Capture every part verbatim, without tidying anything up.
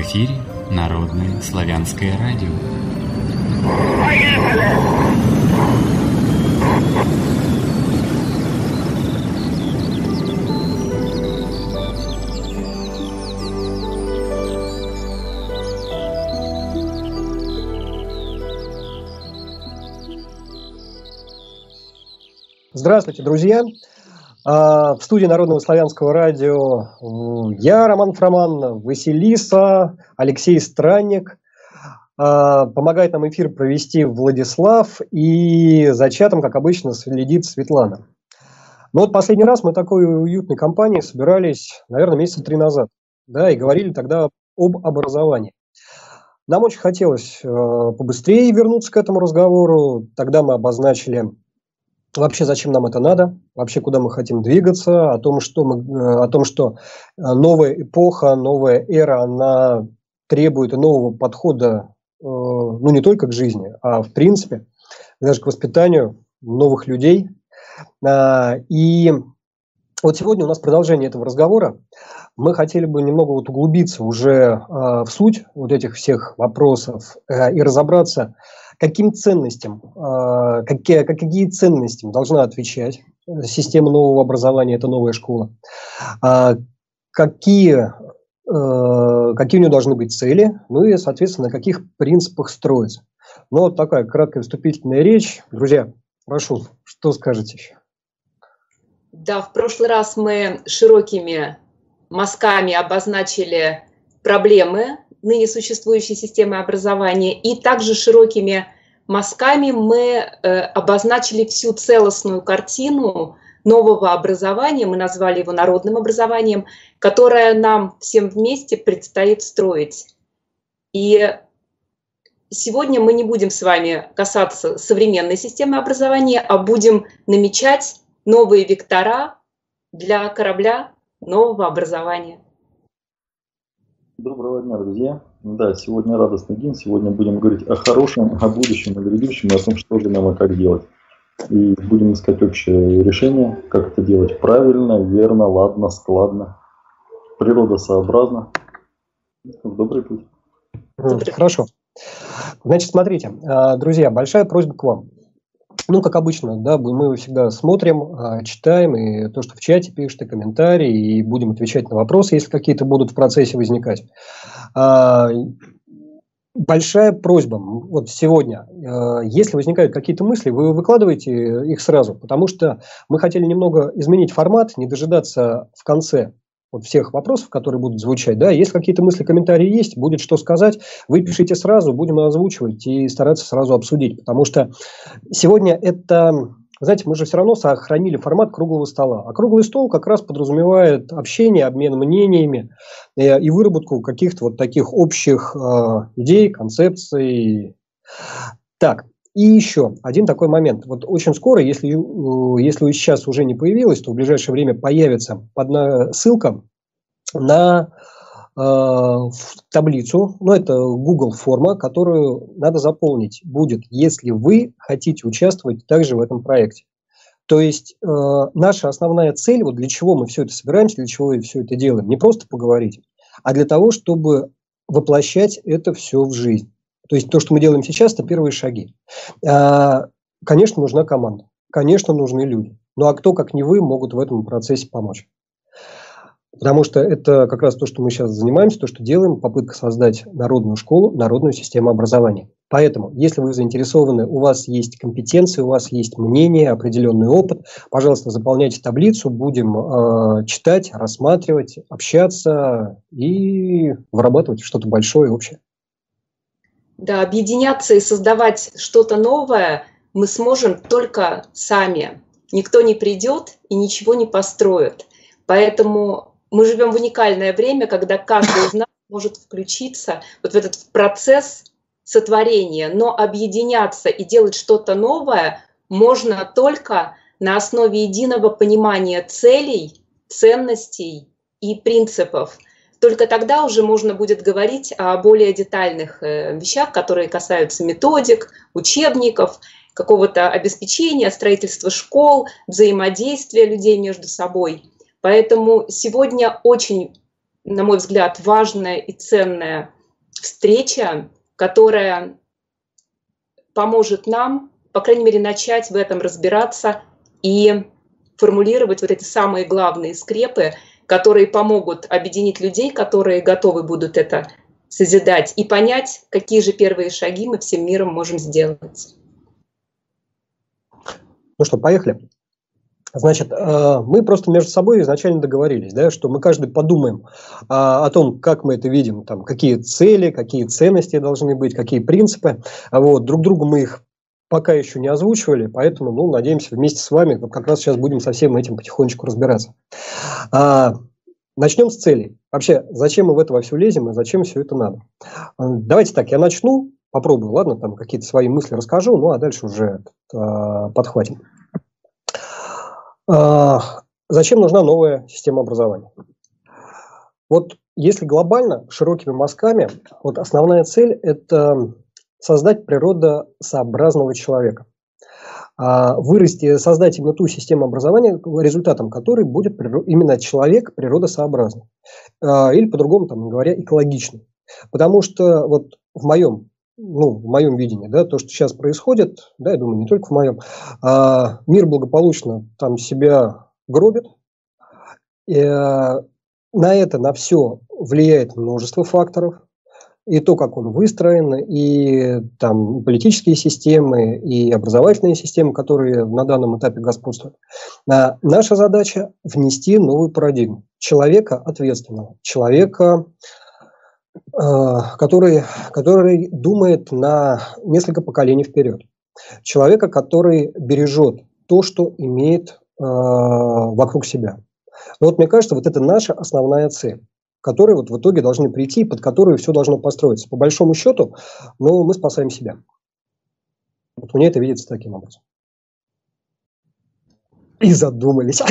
эфире Народное славянское радио. Поехали! Здравствуйте, друзья! В студии Народного славянского радио я, Роман Фроман, Василиса, Алексей Странник. Помогает нам эфир провести Владислав, и за чатом, как обычно, следит Светлана. Но вот последний раз мы такой уютной компанией собирались, наверное, месяца три назад, да, и говорили тогда об образовании. Нам очень хотелось побыстрее вернуться к этому разговору. Тогда мы обозначили вообще, зачем нам это надо, вообще, куда мы хотим двигаться, о том, что, мы, о том, что новая эпоха, новая эра, она требует нового подхода, ну, не только к жизни, а в принципе, даже к воспитанию новых людей. И вот сегодня у нас продолжение этого разговора. Мы хотели бы немного вот углубиться уже в суть вот этих всех вопросов и разобраться, каким ценностям, какие, какие ценностям должна отвечать система нового образования, это новая школа, какие, какие у нее должны быть цели, ну и, соответственно, на каких принципах строится. Ну, вот такая краткая вступительная речь. Друзья, прошу, что скажете еще? Да, в прошлый раз мы широкими мазками обозначили проблемы ныне существующей системы образования, и также широкими мазками мы э, обозначили всю целостную картину нового образования, мы назвали его народным образованием, которое нам всем вместе предстоит строить. И сегодня мы не будем с вами касаться современной системы образования, а будем намечать новые вектора для корабля нового образования. Доброго дня, друзья. Да, сегодня радостный день. Сегодня будем говорить о хорошем, о будущем, о грядущем, и о том, что же нам и как делать. И будем искать общее решение, как это делать правильно, верно, ладно, складно, природосообразно. В добрый путь. Хорошо. Значит, смотрите, друзья, большая просьба к вам. Ну, как обычно, да, мы всегда смотрим, читаем, и то, что в чате пишут, и комментарии, и будем отвечать на вопросы, если какие-то будут в процессе возникать. Большая просьба, вот сегодня, если возникают какие-то мысли, вы выкладываете их сразу, потому что мы хотели немного изменить формат, не дожидаться в конце вот всех вопросов, которые будут звучать, да, если какие-то мысли, комментарии есть, будет что сказать, вы пишите сразу, будем озвучивать и стараться сразу обсудить, потому что сегодня это, знаете, мы же все равно сохранили формат круглого стола, а круглый стол как раз подразумевает общение, обмен мнениями и выработку каких-то вот таких общих идей, концепций. Так. И еще один такой момент. Вот очень скоро, если, если сейчас уже не появилось, то в ближайшее время появится одна ссылка на э, таблицу, ну это Google форма, которую надо заполнить будет, если вы хотите участвовать также в этом проекте. То есть э, наша основная цель, вот для чего мы все это собираемся, для чего мы все это делаем, не просто поговорить, а для того, чтобы воплощать это все в жизнь. То есть то, что мы делаем сейчас, это первые шаги. Конечно, нужна команда. Конечно, нужны люди. Ну а кто, как не вы, могут в этом процессе помочь? Потому что это как раз то, что мы сейчас занимаемся, то, что делаем, попытка создать народную школу, народную систему образования. Поэтому, если вы заинтересованы, у вас есть компетенции, у вас есть мнение, определенный опыт, пожалуйста, заполняйте таблицу, будем э, читать, рассматривать, общаться и вырабатывать что-то большое и общее. Да, объединяться и создавать что-то новое мы сможем только сами. Никто не придет и ничего не построит. Поэтому мы живем в уникальное время, когда каждый из нас может включиться вот в этот процесс сотворения. Но объединяться и делать что-то новое можно только на основе единого понимания целей, ценностей и принципов. Только тогда уже можно будет говорить о более детальных вещах, которые касаются методик, учебников, какого-то обеспечения, строительства школ, взаимодействия людей между собой. Поэтому сегодня очень, на мой взгляд, важное и ценное встреча, которая поможет нам, по крайней мере, начать в этом разбираться и формулировать вот эти самые главные скрепы, которые помогут объединить людей, которые готовы будут это созидать, и понять, какие же первые шаги мы всем миром можем сделать. Ну что, поехали. Значит, мы просто между собой изначально договорились, да, что мы каждый подумаем о том, как мы это видим, там, какие цели, какие ценности должны быть, какие принципы. Вот, друг другу мы их пока еще не озвучивали, поэтому, ну, надеемся, вместе с вами как раз сейчас будем со всем этим потихонечку разбираться. А, начнем с целей. Вообще, зачем мы в это во все лезем и зачем все это надо? Давайте так, я начну, попробую, ладно, там какие-то свои мысли расскажу, ну, а дальше уже а, подхватим. Зачем нужна новая система образования? Вот если глобально, широкими мазками, вот основная цель – это создать природосообразного человека. Вырасти, создать именно ту систему образования, результатом которой будет именно человек природосообразный. Или, по-другому там говоря, экологичный. Потому что вот в моем ну, в моем видении, да, то, что сейчас происходит, да, я думаю, не только в моем, а, мир благополучно там себя гробит. И, а, на это, на все влияет множество факторов. И то, как он выстроен, и там и политические системы, и образовательные системы, которые на данном этапе господствуют. А, наша задача – внести новую парадигму. Человека ответственного, человека, Который, который думает на несколько поколений вперед. Человека, который бережет то, что имеет э, вокруг себя. Но вот мне кажется, вот это наша основная цель, к которой вот в итоге должны прийти, под которую все должно построиться. По большому счету, ну, мы спасаем себя. Вот мне это видится таким образом. И задумались.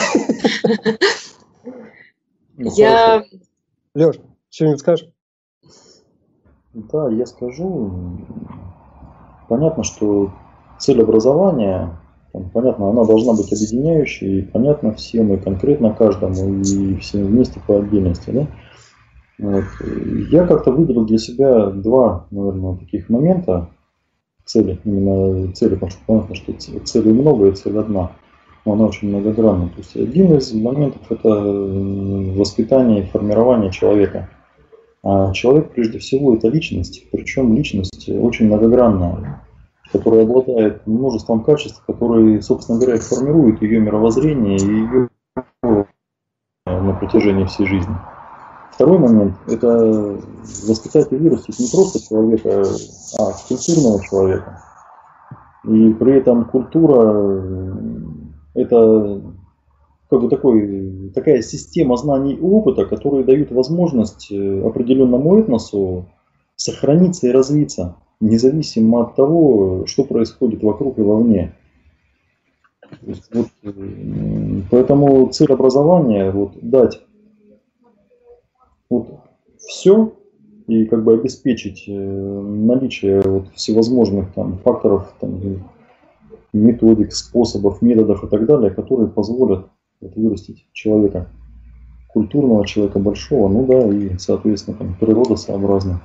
Я... Леш, что-нибудь скажешь? Да, я скажу. Понятно, что цель образования, там, понятно, она должна быть объединяющей, и понятно всем, и конкретно каждому, и всем вместе по отдельности. Да? Вот. Я как-то выделил для себя два, наверное, таких момента цели, именно цели, потому что понятно, что целей много, и цель одна, но она очень многогранна. То есть один из моментов – это воспитание и формирование человека. А человек, прежде всего, это личность, причем личность очень многогранная, которая обладает множеством качеств, которые, собственно говоря, формируют ее мировоззрение и ее на протяжении всей жизни. Второй момент – это воспитать и вырастить не просто человека, а культурного человека. И при этом культура – это как бы такой, такая система знаний и опыта, которые дают возможность определенному этносу сохраниться и развиться, независимо от того, что происходит вокруг и вовне. Вот, поэтому цель образования вот, дать вот, все и как бы обеспечить наличие вот, всевозможных там, факторов, там, методик, способов, методов и так далее, которые позволят вот, вырастить человека, культурного человека большого, ну да, и, соответственно, там, природосообразного.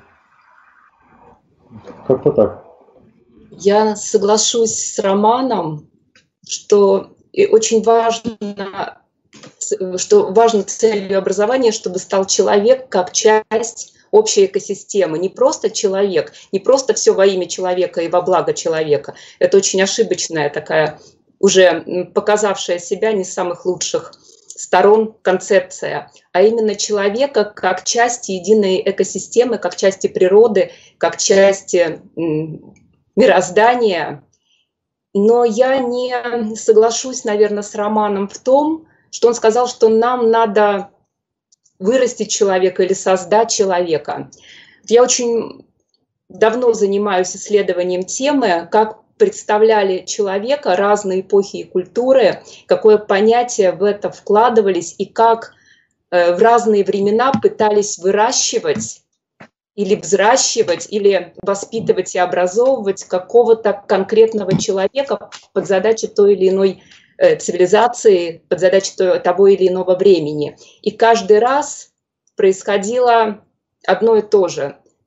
Как-то так. Я соглашусь с Романом, что очень важно, что важно целью образования, чтобы стал человек как часть общей экосистемы. Не просто человек, не просто все во имя человека и во благо человека. Это очень ошибочная такая, уже показавшая себя не с самых лучших сторон концепция, а именно человека как части единой экосистемы, как части природы, как части мироздания. Но я не соглашусь, наверное, с Романом в том, что он сказал, что нам надо вырастить человека или создать человека. Я очень давно занимаюсь исследованием темы, как представляли человека разные эпохи и культуры, какое понятие в это вкладывались и как в разные времена пытались выращивать или взращивать, или воспитывать и образовывать какого-то конкретного человека под задачей той или иной цивилизации, под задачей того или иного времени. И каждый раз происходило одно и то же.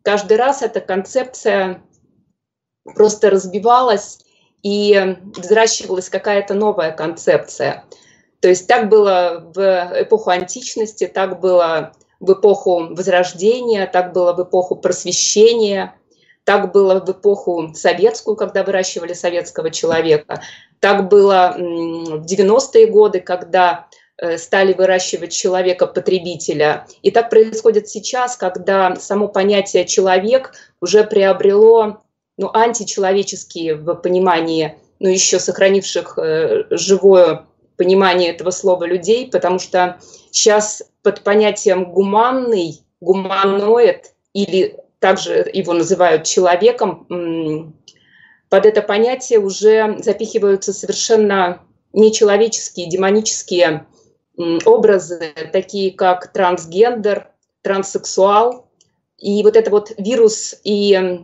каждый раз эта концепция просто разбивалась, и взращивалась какая-то новая концепция. То есть так было в эпоху античности, так было в эпоху Возрождения, так было в эпоху Просвещения, так было в эпоху советскую, когда выращивали советского человека, так было в девяностые годы, когда стали выращивать человека-потребителя. И так происходит сейчас, когда само понятие «человек» уже приобрело ну, античеловеческие в понимании, ну, еще сохранивших э, живое понимание этого слова людей, потому что сейчас под понятием «гуманный», «гуманоид» или также его называют человеком, под это понятие уже запихиваются совершенно нечеловеческие, демонические образы, такие как трансгендер, транссексуал. И вот это вот вирус и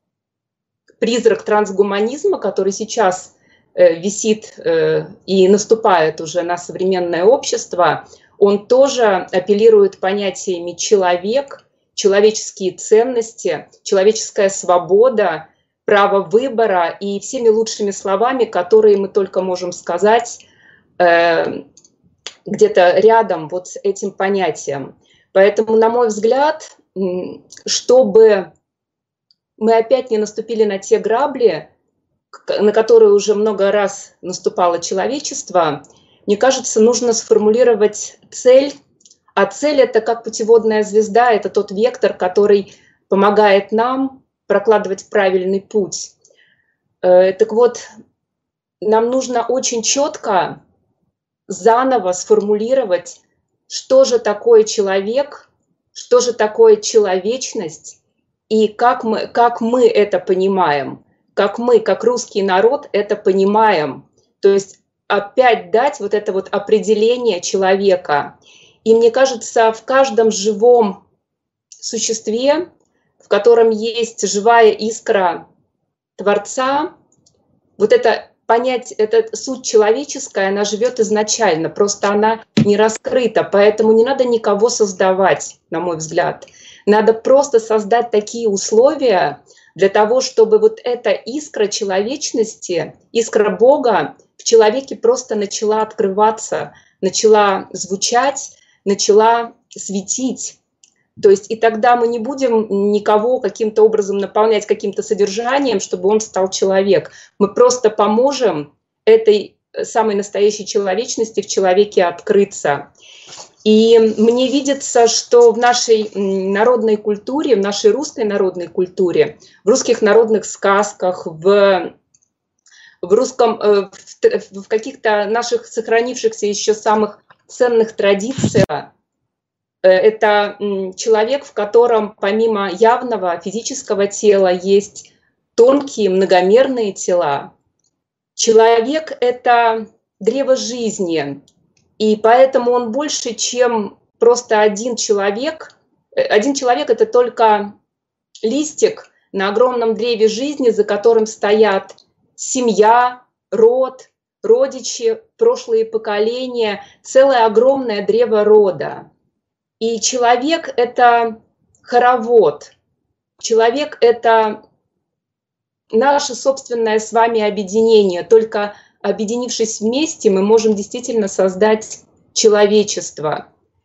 призрак трансгуманизма, который сейчас э, висит э, и наступает уже на современное общество, он тоже апеллирует понятиями человек, человеческие ценности, человеческая свобода, право выбора и всеми лучшими словами, которые мы только можем сказать э, где-то рядом вот с этим понятием. Поэтому, на мой взгляд, чтобы мы опять не наступили на те грабли, на которые уже много раз наступало человечество, мне кажется, нужно сформулировать цель. А цель — это как путеводная звезда, это тот вектор, который помогает нам прокладывать правильный путь. Так вот, нам нужно очень четко заново сформулировать, что же такое человек, что же такое человечность, и как мы, как мы это понимаем, как мы, как русский народ, это понимаем. То есть опять дать вот это вот определение человека. И мне кажется, в каждом живом существе, в котором есть живая искра Творца, вот это понять, эта суть человеческая, она живет изначально, просто она не раскрыта, поэтому не надо никого создавать, на мой взгляд. Надо просто создать такие условия для того, чтобы вот эта искра человечности, искра Бога в человеке просто начала открываться, начала звучать, начала светить. То есть и тогда мы не будем никого каким-то образом наполнять каким-то содержанием, чтобы он стал человек. Мы просто поможем этой самой настоящей человечности в человеке открыться. И мне видится, что в нашей народной культуре, в нашей русской народной культуре, в русских народных сказках, в, в, русском, в, в каких-то наших сохранившихся еще самых ценных традициях, это человек, в котором помимо явного физического тела есть тонкие многомерные тела. Человек — это древо жизни. И поэтому он больше, чем просто один человек. Один человек — это только листик на огромном древе жизни, за которым стоят семья, род, родичи, прошлые поколения, целое огромное древо рода. И человек — это хоровод. Человек — это наше собственное с вами объединение. Только объединившись вместе, мы можем действительно создать человечество.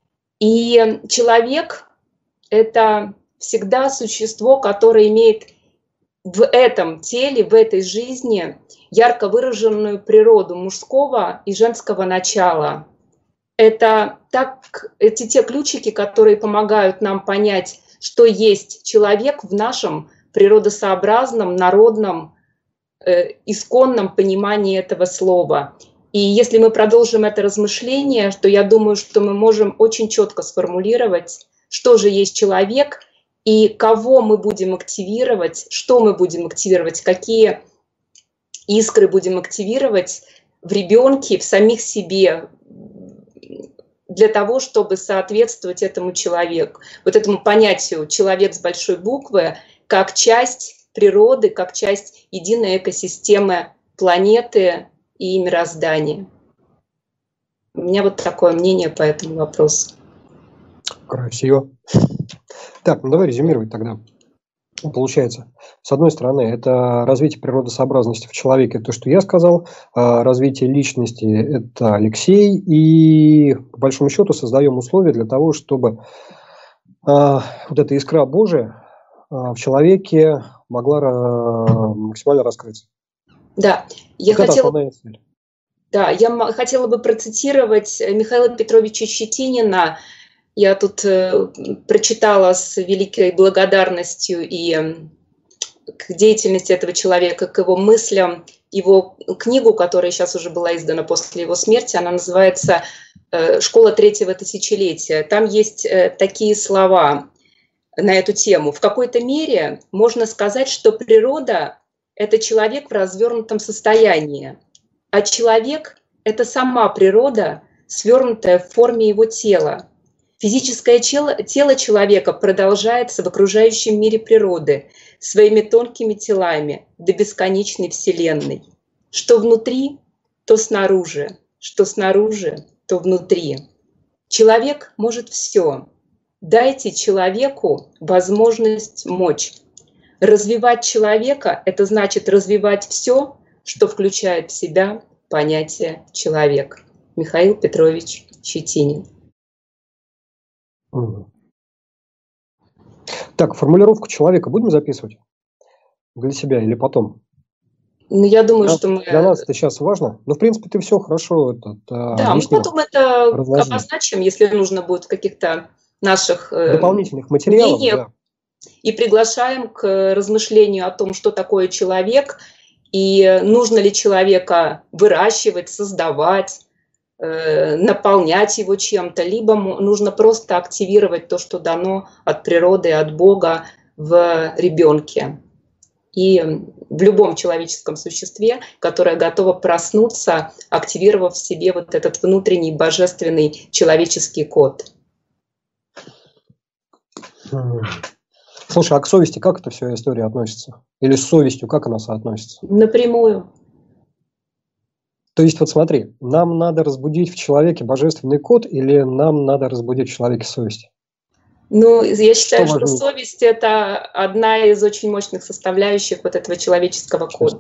И человек — это всегда существо, которое имеет в этом теле, в этой жизни ярко выраженную природу мужского и женского начала. Это так, эти те ключики, которые помогают нам понять, что есть человек в нашем природосообразном, народном, исконном понимании этого слова. И если мы продолжим это размышление, то я думаю, что мы можем очень четко сформулировать, что же есть человек и кого мы будем активировать, что мы будем активировать, какие искры будем активировать в ребенке, в самих себе, для того, чтобы соответствовать этому человеку, вот этому понятию «человек» с большой буквы, как часть природы, как часть единой экосистемы планеты и мироздания. У меня вот такое мнение по этому вопросу. Красиво. Так, ну давай резюмировать тогда. Получается, с одной стороны, это развитие природосообразности в человеке, то, что я сказал, развитие личности – это Алексей, и по большому счету создаем условия для того, чтобы вот эта искра Божия в человеке могла максимально раскрыться. Да, я вот хотела, да, я хотела бы процитировать Михаила Петровича Щетинина. Я тут э, прочитала с великой благодарностью и э, к деятельности этого человека, к его мыслям, его книгу, которая сейчас уже была издана после его смерти. Она называется э, «Школа третьего тысячелетия». Там есть э, такие слова на эту тему. В какой-то мере можно сказать, что природа – это человек в развернутом состоянии, а человек – это сама природа, свернутая в форме его тела. Физическое тело, тело человека продолжается в окружающем мире природы своими тонкими телами до бесконечной Вселенной. Что внутри, то снаружи, что снаружи, то внутри. Человек может все. Дайте человеку возможность мочь. Развивать человека – это значит развивать все, что включает в себя понятие «человек». Михаил Петрович Щетинин. Так, формулировку человека будем записывать для себя или потом? Ну, я думаю, для, что мы... Для нас это сейчас важно. Но, в принципе, ты все хорошо это, да, мы потом это разложили. Обозначим, если нужно будет в каких-то наших дополнительных материалах. Да. И приглашаем к размышлению о том, что такое человек, и нужно ли человека выращивать, создавать, наполнять его чем-то, либо нужно просто активировать то, что дано от природы, от Бога в ребенке. И в любом человеческом существе, которое готово проснуться, активировав в себе вот этот внутренний божественный человеческий код. Слушай, а к совести как эта вся история относится? Или с совестью как она соотносится? Напрямую. То есть, вот смотри, нам надо разбудить в человеке божественный код или нам надо разбудить в человеке совесть? Ну, я считаю, что, что совесть – это одна из очень мощных составляющих вот этого человеческого кода.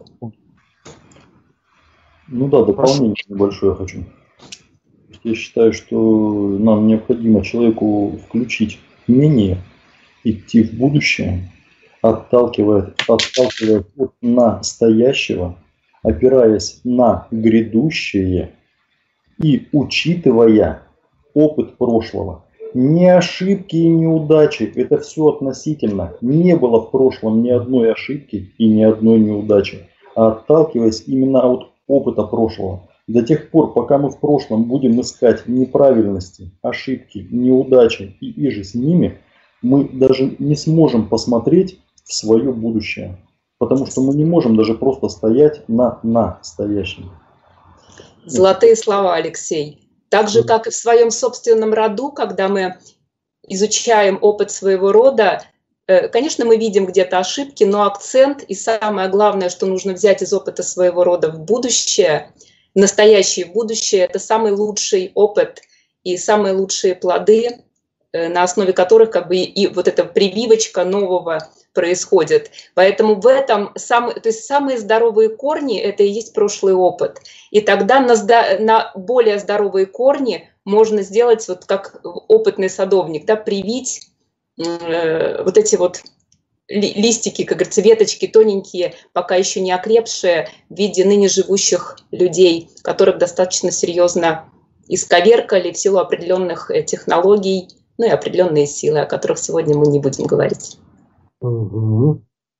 Ну да, дополнение небольшое я хочу. Я считаю, что нам необходимо человеку включить умение идти в будущее, отталкиваясь, отталкиваясь от настоящего, опираясь на грядущее и учитывая опыт прошлого. Не ошибки и неудачи, это все относительно. Не было в прошлом ни одной ошибки и ни одной неудачи, а отталкиваясь именно от опыта прошлого. До тех пор, пока мы в прошлом будем искать неправильности, ошибки, неудачи и иже с ними, мы даже не сможем посмотреть в свое будущее. Потому что мы не можем даже просто стоять на настоящем. Золотые слова, Алексей. Так же, как и в своем собственном роду, когда мы изучаем опыт своего рода, конечно, мы видим где-то ошибки, но акцент и самое главное, что нужно взять из опыта своего рода в будущее, в настоящее будущее, это самый лучший опыт и самые лучшие плоды, на основе которых как бы и вот эта прививочка нового происходит. Поэтому в этом самый, то есть самые здоровые корни – это и есть прошлый опыт. И тогда на, на более здоровые корни можно сделать, вот как опытный садовник, да, привить э, вот эти вот ли, листики, как говорится, веточки тоненькие, пока еще не окрепшие, в виде ныне живущих людей, которых достаточно серьезно исковеркали в силу определенных технологий, ну и определенные силы, о которых сегодня мы не будем говорить. Угу.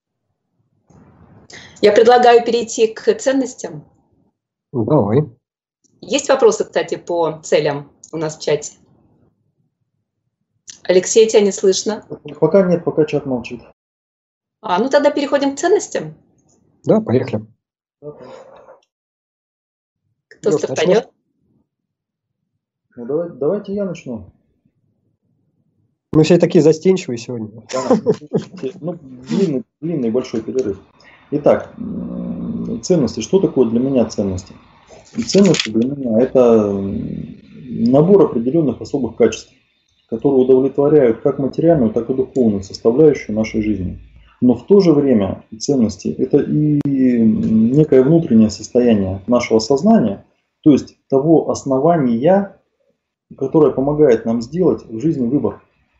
Я предлагаю перейти к ценностям. Давай. Есть вопросы, кстати, по целям у нас в чате? Алексей, тебя не слышно? Пока нет, пока чат молчит. А, ну тогда переходим к ценностям. Да, поехали. Кто Леш, стартанет? Ну, давай, давайте я начну. Мы все такие застенчивые сегодня. Да, ну, длинный, длинный большой перерыв. Итак, ценности. Что такое для меня ценности? Ценности для меня это набор определенных особых качеств, которые удовлетворяют как материальную, так и духовную составляющую нашей жизни. Но в то же время ценности – это и некое внутреннее состояние нашего сознания, то есть того основания, которое помогает нам сделать в жизни выбор,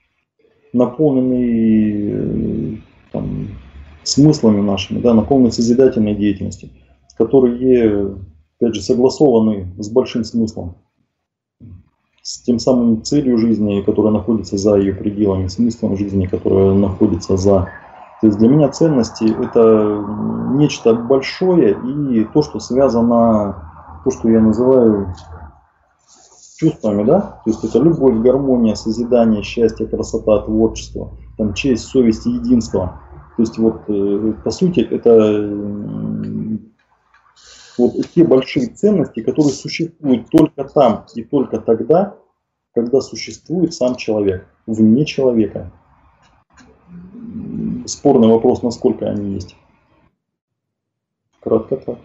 наполненный там, смыслами нашими, да, наполненный созидательной деятельностью, которые, опять же, согласованы с большим смыслом, с тем самым целью жизни, которая находится за ее пределами, смыслом жизни, которая находится за. То есть для меня ценности – это нечто большое и то, что связано, то, что я называю чувствами, да? То есть это любовь, гармония, созидание, счастье, красота, творчество, там, честь, совесть и единство. То есть вот по сути это вот те большие ценности, которые существуют только там и только тогда, когда существует сам человек, вне человека. Спорный вопрос, насколько они есть. Кратко так.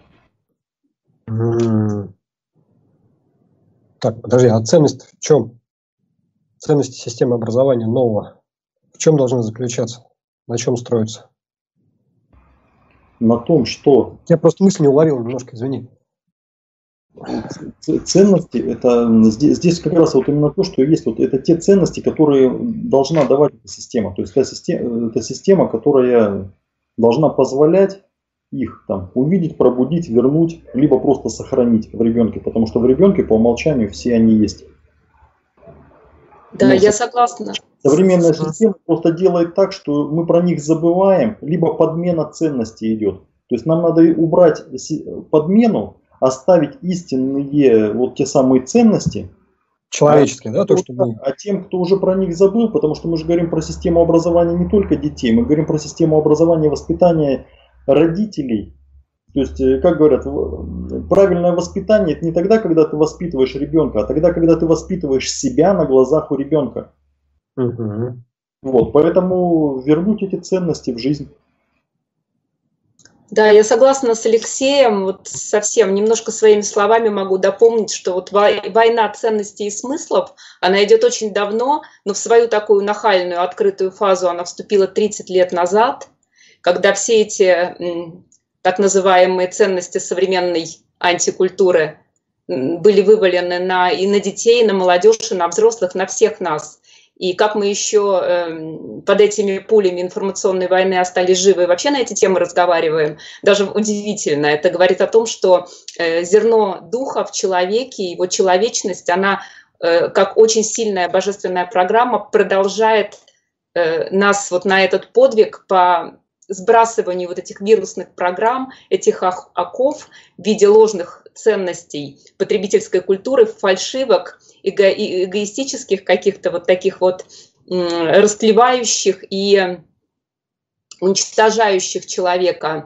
Так, подожди, а ценность в чем? Ценности системы образования нового в чем должны заключаться? На чем строится? На том, что... Я просто мысль не уловил немножко, извини. Ценности, это здесь, здесь как раз вот именно то, что есть. Вот это те ценности, которые должна давать эта система. То есть это система, это система, которая должна позволять их там увидеть, пробудить, вернуть, либо просто сохранить в ребенке. Потому что в ребенке по умолчанию все они есть. Да, но я согласна. Современная система просто делает так, что мы про них забываем, либо подмена ценностей идет. То есть нам надо убрать подмену, оставить истинные вот те самые ценности. Человеческие, а, да? То, что мы... А тем, кто уже про них забыл, потому что мы же говорим про систему образования не только детей, мы говорим про систему образования и воспитания родителей. То есть, как говорят, правильное воспитание – это не тогда, когда ты воспитываешь ребенка, а тогда, когда ты воспитываешь себя на глазах у ребенка. Угу. Вот, поэтому вернуть эти ценности в жизнь. Да, я согласна с Алексеем, вот совсем немножко своими словами могу дополнить, что вот война ценностей и смыслов, она идет очень давно, но в свою такую нахальную открытую фазу она вступила тридцать лет назад, когда все эти так называемые ценности современной антикультуры были вывалены на, и на детей, и на молодежь, и на взрослых, на всех нас. И как мы еще э, под этими пулями информационной войны остались живы и вообще на эти темы разговариваем, даже удивительно. Это говорит о том, что э, зерно духа в человеке, его человечность, она э, как очень сильная божественная программа продолжает э, нас вот на этот подвиг по сбрасыванию вот этих вирусных программ, этих оков в виде ложных ценностей потребительской культуры, фальшивок, эго эгоистических каких-то вот таких вот растлевающих и уничтожающих человека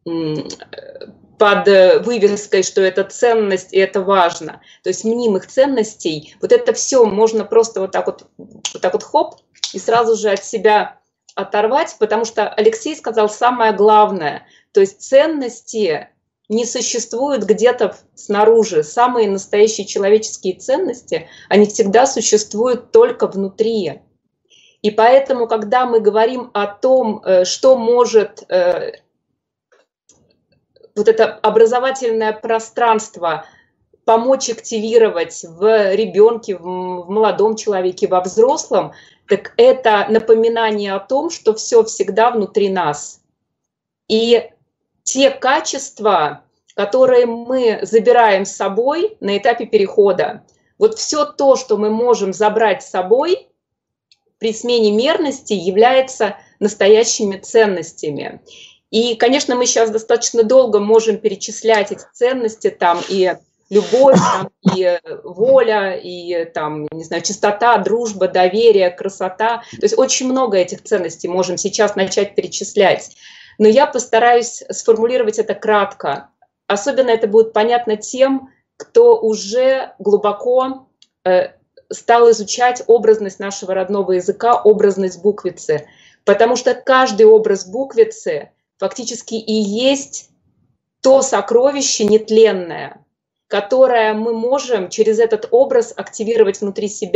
под вывеской, что это ценность и это важно. То есть мнимых ценностей, вот это все можно просто вот так вот, вот так вот хоп, и сразу же от себя оторвать, потому что Алексей сказал самое главное, то есть ценности не существуют где-то снаружи. Самые настоящие человеческие ценности, они всегда существуют только внутри. И поэтому, когда мы говорим о том, что может вот это образовательное пространство помочь активировать в ребенке, в молодом человеке, во взрослом, так это напоминание о том, что все всегда внутри нас. И те качества, которые мы забираем с собой на этапе перехода, вот все то, что мы можем забрать с собой при смене мерности, является настоящими ценностями. И, конечно, мы сейчас достаточно долго можем перечислять эти ценности, там и любовь, там, и воля, и там, не знаю, чистота, дружба, доверие, красота. То есть очень много этих ценностей можем сейчас начать перечислять. Но я постараюсь сформулировать это кратко. Особенно это будет понятно тем, кто уже глубоко э, стал изучать образность нашего родного языка, образность буквицы. Потому что каждый образ буквицы фактически и есть то сокровище нетленное, которое мы можем через этот образ активировать внутри себя,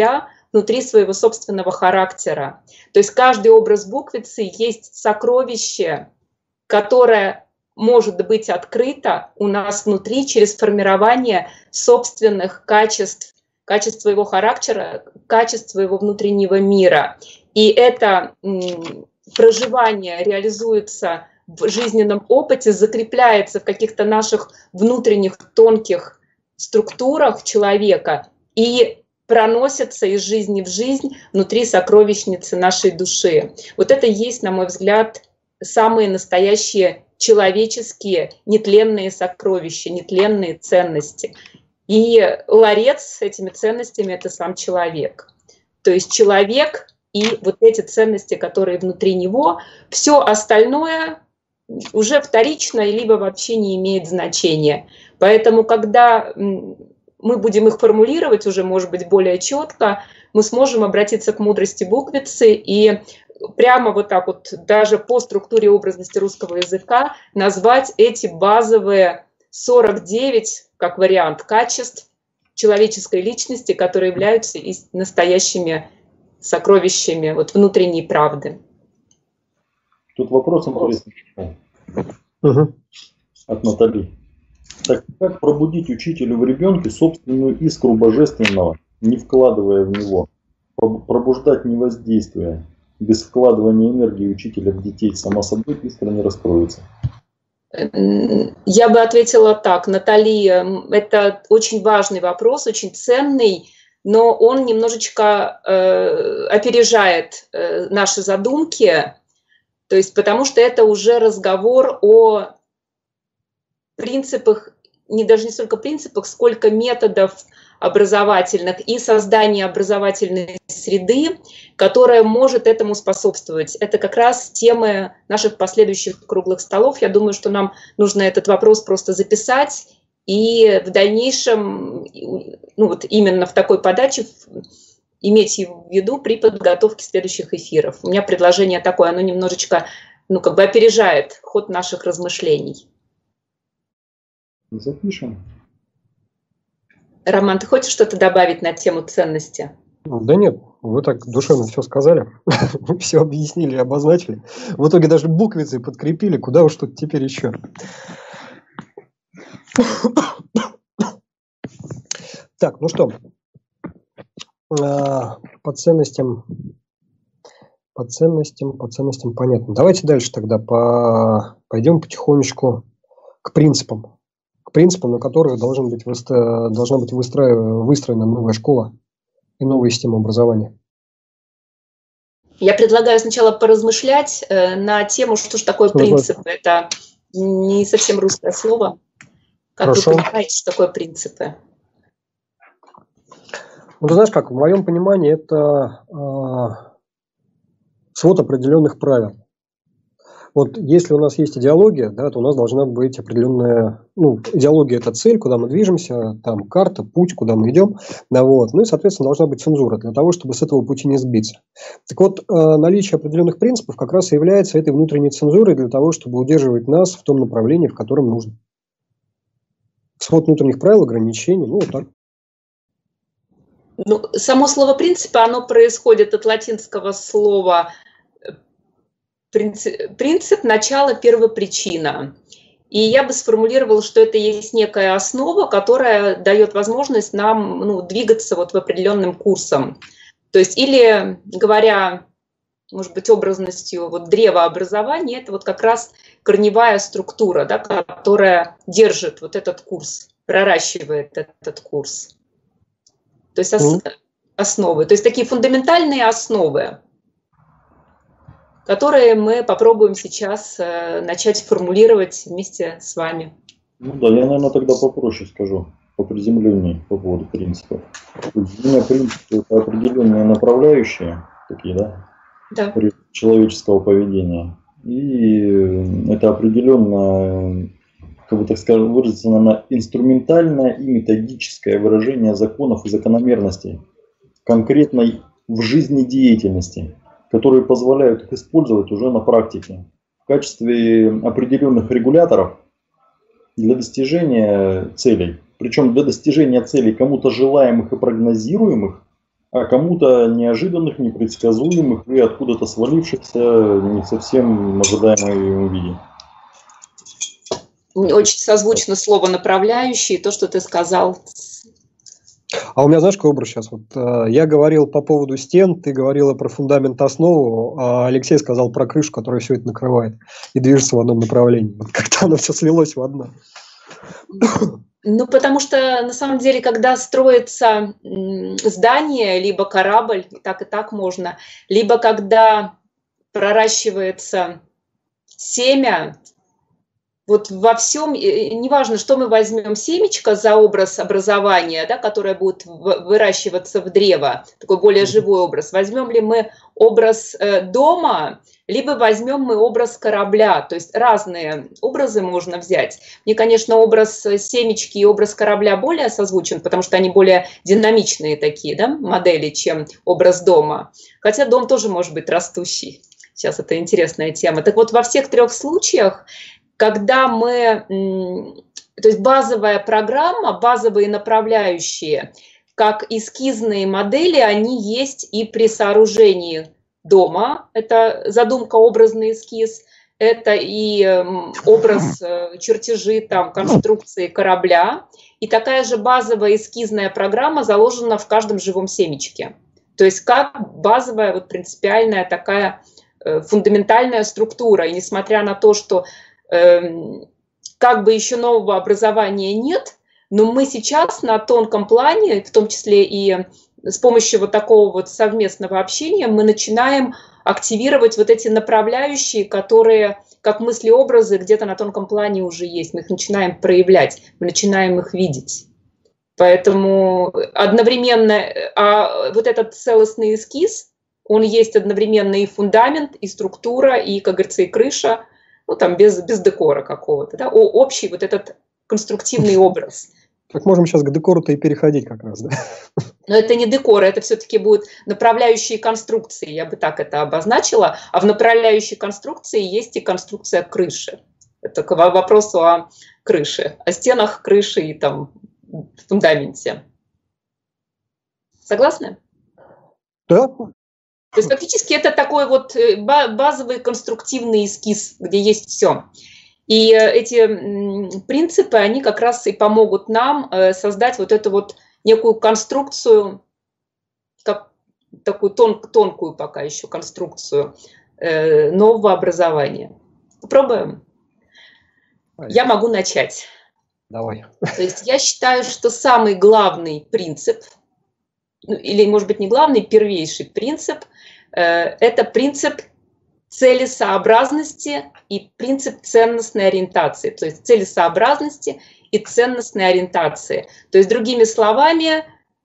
внутри своего собственного характера. То есть каждый образ буквицы есть сокровище, которое может быть открыто у нас внутри через формирование собственных качеств, качеств своего характера, качеств своего внутреннего мира. И это проживание реализуется в жизненном опыте, закрепляется в каких-то наших внутренних тонких структурах человека и проносится из жизни в жизнь внутри сокровищницы нашей души. Вот это и есть, на мой взгляд, самые настоящие человеческие нетленные сокровища, нетленные ценности. И ларец с этими ценностями – это сам человек. То есть человек и вот эти ценности, которые внутри него, все остальное уже вторично, либо вообще не имеет значения. Поэтому, когда мы будем их формулировать уже, может быть, более четко, мы сможем обратиться к мудрости буквицы и прямо вот так вот, даже по структуре образности русского языка, назвать эти базовые сорок девять, как вариант, качеств человеческой личности, которые являются настоящими сокровищами вот, внутренней правды. Тут вопрос интересный. Угу. От Натальи. Так как пробудить учителю в ребенке собственную искру божественного, не вкладывая в него? Пробуждать не воздействуя. Без вкладывания энергии учителя в детей, само собой, искра не раскроется. Я бы ответила так, Наталья, это очень важный вопрос, очень ценный, но он немножечко э, опережает э, наши задумки, то есть потому что это уже разговор о принципах, не даже не столько принципах, сколько методов образовательных и создания образовательной среды, которая может этому способствовать. Это как раз темы наших последующих круглых столов. Я думаю, что нам нужно этот вопрос просто записать и в дальнейшем, ну вот именно в такой подаче, иметь его в виду при подготовке следующих эфиров. У меня предложение такое, оно немножечко, ну как бы опережает ход наших размышлений. Запишем. Роман, ты хочешь что-то добавить на тему ценности? Да нет, вы так душевно все сказали, все объяснили, обозначили. В итоге даже буквицы подкрепили, куда уж тут теперь еще. Так, ну что, по ценностям, по ценностям, по ценностям понятно. Давайте дальше тогда по... пойдем потихонечку к принципам. К принципам, на которых должен быть выстро... должна быть выстро... выстроена новая школа и новая система образования. Я предлагаю сначала поразмышлять э, на тему, что же такое принцип. Это не совсем русское слово. Как Хорошо. Вы понимаете, что такое принципы? Ну, ты знаешь как, в моем понимании это э, свод определенных правил. Вот если у нас есть идеология, да, то у нас должна быть определенная, ну, идеология – это цель, куда мы движемся, там карта, путь, куда мы идем, да, вот. Ну и, соответственно, должна быть цензура для того, чтобы с этого пути не сбиться. Так вот, э, наличие определенных принципов как раз и является этой внутренней цензурой для того, чтобы удерживать нас в том направлении, в котором нужно. Свод внутренних правил, ограничений, ну, вот так. Ну, само слово «принципы», оно происходит от латинского слова Принцип, принцип начала, первопричина. И я бы сформулировала, что это есть некая основа, которая дает возможность нам ну, двигаться вот в определенным курсом. То есть, или говоря, может быть, образностью вот, древообразования, это вот как раз корневая структура, да, которая держит вот этот курс, проращивает этот курс. То есть ос, основы, то есть такие фундаментальные основы, которые мы попробуем сейчас э, начать формулировать вместе с вами. Ну да, я, наверное, тогда попроще скажу, по приземлению, по поводу принципов. Для меня принципы – это определенные направляющие, такие, да, да. человеческого поведения. И это определенно, как бы так сказать, выразиться, наверное, инструментальное и методическое выражение законов и закономерностей конкретной в жизнедеятельности, которые позволяют их использовать уже на практике в качестве определенных регуляторов для достижения целей. Причем для достижения целей кому-то желаемых и прогнозируемых, а кому-то неожиданных, непредсказуемых и откуда-то свалившихся не совсем ожидаемой виде. Очень созвучно слово «направляющий», то, что ты сказал. А у меня, знаешь, какой образ сейчас? Вот, э, я говорил по поводу стен, ты говорила про фундамент, основу, а Алексей сказал про крышу, которая все это накрывает и движется в одном направлении. Вот как-то оно все слилось в одно. Ну, потому что, на самом деле, когда строится здание, либо корабль, и так и так можно, либо когда проращивается семя, вот во всем, неважно, что мы возьмем, семечко за образ образования, да, которое будет выращиваться в древо, такой более живой образ, возьмем ли мы образ дома, либо возьмем мы образ корабля, то есть разные образы можно взять. Мне, конечно, образ семечки и образ корабля более созвучен, потому что они более динамичные такие, да, модели, чем образ дома, хотя дом тоже может быть растущий. Сейчас это интересная тема. Так вот, во всех трех случаях, когда мы, то есть базовая программа, базовые направляющие, как эскизные модели, они есть и при сооружении дома, это задумка, образный эскиз, это и образ, чертежи, там, конструкции корабля, и такая же базовая эскизная программа заложена в каждом живом семечке. То есть как базовая, вот, принципиальная такая фундаментальная структура, и несмотря на то, что как бы еще нового образования нет, но мы сейчас на тонком плане, в том числе и с помощью вот такого вот совместного общения, мы начинаем активировать вот эти направляющие, которые, как мысли-образы, где-то на тонком плане уже есть. Мы их начинаем проявлять, мы начинаем их видеть. Поэтому одновременно, а вот этот целостный эскиз, он есть одновременно и фундамент, и структура, и, как говорится, и крыша, ну, там, без, без декора какого-то, да, общий вот этот конструктивный образ. Так можем сейчас к декору-то и переходить как раз, да? Но это не декор, это все-таки будут направляющие конструкции, я бы так это обозначила, а в направляющей конструкции есть и конструкция крыши. Это к вопросу о крыше, о стенах крыши и там фундаменте. Согласны? Да. То есть фактически это такой вот базовый конструктивный эскиз, где есть все. И эти принципы, они как раз и помогут нам создать вот эту вот некую конструкцию, как такую тон, тонкую пока еще конструкцию нового образования. Попробуем? Давай. Я могу начать. Давай. То есть я считаю, что самый главный принцип, или, может быть, не главный, первейший принцип, это принцип целесообразности и принцип ценностной ориентации. То есть целесообразности и ценностной ориентации. То есть, другими словами,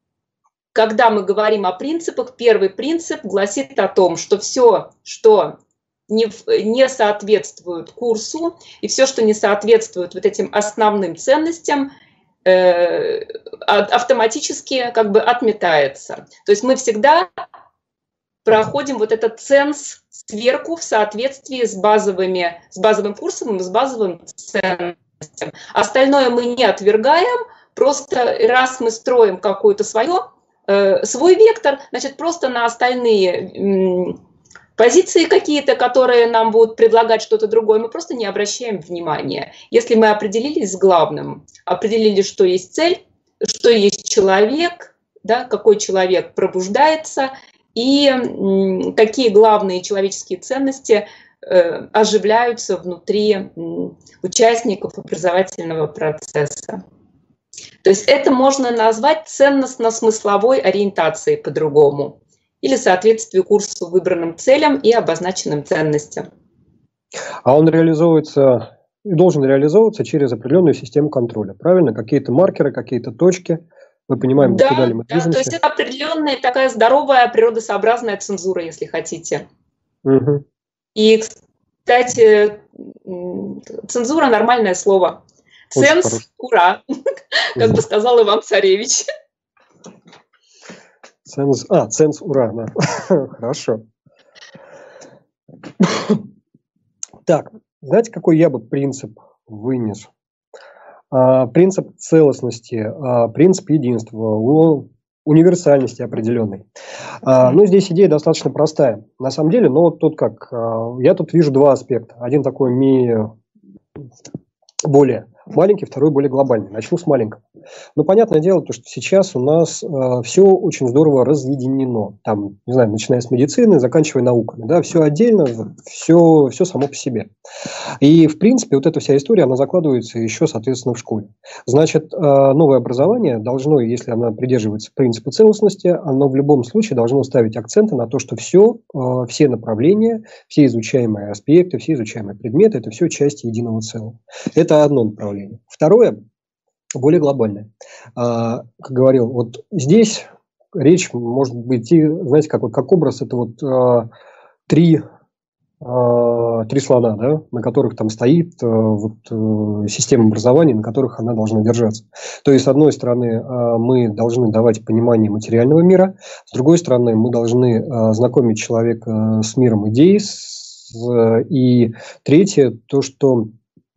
когда мы говорим о принципах, первый принцип гласит о том, что все, что не, не соответствует курсу, и все, что не соответствует вот этим основным ценностям, э, автоматически как бы отметается. То есть мы всегда проходим вот этот ценз, сверку в соответствии с, базовыми, с базовым курсом и с базовым ценностям. Остальное мы не отвергаем, просто раз мы строим какое-то свое, э, свой вектор, значит, просто на остальные э, позиции какие-то, которые нам будут предлагать что-то другое, мы просто не обращаем внимания. Если мы определились с главным, определили, что есть цель, что есть человек, да, какой человек пробуждается, и какие главные человеческие ценности э, оживляются внутри э, участников образовательного процесса. То есть это можно назвать ценностно-смысловой ориентацией по-другому, или соответствию курсу выбранным целям и обозначенным ценностям. А он реализуется, должен реализовываться через определенную систему контроля, правильно? Какие-то маркеры, какие-то точки. Мы понимаем, да, куда ли мы да, движемся. То есть это определенная такая здоровая природосообразная цензура, если хотите. Угу. И, кстати, цензура — нормальное слово. Ценз — ура, как бы сказал Иван Царевич. Ценз, а, ценз, ура, да. Хорошо. Так, знаете, какой я бы принцип вынес? Принцип целостности, принцип единства. универсальности определенной. А, ну, здесь идея достаточно простая. На самом деле, ну, вот тут как, я тут вижу два аспекта. Один такой ми... более маленький, второй более глобальный. Начну с маленького. Но понятное дело, то, что сейчас у нас э, все очень здорово разъединено. Там, не знаю, начиная с медицины, заканчивая науками. Да, все отдельно, все, все само по себе. И, в принципе, вот эта вся история, она закладывается еще, соответственно, в школе. Значит, э, новое образование должно, если оно придерживается принципа целостности, оно в любом случае должно ставить акценты на то, что все, э, все направления, все изучаемые аспекты, все изучаемые предметы, это все части единого целого. Это одно направление. Второе, более глобальное. А, как говорил, вот здесь речь может быть, знаете, как, вот, как образ, это вот а, три, а, три слона, да, на которых там стоит а, вот, а, система образования, на которых она должна держаться. То есть, с одной стороны, а, мы должны давать понимание материального мира, с другой стороны, мы должны а, знакомить человека с миром идей, с, и третье, то, что...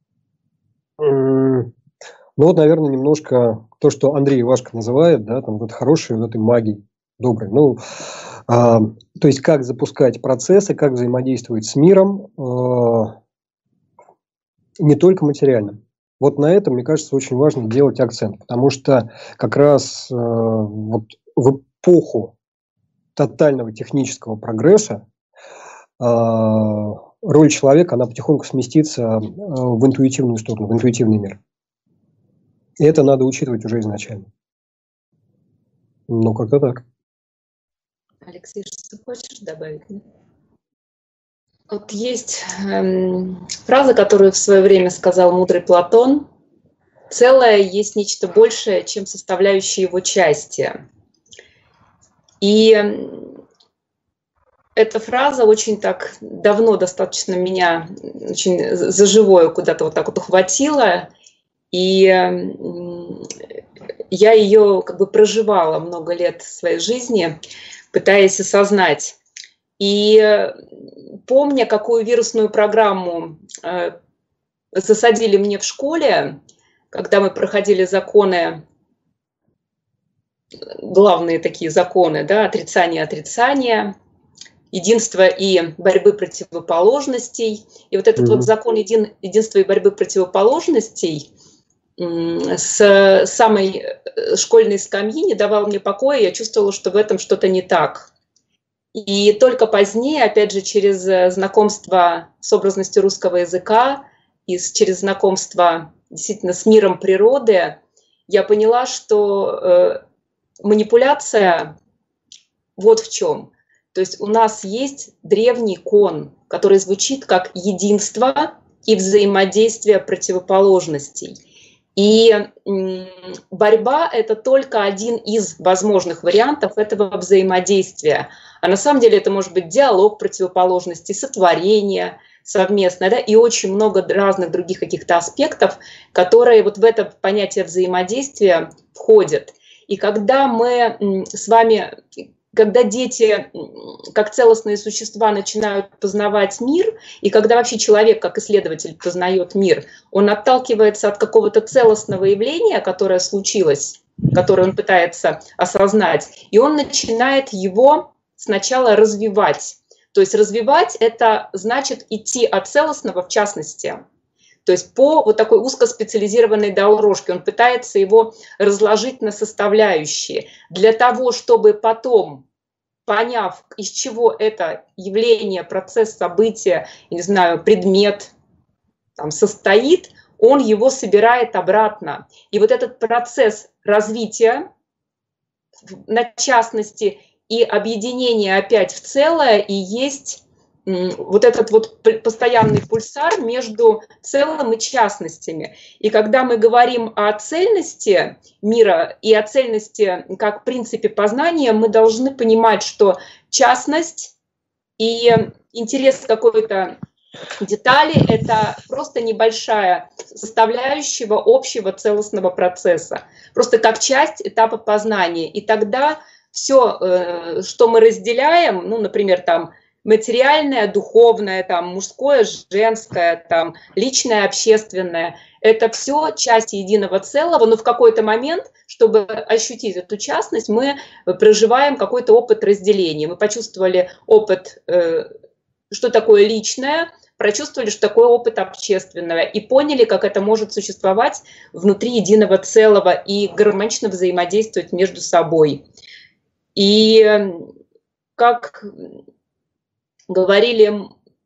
Ну вот, наверное, немножко то, что Андрей Ивашко называет, да, там вот хорошей вот этой магией, доброй. Ну, а, то есть, как запускать процессы, как взаимодействовать с миром, а, не только материальным. Вот на этом, мне кажется, очень важно делать акцент, потому что как раз а, вот в эпоху тотального технического прогресса а, роль человека, она потихоньку сместится в интуитивную сторону, в интуитивный мир. И это надо учитывать уже изначально. Ну, как-то так. Алексей, что ты хочешь добавить? Вот есть эм, фраза, которую в свое время сказал мудрый Платон. Целое есть нечто большее, чем составляющие его части. И эта фраза очень так давно достаточно меня очень за живое куда-то вот так вот ухватила. И я ее как бы проживала много лет своей жизни, пытаясь осознать. И помня, какую вирусную программу засадили мне в школе, когда мы проходили законы, главные такие законы, да, отрицание, отрицание, единства и борьбы противоположностей. И вот этот mm-hmm. вот закон един, единства и борьбы противоположностей с самой школьной скамьи не давал мне покоя, я чувствовала, что в этом что-то не так. И только позднее, опять же, через знакомство с образностью русского языка и через знакомство действительно с миром природы, я поняла, что э, манипуляция вот в чем. То есть у нас есть древний кон, который звучит как единство и взаимодействие противоположностей. И борьба – это только один из возможных вариантов этого взаимодействия. А на самом деле это может быть диалог противоположностей, сотворение совместное, да, и очень много разных других каких-то аспектов, которые вот в это понятие взаимодействия входят. И когда мы с вами, когда дети как целостные существа начинают познавать мир, и когда вообще человек как исследователь познает мир, он отталкивается от какого-то целостного явления, которое случилось, которое он пытается осознать, и он начинает его сначала развивать. То есть развивать – это значит идти от целостного в частности. То есть по вот такой узкоспециализированной дорожке он пытается его разложить на составляющие для того, чтобы потом, поняв, из чего это явление, процесс, событие, не знаю, предмет там, состоит, он его собирает обратно. И вот этот процесс развития, на частности, и объединение опять в целое, и есть вот этот вот постоянный пульсар между целым и частностями. И когда мы говорим о цельности мира и о цельности как принципе познания, мы должны понимать, что частность и интерес какой-то детали – это просто небольшая составляющая общего целостного процесса, просто как часть этапа познания. И тогда все, что мы разделяем, ну, например, там, материальное, духовное, там, мужское, женское, там, личное, общественное. Это все части единого целого, но в какой-то момент, чтобы ощутить эту частность, мы проживаем какой-то опыт разделения. Мы почувствовали опыт, э, что такое личное, прочувствовали, что такое опыт общественного, и поняли, как это может существовать внутри единого целого и гармонично взаимодействовать между собой. И как говорили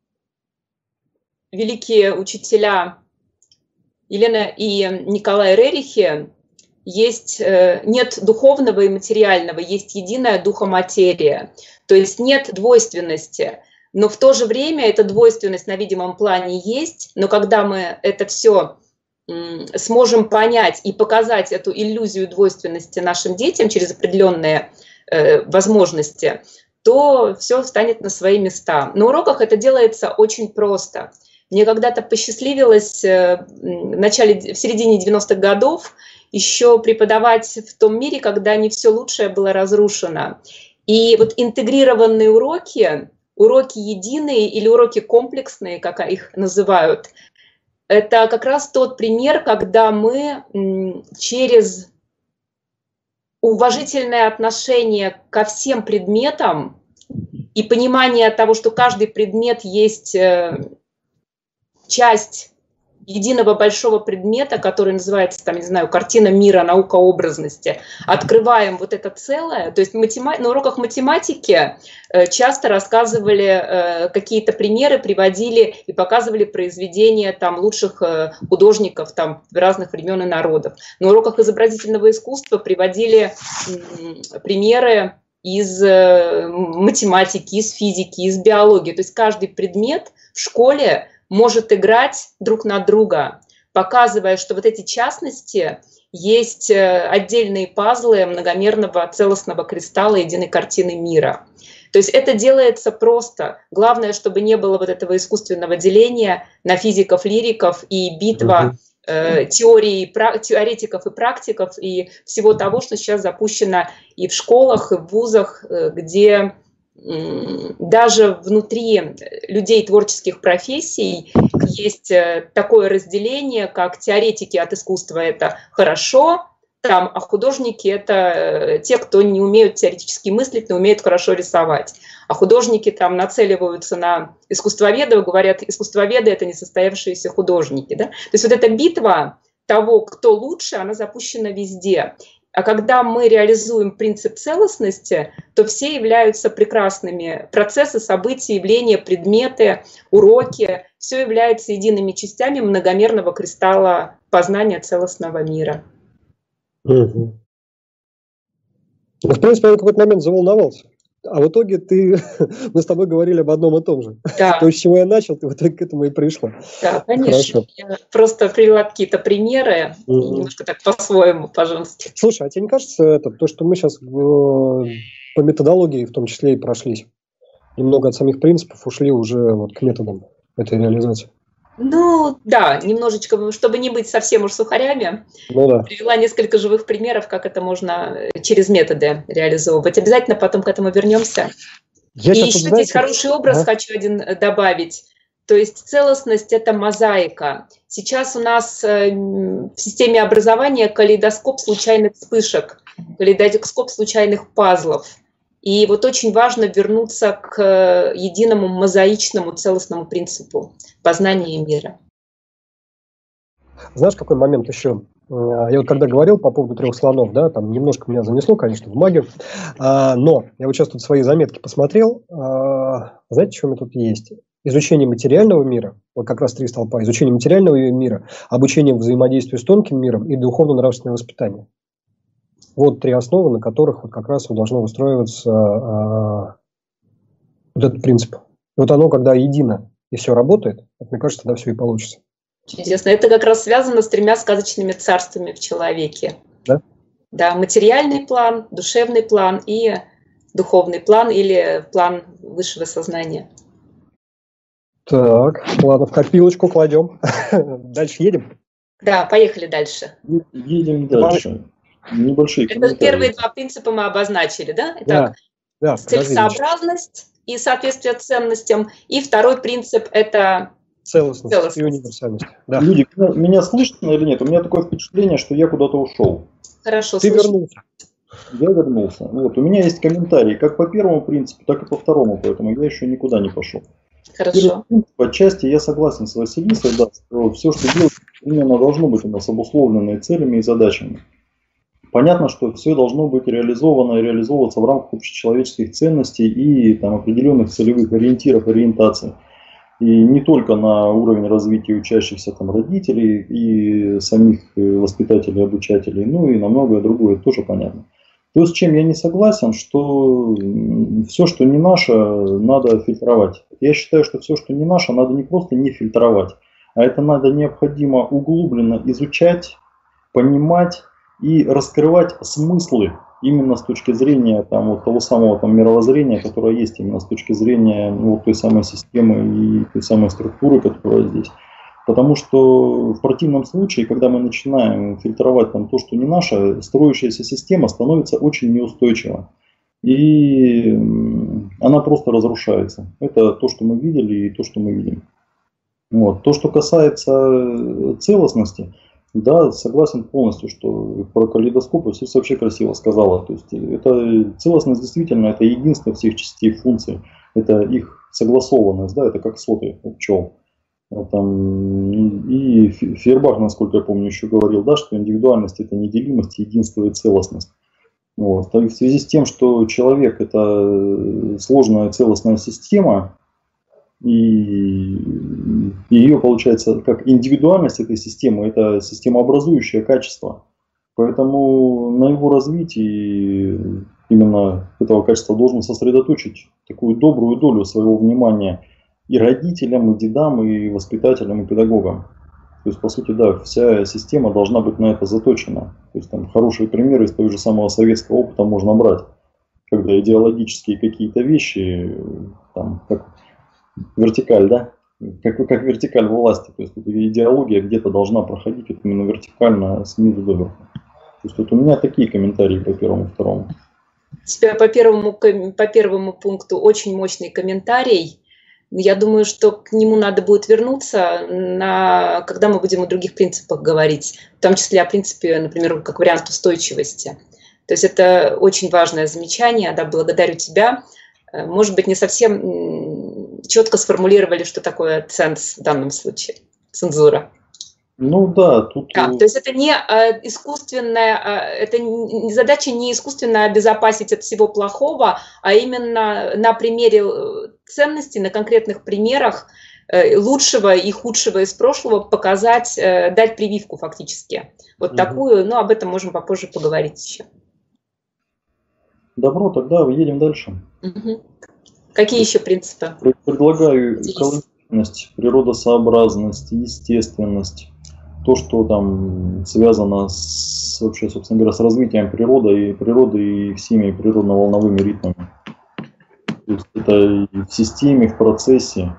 великие учителя Елена и Николай Рерихи, есть, нет духовного и материального, есть единая духоматерия. То есть нет двойственности. Но в то же время эта двойственность на видимом плане есть, но когда мы это все сможем понять и показать эту иллюзию двойственности нашим детям через определенные э, возможности, то все встанет на свои места. На уроках это делается очень просто. Мне когда-то посчастливилось э, в, начале, в середине девяностых годов еще преподавать в том мире, когда не все лучшее было разрушено. И вот интегрированные уроки, уроки единые или уроки комплексные, как их называют, это как раз тот пример, когда мы через уважительное отношение ко всем предметам и понимание того, что каждый предмет есть часть единого большого предмета, который называется, там, не знаю, картина мира, наука образности, открываем вот это целое. То есть матема... на уроках математики часто рассказывали какие-то примеры, приводили и показывали произведения там, лучших художников там, разных времен и народов. На уроках изобразительного искусства приводили примеры из математики, из физики, из биологии. То есть каждый предмет в школе может играть друг на друга, показывая, что вот эти частности есть отдельные пазлы многомерного целостного кристалла единой картины мира. То есть это делается просто. Главное, чтобы не было вот этого искусственного деления на физиков, лириков и битва э, теории, теоретиков и практиков и всего того, что сейчас запущено и в школах, и в вузах, где даже внутри людей творческих профессий есть такое разделение, как теоретики от искусства — это хорошо, там, а художники — это те, кто не умеют теоретически мыслить, но умеют хорошо рисовать. А художники там нацеливаются на искусствоведов, говорят, искусствоведы — это несостоявшиеся художники. Да? То есть вот эта битва того, кто лучше, она запущена везде. А когда мы реализуем принцип целостности, то все являются прекрасными. Процессы, события, явления, предметы, уроки — все является едиными частями многомерного кристалла познания целостного мира. Угу. В принципе, я в какой-то момент заволновался. А в итоге ты, мы с тобой говорили об одном и том же. Да. То, с чего я начал, ты в итоге к этому и пришла. Да, конечно. Хорошо. Я просто привела какие-то примеры, угу. и немножко так по-своему, по-женски. Слушай, а тебе не кажется это, то, что мы сейчас э, по методологии в том числе и прошлись, немного от самих принципов ушли уже вот к методам этой реализации? Ну, да, немножечко, чтобы не быть совсем уж сухарями, ну, да. Привела несколько живых примеров, как это можно через методы реализовывать. Обязательно потом к этому вернемся. Я И еще знаете... здесь хороший образ а? хочу один добавить. То есть целостность – это мозаика. Сейчас у нас в системе образования калейдоскоп случайных вспышек, калейдоскоп случайных пазлов. И вот очень важно вернуться к единому мозаичному целостному принципу познания мира. Знаешь, какой момент еще? Я вот когда говорил по поводу трех слонов, да, там немножко меня занесло, конечно, в магию, но я вот сейчас тут свои заметки посмотрел. Знаете, что у меня тут есть? Изучение материального мира, вот как раз три столпа, изучение материального мира, обучение взаимодействию с тонким миром и духовно-нравственное воспитание. Вот три основы, на которых вот как раз вот должно выстроиваться э, вот этот принцип. Вот оно, когда едино и все работает, вот, мне кажется, тогда все и получится. Чудесно. Это как раз связано с тремя сказочными царствами в человеке. Да? Да, материальный план, душевный план и духовный план или план высшего сознания. Так, ладно, в копилочку кладем. Дальше едем? Да, поехали дальше. Едем дальше. Небольшие Это первые два принципа мы обозначили, да? Итак, да, да, целесообразность, и соответствие ценностям. И второй принцип – это целостность, целостность. И универсальность. Да. Люди, меня слышно или нет? У меня такое впечатление, что я куда-то ушел. Хорошо, Ты слышу. вернулся. Я вернулся. Вот. У меня есть комментарии как по первому принципу, так и по второму, поэтому я еще никуда не пошел. Хорошо. Отчасти я согласен с Василисой, да, что все, что делается, именно должно быть у нас обусловлено целями и задачами. Понятно, что все должно быть реализовано и реализовываться в рамках общечеловеческих ценностей и там, определенных целевых ориентиров, ориентаций. И не только на уровень развития учащихся там, родителей и самих воспитателей, обучателей, но и на многое другое тоже понятно. То, с чем я не согласен, что все, что не наше, надо фильтровать. Я считаю, что все, что не наше, надо не просто не фильтровать, а это надо необходимо углубленно изучать, понимать и раскрывать смыслы именно с точки зрения там, вот того самого там, мировоззрения, которое есть именно с точки зрения ну, вот той самой системы и той самой структуры, которая здесь. Потому что в противном случае, когда мы начинаем фильтровать там, то, что не наше, строящаяся система становится очень неустойчива. И она просто разрушается. Это то, что мы видели и то, что мы видим. Вот. То, что касается целостности, да, согласен полностью, что про калейдоскоп все вообще красиво сказала. То есть это целостность действительно это единство всех частей функций. Это их согласованность, да, это как соты у пчел. Там, и Фейербах, насколько я помню, еще говорил, да, что индивидуальность это неделимость, единство и целостность. Вот. И в связи с тем, что человек это сложная целостная система, и ее получается как индивидуальность этой системы, это системообразующее качество. Поэтому на его развитии именно этого качества должен сосредоточить такую добрую долю своего внимания и родителям, и дедам, и воспитателям, и педагогам. То есть, по сути, да, вся система должна быть на это заточена. То есть, там хорошие примеры из того же самого советского опыта можно брать, когда идеологические какие-то вещи, там, как вертикаль, да, как, как вертикаль власти, то есть, идеология где-то должна проходить вот именно вертикально снизу до верху. То есть, вот у меня такие комментарии по первому, второму. По первому, по первому пункту очень мощный комментарий. Я думаю, что к нему надо будет вернуться, на, когда мы будем о других принципах говорить, в том числе о принципе, например, как вариант устойчивости. То есть это очень важное замечание, да, благодарю тебя. Может быть, не совсем четко сформулировали, что такое ценз в данном случае, цензура. Ну да, тут... Да, то есть это не искусственная, это задача не искусственно обезопасить от всего плохого, а именно на примере ценностей, на конкретных примерах лучшего и худшего из прошлого показать, дать прививку фактически. Вот угу. такую, но об этом можем попозже поговорить еще. Добро, тогда едем дальше. Угу. Какие еще принципы? Предлагаю экологичность, природосообразность, естественность. То, что там связано с, вообще, собственно говоря, с развитием природы и природы и всеми природно-волновыми ритмами. То есть это и в системе, в процессе.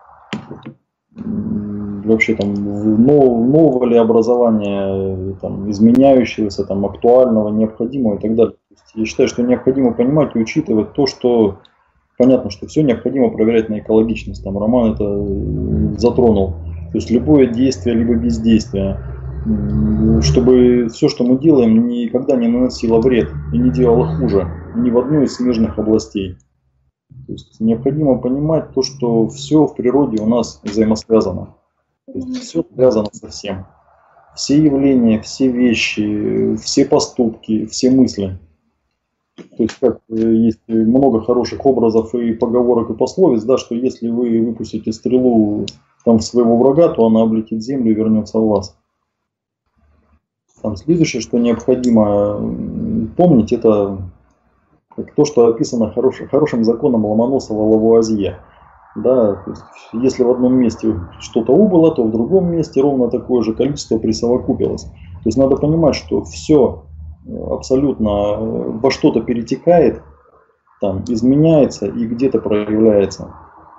Вообще там нового ли образования, там, изменяющегося, там, актуального, необходимого и так далее. То есть я считаю, что необходимо понимать и учитывать то, что понятно, что все необходимо проверять на экологичность. Там Роман это затронул. То есть любое действие, либо бездействие, чтобы все, что мы делаем, никогда не наносило вред и не делало хуже ни в одной из смежных областей. То есть необходимо понимать то, что все в природе у нас взаимосвязано. То есть все связано со всем. Все явления, все вещи, все поступки, все мысли. То есть как есть много хороших образов и поговорок и пословиц, да, что если вы выпустите стрелу там в своего врага, то она облетит землю и вернется в вас. Там следующее, что необходимо помнить, это то, что описано хорошим, хорошим законом Ломоносова-Лавуазье. Да, то есть, если в одном месте что-то убыло, то в другом месте ровно такое же количество присовокупилось. То есть надо понимать, что все абсолютно во что-то перетекает, там, изменяется и где-то проявляется.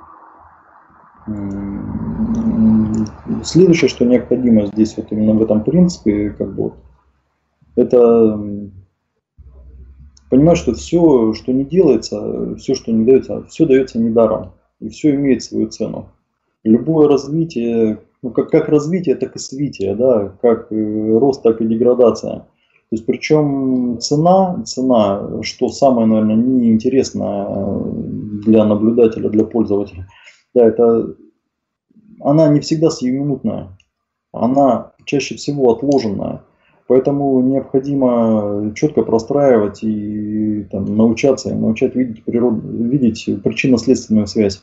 Следующее, что необходимо здесь вот именно в этом принципе, как бы, это понимать, что все, что не делается, все, что не дается, все дается недаром. И все имеет свою цену. Любое развитие, ну, как, как развитие, так и свитие, да, как э, рост, так и деградация. То есть, причем цена, цена, что самое, наверное, неинтересное для наблюдателя, для пользователя, да, это она не всегда сиюминутная, она чаще всего отложенная. Поэтому необходимо четко простраивать и там, научаться, научать видеть, природу, видеть причинно-следственную связь.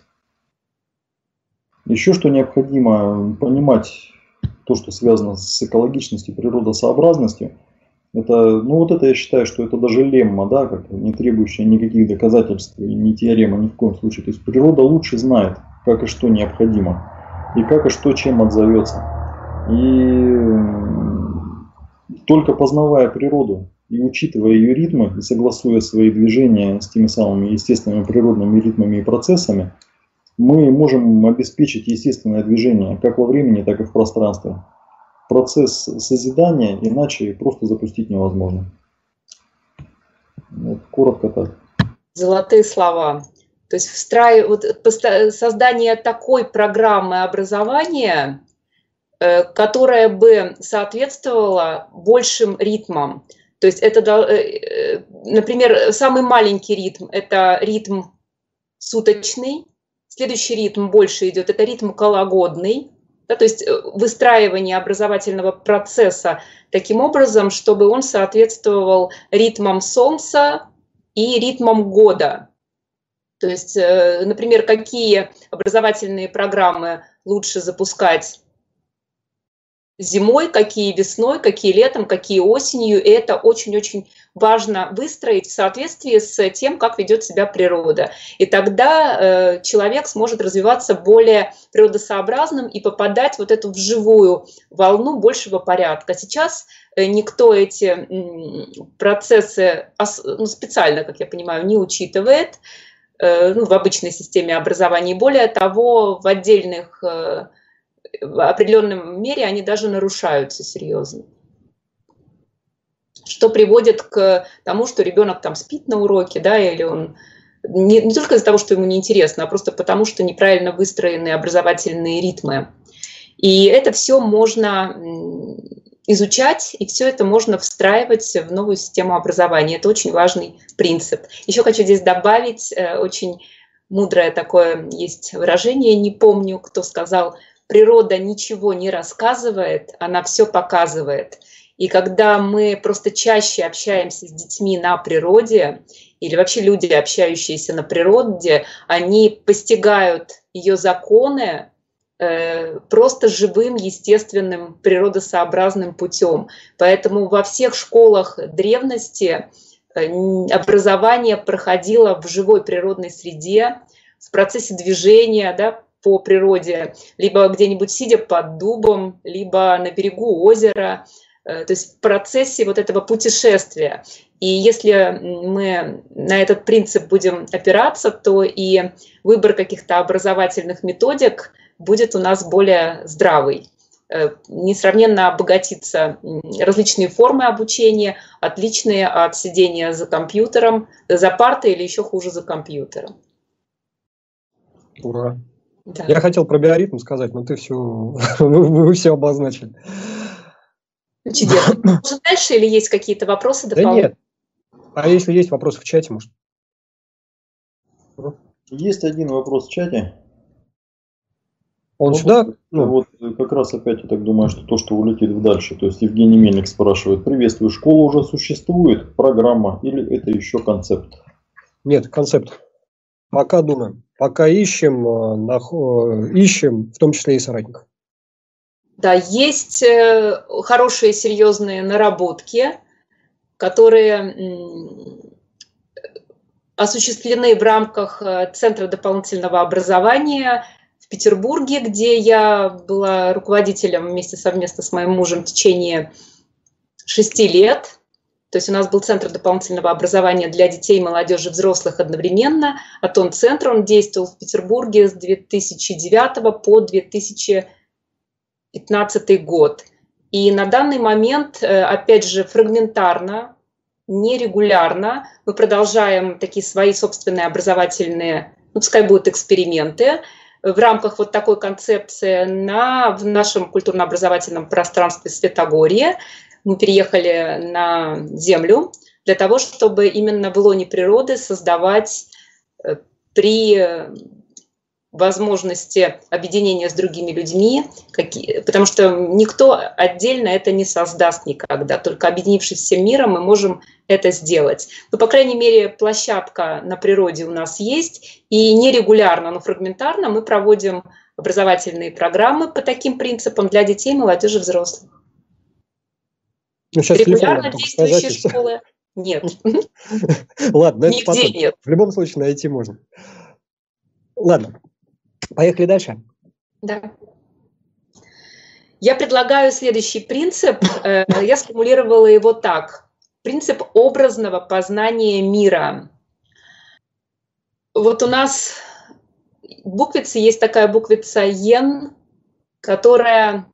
Еще что необходимо понимать то, что связано с экологичностью, природосообразностью. Это, ну вот это я считаю, что это даже лемма, да, как не требующая никаких доказательств и не теорема ни в коем случае. То есть природа лучше знает, как и что необходимо, и как и что чем отзовется. И только познавая природу и учитывая ее ритмы, и согласуя свои движения с теми самыми естественными природными ритмами и процессами, мы можем обеспечить естественное движение как во времени, так и в пространстве. Процесс созидания иначе просто запустить невозможно. Вот, коротко так. Золотые слова. То есть встраив... вот, создание такой программы образования, которая бы соответствовала большим ритмам. То есть это, например, самый маленький ритм – это ритм суточный, следующий ритм больше идет – это ритм кологодный. Да, то есть выстраивание образовательного процесса таким образом, чтобы он соответствовал ритмам Солнца и ритмам года. То есть, например, какие образовательные программы лучше запускать зимой, какие весной, какие летом, какие осенью. И это очень-очень важно выстроить в соответствии с тем, как ведет себя природа. И тогда э, человек сможет развиваться более природосообразным и попадать вот эту вживую волну большего порядка. Сейчас э, никто эти э, процессы ну, специально, как я понимаю, не учитывает э, ну, в обычной системе образования. И более того, в отдельных э, в определенном мере они даже нарушаются серьезно. Что приводит к тому, что ребенок там спит на уроке, да, или он не, не только из-за того, что ему неинтересно, а просто потому, что неправильно выстроены образовательные ритмы. И это все можно изучать, и все это можно встраивать в новую систему образования. Это очень важный принцип. Еще хочу здесь добавить, очень мудрое такое есть выражение, не помню, кто сказал: природа ничего не рассказывает, она все показывает. И когда мы просто чаще общаемся с детьми на природе, или вообще люди, общающиеся на природе, они постигают ее законы э, просто живым, естественным, природосообразным путем. Поэтому во всех школах древности э, образование проходило в живой природной среде, в процессе движения, да, по природе, либо где-нибудь сидя под дубом, либо на берегу озера, то есть в процессе вот этого путешествия. И если мы на этот принцип будем опираться, то и выбор каких-то образовательных методик будет у нас более здравый. Несравненно обогатятся различные формы обучения, отличные от сидения за компьютером, за партой или еще хуже за компьютером. Ура! Да. Я хотел про биоритм сказать, но ты все, вы все обозначили. Чудесно. Может, дальше или есть какие-то вопросы дополнительные? Да нет. А если есть вопросы в чате, может? Есть один вопрос в чате. Он ну, сюда? Вот, ну. вот как раз опять я так думаю, что то, что улетит дальше. То есть Евгений Мельник спрашивает: приветствую, школа уже существует, программа, или это еще концепт? Нет, концепт. Пока думаем. Пока ищем, ищем, в том числе и соратников. Да, есть хорошие серьезные наработки, которые осуществлены в рамках Центра дополнительного образования в Петербурге, где я была руководителем вместе совместно с моим мужем в течение шести лет. То есть у нас был Центр дополнительного образования для детей, молодежи, взрослых одновременно. Атон-центр, он действовал в Петербурге с две тысячи девятого по две тысячи пятнадцатый год. И на данный момент, опять же, фрагментарно нерегулярно мы продолжаем такие свои собственные образовательные, ну, пускай будут эксперименты, в рамках вот такой концепции на, в нашем культурно-образовательном пространстве Святогорье. Мы переехали на Землю для того, чтобы именно в лоне природы создавать при возможности объединения с другими людьми, какие, потому что никто отдельно это не создаст никогда, только объединившись всем миром мы можем это сделать. Но, по крайней мере, площадка на природе у нас есть, и нерегулярно, но фрагментарно мы проводим образовательные программы по таким принципам для детей, молодежи, взрослых. Ну, регулярно действующие школы нет. Ладно, нигде потом. Нет. В любом случае найти можно. Ладно. Поехали дальше. Да. Я предлагаю следующий принцип. Я сформулировала его так. Принцип образного познания мира. Вот у нас в буквице есть такая буквица «ен», которая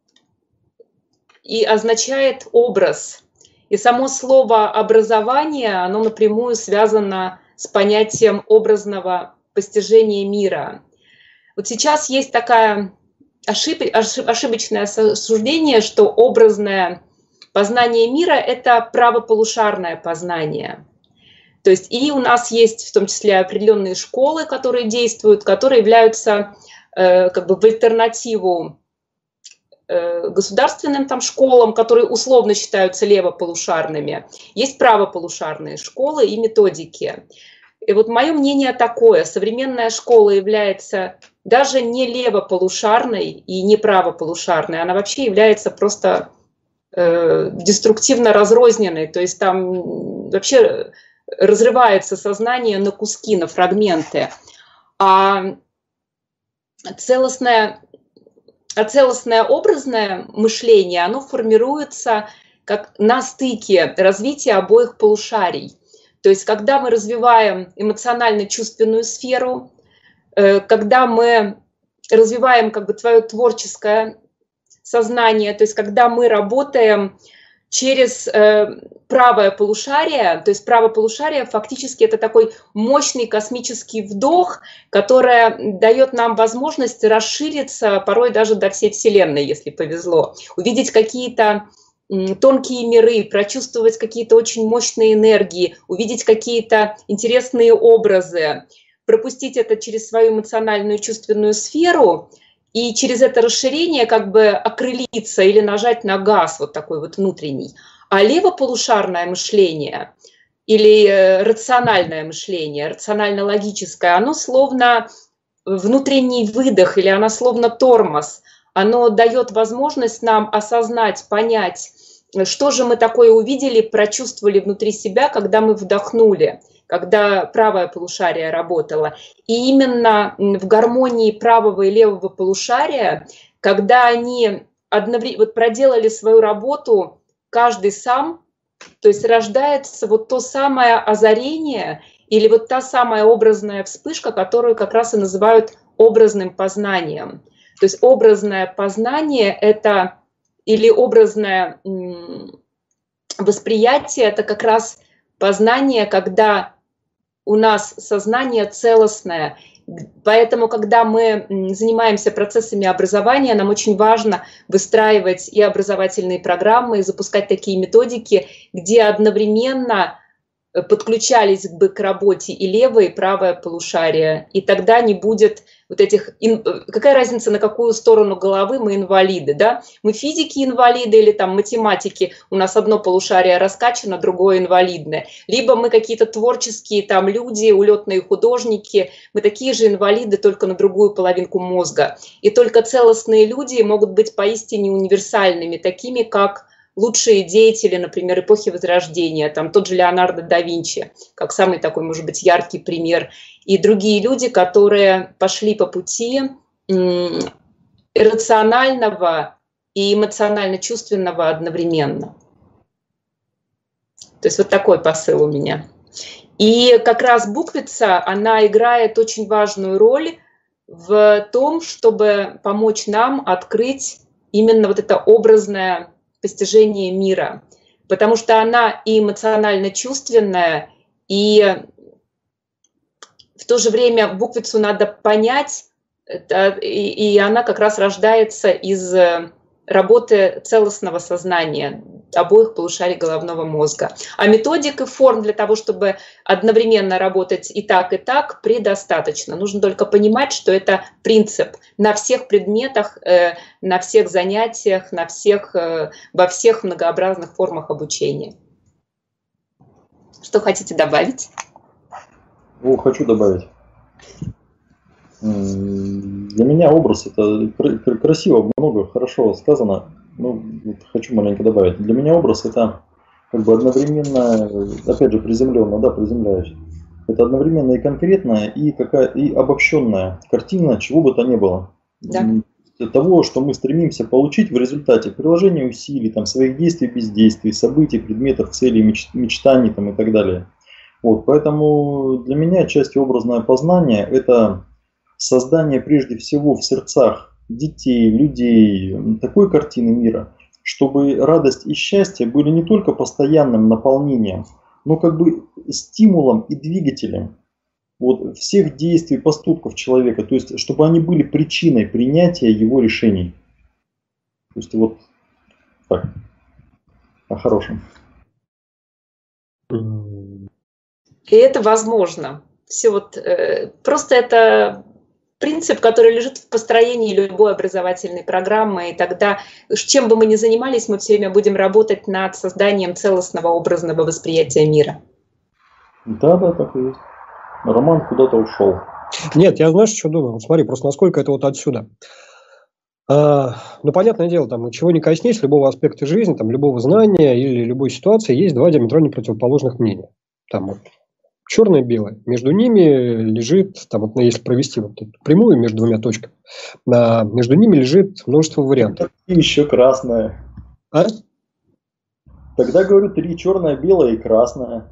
и означает образ. И само слово «образование», оно напрямую связано с понятием образного постижения мира. Вот сейчас есть такое ошибочное суждение, что образное познание мира – это правополушарное познание. То есть и у нас есть в том числе определенные школы, которые действуют, которые являются э, как бы в альтернативу э, государственным там, школам, которые условно считаются левополушарными. Есть правополушарные школы и методики. И вот мое мнение такое: современная школа является даже не левополушарной и не правополушарной, она вообще является просто э, деструктивно разрозненной, то есть там вообще разрывается сознание на куски, на фрагменты. А целостное, а целостное образное мышление, оно формируется как на стыке развития обоих полушарий. То есть когда мы развиваем эмоционально-чувственную сферу, когда мы развиваем как бы твое творческое сознание, то есть когда мы работаем через э, правое полушарие, то есть правое полушарие фактически это такой мощный космический вдох, который дает нам возможность расшириться порой даже до всей Вселенной, если повезло, увидеть какие-то тонкие миры, прочувствовать какие-то очень мощные энергии, увидеть какие-то интересные образы, пропустить это через свою эмоциональную чувственную сферу и через это расширение как бы окрылиться или нажать на газ вот такой вот внутренний. А левополушарное мышление или рациональное мышление, рационально-логическое, оно словно внутренний выдох или оно словно тормоз. Оно дает возможность нам осознать, понять, что же мы такое увидели, прочувствовали внутри себя, когда мы вдохнули, когда правое полушарие работало. И именно в гармонии правого и левого полушария, когда они одновременно вот проделали свою работу, каждый сам, то есть рождается вот то самое озарение или вот та самая образная вспышка, которую как раз и называют образным познанием. То есть образное познание это или образное восприятие это как раз познание, когда у нас сознание целостное. Поэтому, когда мы занимаемся процессами образования, нам очень важно выстраивать и образовательные программы, и запускать такие методики, где одновременно подключались бы к работе и левое, и правое полушарие. И тогда не будет вот этих... Какая разница, на какую сторону головы мы инвалиды, да? Мы физики инвалиды или там математики, у нас одно полушарие раскачано, другое инвалидное. Либо мы какие-то творческие там люди, улетные художники, мы такие же инвалиды, только на другую половинку мозга. И только целостные люди могут быть поистине универсальными, такими как лучшие деятели, например, эпохи Возрождения, там тот же Леонардо да Винчи, как самый такой, может быть, яркий пример, и другие люди, которые пошли по пути рационального и эмоционально-чувственного одновременно. То есть вот такой посыл у меня. И как раз буквица, она играет очень важную роль в том, чтобы помочь нам открыть именно вот это образное постижение мира. потому что она и эмоционально-чувственная, и в то же время буквицу надо понять, и, и она как раз рождается из работы целостного сознания обоих полушарий головного мозга. А методик и форм для того, чтобы одновременно работать и так, и так, предостаточно. Нужно только понимать, что это принцип на всех предметах, на всех занятиях, на всех, во всех многообразных формах обучения. Что хотите добавить? О, хочу добавить. Для меня образ это красиво, много, хорошо сказано. Ну, вот хочу маленько добавить. Для меня образ это как бы одновременно, опять же, приземленно, да, приземляюсь. Это одновременно и конкретная, и какая, и обобщенная картина, чего бы то ни было. Да. Того, что мы стремимся получить в результате приложения усилий, там, своих действий, бездействий, событий, предметов, целей, меч, мечтаний там, и так далее. Вот, поэтому для меня часть образное познание это создание прежде всего в сердцах детей, людей такой картины мира, чтобы радость и счастье были не только постоянным наполнением, но как бы стимулом и двигателем вот, всех действий, поступков человека, то есть чтобы они были причиной принятия его решений. То есть вот так, о хорошем. И это возможно. Все вот, э, просто это принцип, который лежит в построении любой образовательной программы, и тогда, чем бы мы ни занимались, мы все время будем работать над созданием целостного образного восприятия мира. Да, да, так и есть. Роман куда-то ушел. Нет, я знаешь, что думаю? Вот смотри, просто насколько это вот отсюда. А, ну, понятное дело, там, чего не коснись, любого аспекта жизни, там, любого знания или любой ситуации, есть два диаметрально противоположных мнения. Там вот черное и белое. Между ними лежит, там, вот, если провести вот эту прямую между двумя точками, а, между ними лежит множество вариантов. И еще красное. А? Тогда, говорю, три: черное, белое и красное.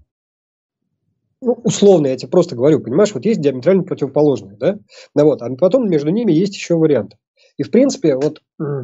Ну, условно, я тебе просто говорю, понимаешь, вот есть диаметрально противоположные, да? Ну, вот, а потом между ними есть еще варианты. И, в принципе, вот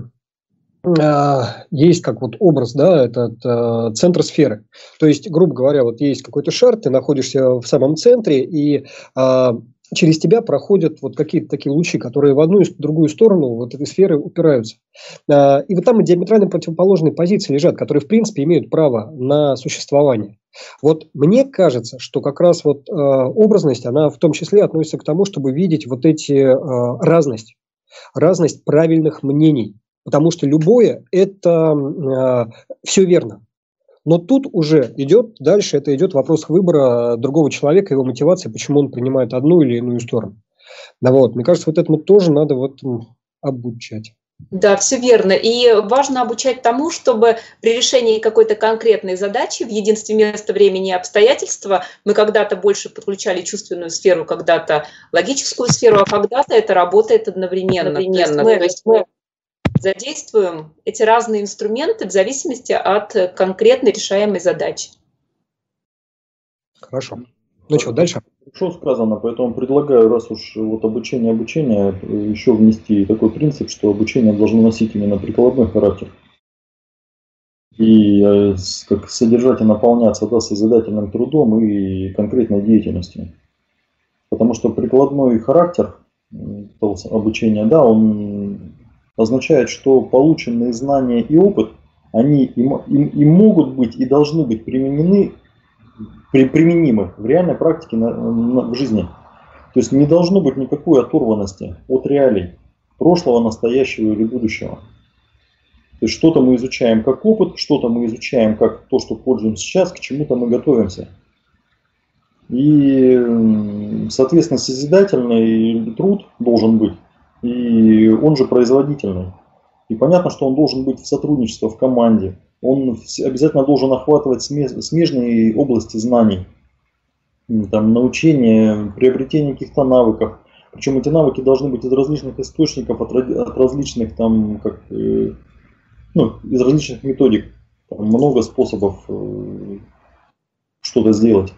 э, есть как вот образ, да, этот э, центр сферы. То есть, грубо говоря, вот есть какой-то шар, ты находишься в самом центре, и э, через тебя проходят вот какие-то такие лучи, которые в одну и в другую сторону вот этой сферы упираются. Э, и вот там диаметрально противоположные позиции лежат, которые, в принципе, имеют право на существование. Вот мне кажется, что как раз вот э, образность, она в том числе относится к тому, чтобы видеть вот эти э, разность, разность правильных мнений, потому что любое – это э, все верно. Но тут уже идет, дальше это идет вопрос выбора другого человека, его мотивации, почему он принимает одну или иную сторону. Да, вот, мне кажется, вот этому тоже надо вот обучать. Да, все верно. И важно обучать тому, чтобы при решении какой-то конкретной задачи в единстве места, времени и обстоятельства мы когда-то больше подключали чувственную сферу, когда-то логическую сферу, а когда-то это работает одновременно. одновременно. То есть мы, то есть мы задействуем эти разные инструменты в зависимости от конкретной решаемой задачи. Хорошо. Ну что, дальше? Хорошо сказано, поэтому предлагаю, раз уж вот обучение обучение, еще внести такой принцип, что обучение должно носить именно прикладной характер. И как содержательно наполняться, да, созидательным трудом и конкретной деятельностью. Потому что прикладной характер обучения, да, он означает, что полученные знания и опыт, они и, и, и могут быть, и должны быть применены При, применимы в реальной практике на, на, в жизни. То есть не должно быть никакой оторванности от реалий прошлого, настоящего или будущего. То есть что-то мы изучаем как опыт, что-то мы изучаем как то, что пользуемся сейчас, к чему-то мы готовимся. И, соответственно, созидательный труд должен быть, и он же производительный. И понятно, что он должен быть в сотрудничестве, в команде. Он обязательно должен охватывать смежные области знаний, там, научение, приобретение каких-то навыков. Причем эти навыки должны быть из различных источников, от, от различных, там, как, ну, из различных методик. Там много способов что-то сделать.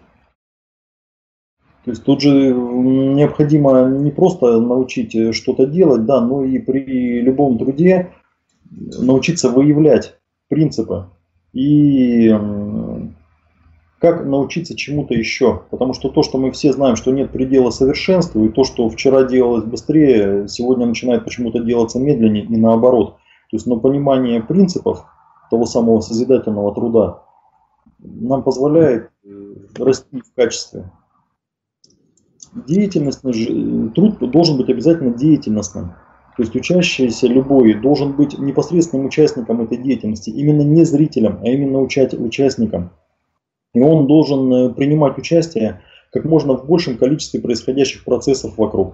То есть тут же необходимо не просто научить что-то делать, да, но и при любом труде научиться выявлять принципы, И как научиться чему-то еще. Потому что то, что мы все знаем, что нет предела совершенству, и то, что вчера делалось быстрее, сегодня начинает почему-то делаться медленнее и наоборот. То есть, но понимание принципов того самого созидательного труда нам позволяет расти в качестве. Деятельностный же, труд должен быть обязательно деятельностным. То есть учащийся любой должен быть непосредственным участником этой деятельности, именно не зрителем, а именно участником. И он должен принимать участие как можно в большем количестве происходящих процессов вокруг.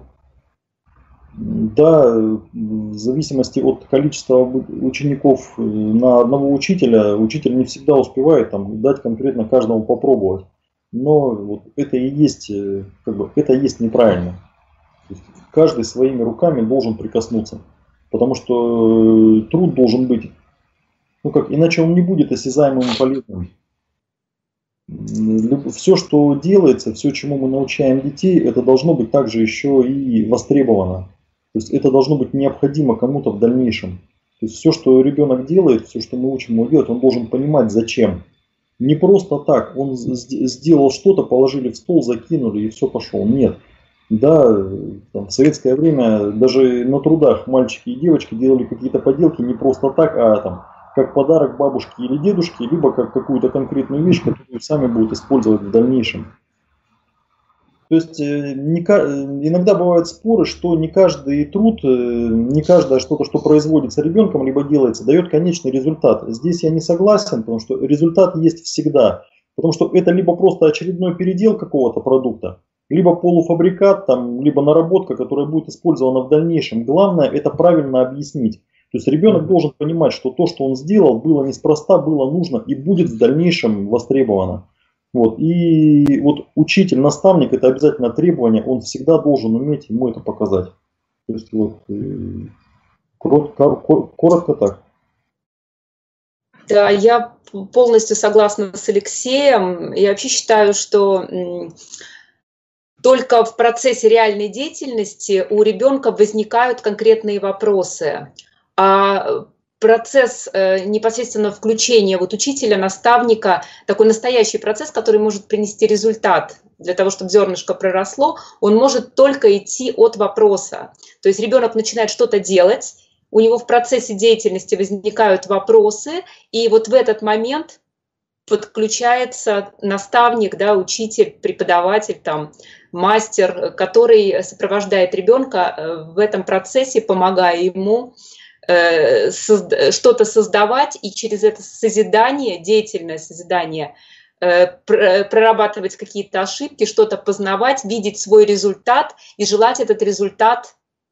Да, в зависимости от количества учеников на одного учителя, учитель не всегда успевает там, дать конкретно каждому попробовать. Но вот это и есть, как бы, это и есть неправильно. То есть каждый своими руками должен прикоснуться. Потому что труд должен быть, ну как, иначе он не будет осязаемым и полезным. Все, что делается, все, чему мы научаем детей, это должно быть также еще и востребовано. То есть это должно быть необходимо кому-то в дальнейшем. То есть все, что ребенок делает, все, что мы учим его делать, он должен понимать, зачем. Не просто так, он сделал что-то, положили в стол, закинули и все, пошел. Нет. Да, там, в советское время даже на трудах мальчики и девочки делали какие-то поделки не просто так, а там, как подарок бабушке или дедушке, либо как какую-то конкретную вещь, которую сами будут использовать в дальнейшем. То есть не, иногда бывают споры, что не каждый труд, не каждое что-то, что производится ребенком, либо делается, дает конечный результат. Здесь я не согласен, потому что результат есть всегда. Потому что это либо просто очередной передел какого-то продукта, либо полуфабрикат, там, либо наработка, которая будет использована в дальнейшем. Главное это правильно объяснить. То есть ребенок должен понимать, что то, что он сделал, было неспроста, было нужно и будет в дальнейшем востребовано. Вот. И вот учитель, наставник, это обязательно требование, он всегда должен уметь ему это показать. То есть вот коротко, коротко так. Да, я полностью согласна с Алексеем. Я вообще считаю, что только в процессе реальной деятельности у ребенка возникают конкретные вопросы. А процесс э, непосредственно включения вот учителя, наставника, такой настоящий процесс, который может принести результат для того, чтобы зернышко проросло, он может только идти от вопроса. То есть ребенок начинает что-то делать, у него в процессе деятельности возникают вопросы, и вот в этот момент подключается наставник, да, учитель, преподаватель, там, мастер, который сопровождает ребенка в этом процессе, помогая ему что-то создавать, и через это созидание, деятельное созидание, прорабатывать какие-то ошибки, что-то познавать, видеть свой результат и желать этот результат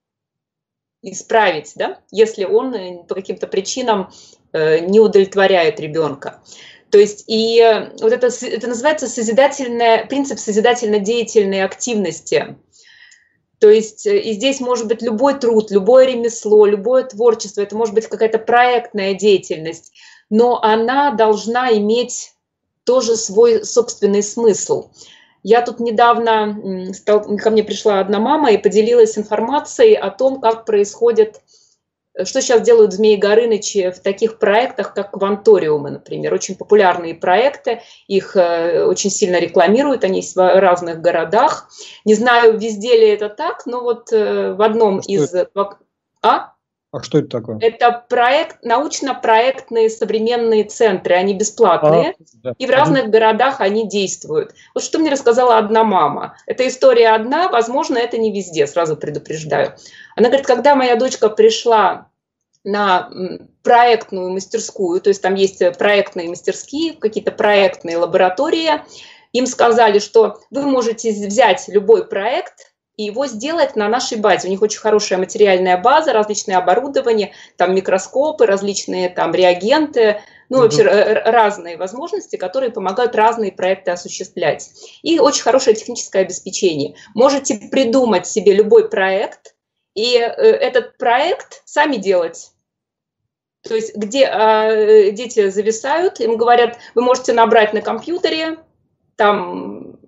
исправить, да, если он по каким-то причинам не удовлетворяет ребенка. То есть и вот это, это называется созидательное, принцип созидательно-деятельной активности. То есть и здесь может быть любой труд, любое ремесло, любое творчество, это может быть какая-то проектная деятельность, но она должна иметь тоже свой собственный смысл. Я тут недавно, стал, ко мне пришла одна мама и поделилась информацией о том, как происходит, что сейчас делают Змей Горынычи в таких проектах, как кванториумы, например. Очень популярные проекты, их очень сильно рекламируют, они есть в разных городах. Не знаю, везде ли это так, но вот в одном что из... Это? А? А что это такое? Это проект, научно-проектные современные центры, они бесплатные, а, да. И в разных городах они действуют. Вот что мне рассказала одна мама. Эта история одна, возможно, это не везде, сразу предупреждаю. Она говорит, когда моя дочка пришла на проектную мастерскую, то есть там есть проектные мастерские, какие-то проектные лаборатории, им сказали, что вы можете взять любой проект и его сделать на нашей базе. У них очень хорошая материальная база, различные оборудования, там микроскопы, различные там реагенты, ну, вообще mm-hmm. разные возможности, которые помогают разные проекты осуществлять. И очень хорошее техническое обеспечение. Можете придумать себе любой проект, и этот проект сами делать. То есть где э, дети зависают, им говорят, вы можете набрать на компьютере там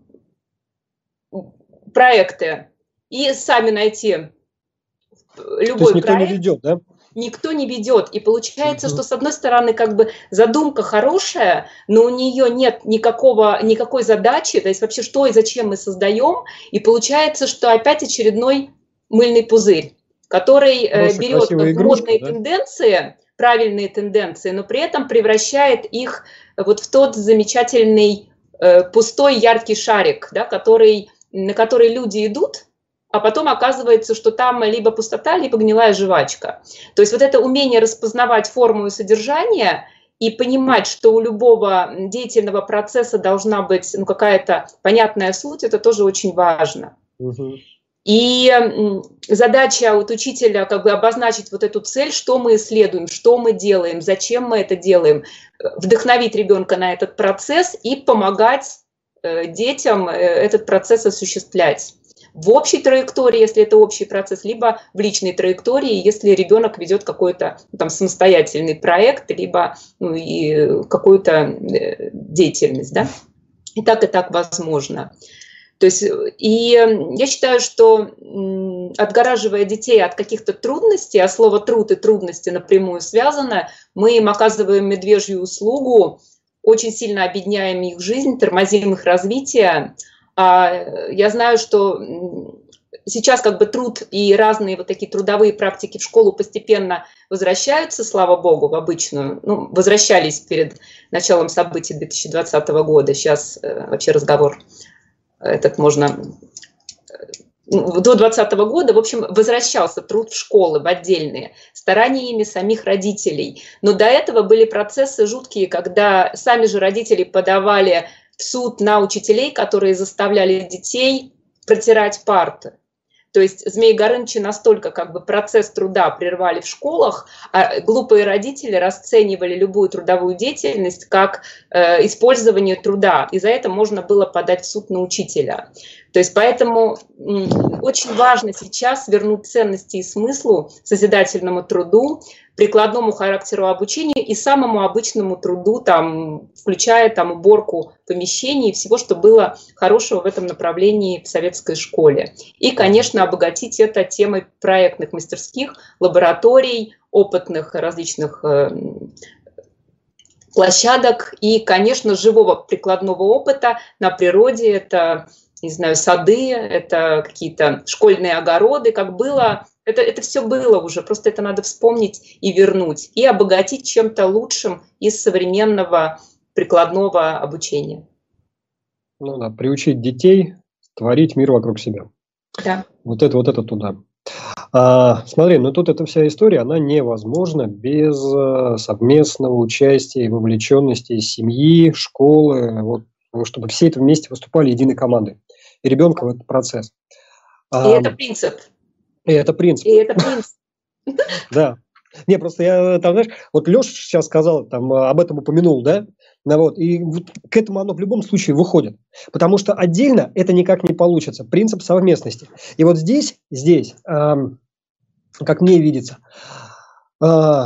проекты, и сами найти любой То есть никто проект. не ведет, да? никто не ведет. И получается, что с одной стороны как бы задумка хорошая, но у нее нет никакого, никакой задачи, то есть вообще что и зачем мы создаем, и получается, что опять очередной мыльный пузырь, который э, берет модные, да, тенденции, правильные тенденции, но при этом превращает их вот в тот замечательный э, пустой яркий шарик, да, который, на который люди идут, а потом оказывается, что там либо пустота, либо гнилая жвачка. То есть вот это умение распознавать форму и содержание и понимать, что у любого деятельного процесса должна быть, ну, какая-то понятная суть, это тоже очень важно. Угу. И задача вот учителя как бы обозначить вот эту цель, что мы исследуем, что мы делаем, зачем мы это делаем, вдохновить ребенка на этот процесс и помогать детям этот процесс осуществлять. В общей траектории, если это общий процесс, либо в личной траектории, если ребенок ведет какой-то там самостоятельный проект, либо ну, и какую-то деятельность, да? И так, и так возможно. То есть, и я считаю, что отгораживая детей от каких-то трудностей, а слово «труд» и «трудности» напрямую связано, мы им оказываем медвежью услугу, очень сильно обедняем их жизнь, тормозим их развитие. Я знаю, что сейчас как бы труд и разные вот такие трудовые практики в школу постепенно возвращаются, слава богу, в обычную. Ну, возвращались перед началом событий две тысячи двадцатого года. Сейчас вообще разговор этот можно... До две тысячи двадцатого года, в общем, возвращался труд в школы, в отдельные, стараниями самих родителей. Но до этого были процессы жуткие, когда сами же родители подавали в суд на учителей, которые заставляли детей протирать парты. То есть Змей Горынычи настолько как бы процесс труда прервали в школах, а глупые родители расценивали любую трудовую деятельность как э, использование труда, и за это можно было подать в суд на учителя. То есть поэтому м, очень важно сейчас вернуть ценности и смыслу созидательному труду, прикладному характеру обучения и самому обычному труду, там, включая там, уборку помещений и всего, что было хорошего в этом направлении в советской школе. И, конечно, обогатить это темой проектных мастерских, лабораторий, опытных различных э, площадок и, конечно, живого прикладного опыта на природе. Это, не знаю, сады, это какие-то школьные огороды, как было. Это, это все было уже, просто это надо вспомнить и вернуть, и обогатить чем-то лучшим из современного прикладного обучения. Ну да, приучить детей творить мир вокруг себя. Да. Вот это, вот это туда. А, смотри, ну тут эта вся история, она невозможна без совместного участия и вовлеченности семьи, школы, вот, чтобы все это вместе выступали единой командой. И ребенка в этот процесс. И а, это принцип. И это принцип. И это принцип. Да. Не, просто я, там, знаешь, вот Леша сейчас сказал, там, об этом упомянул, да? Ну, вот, и вот к этому оно в любом случае выходит. Потому что отдельно это никак не получится. Принцип совместности. И вот здесь, здесь, э, как мне видится, э,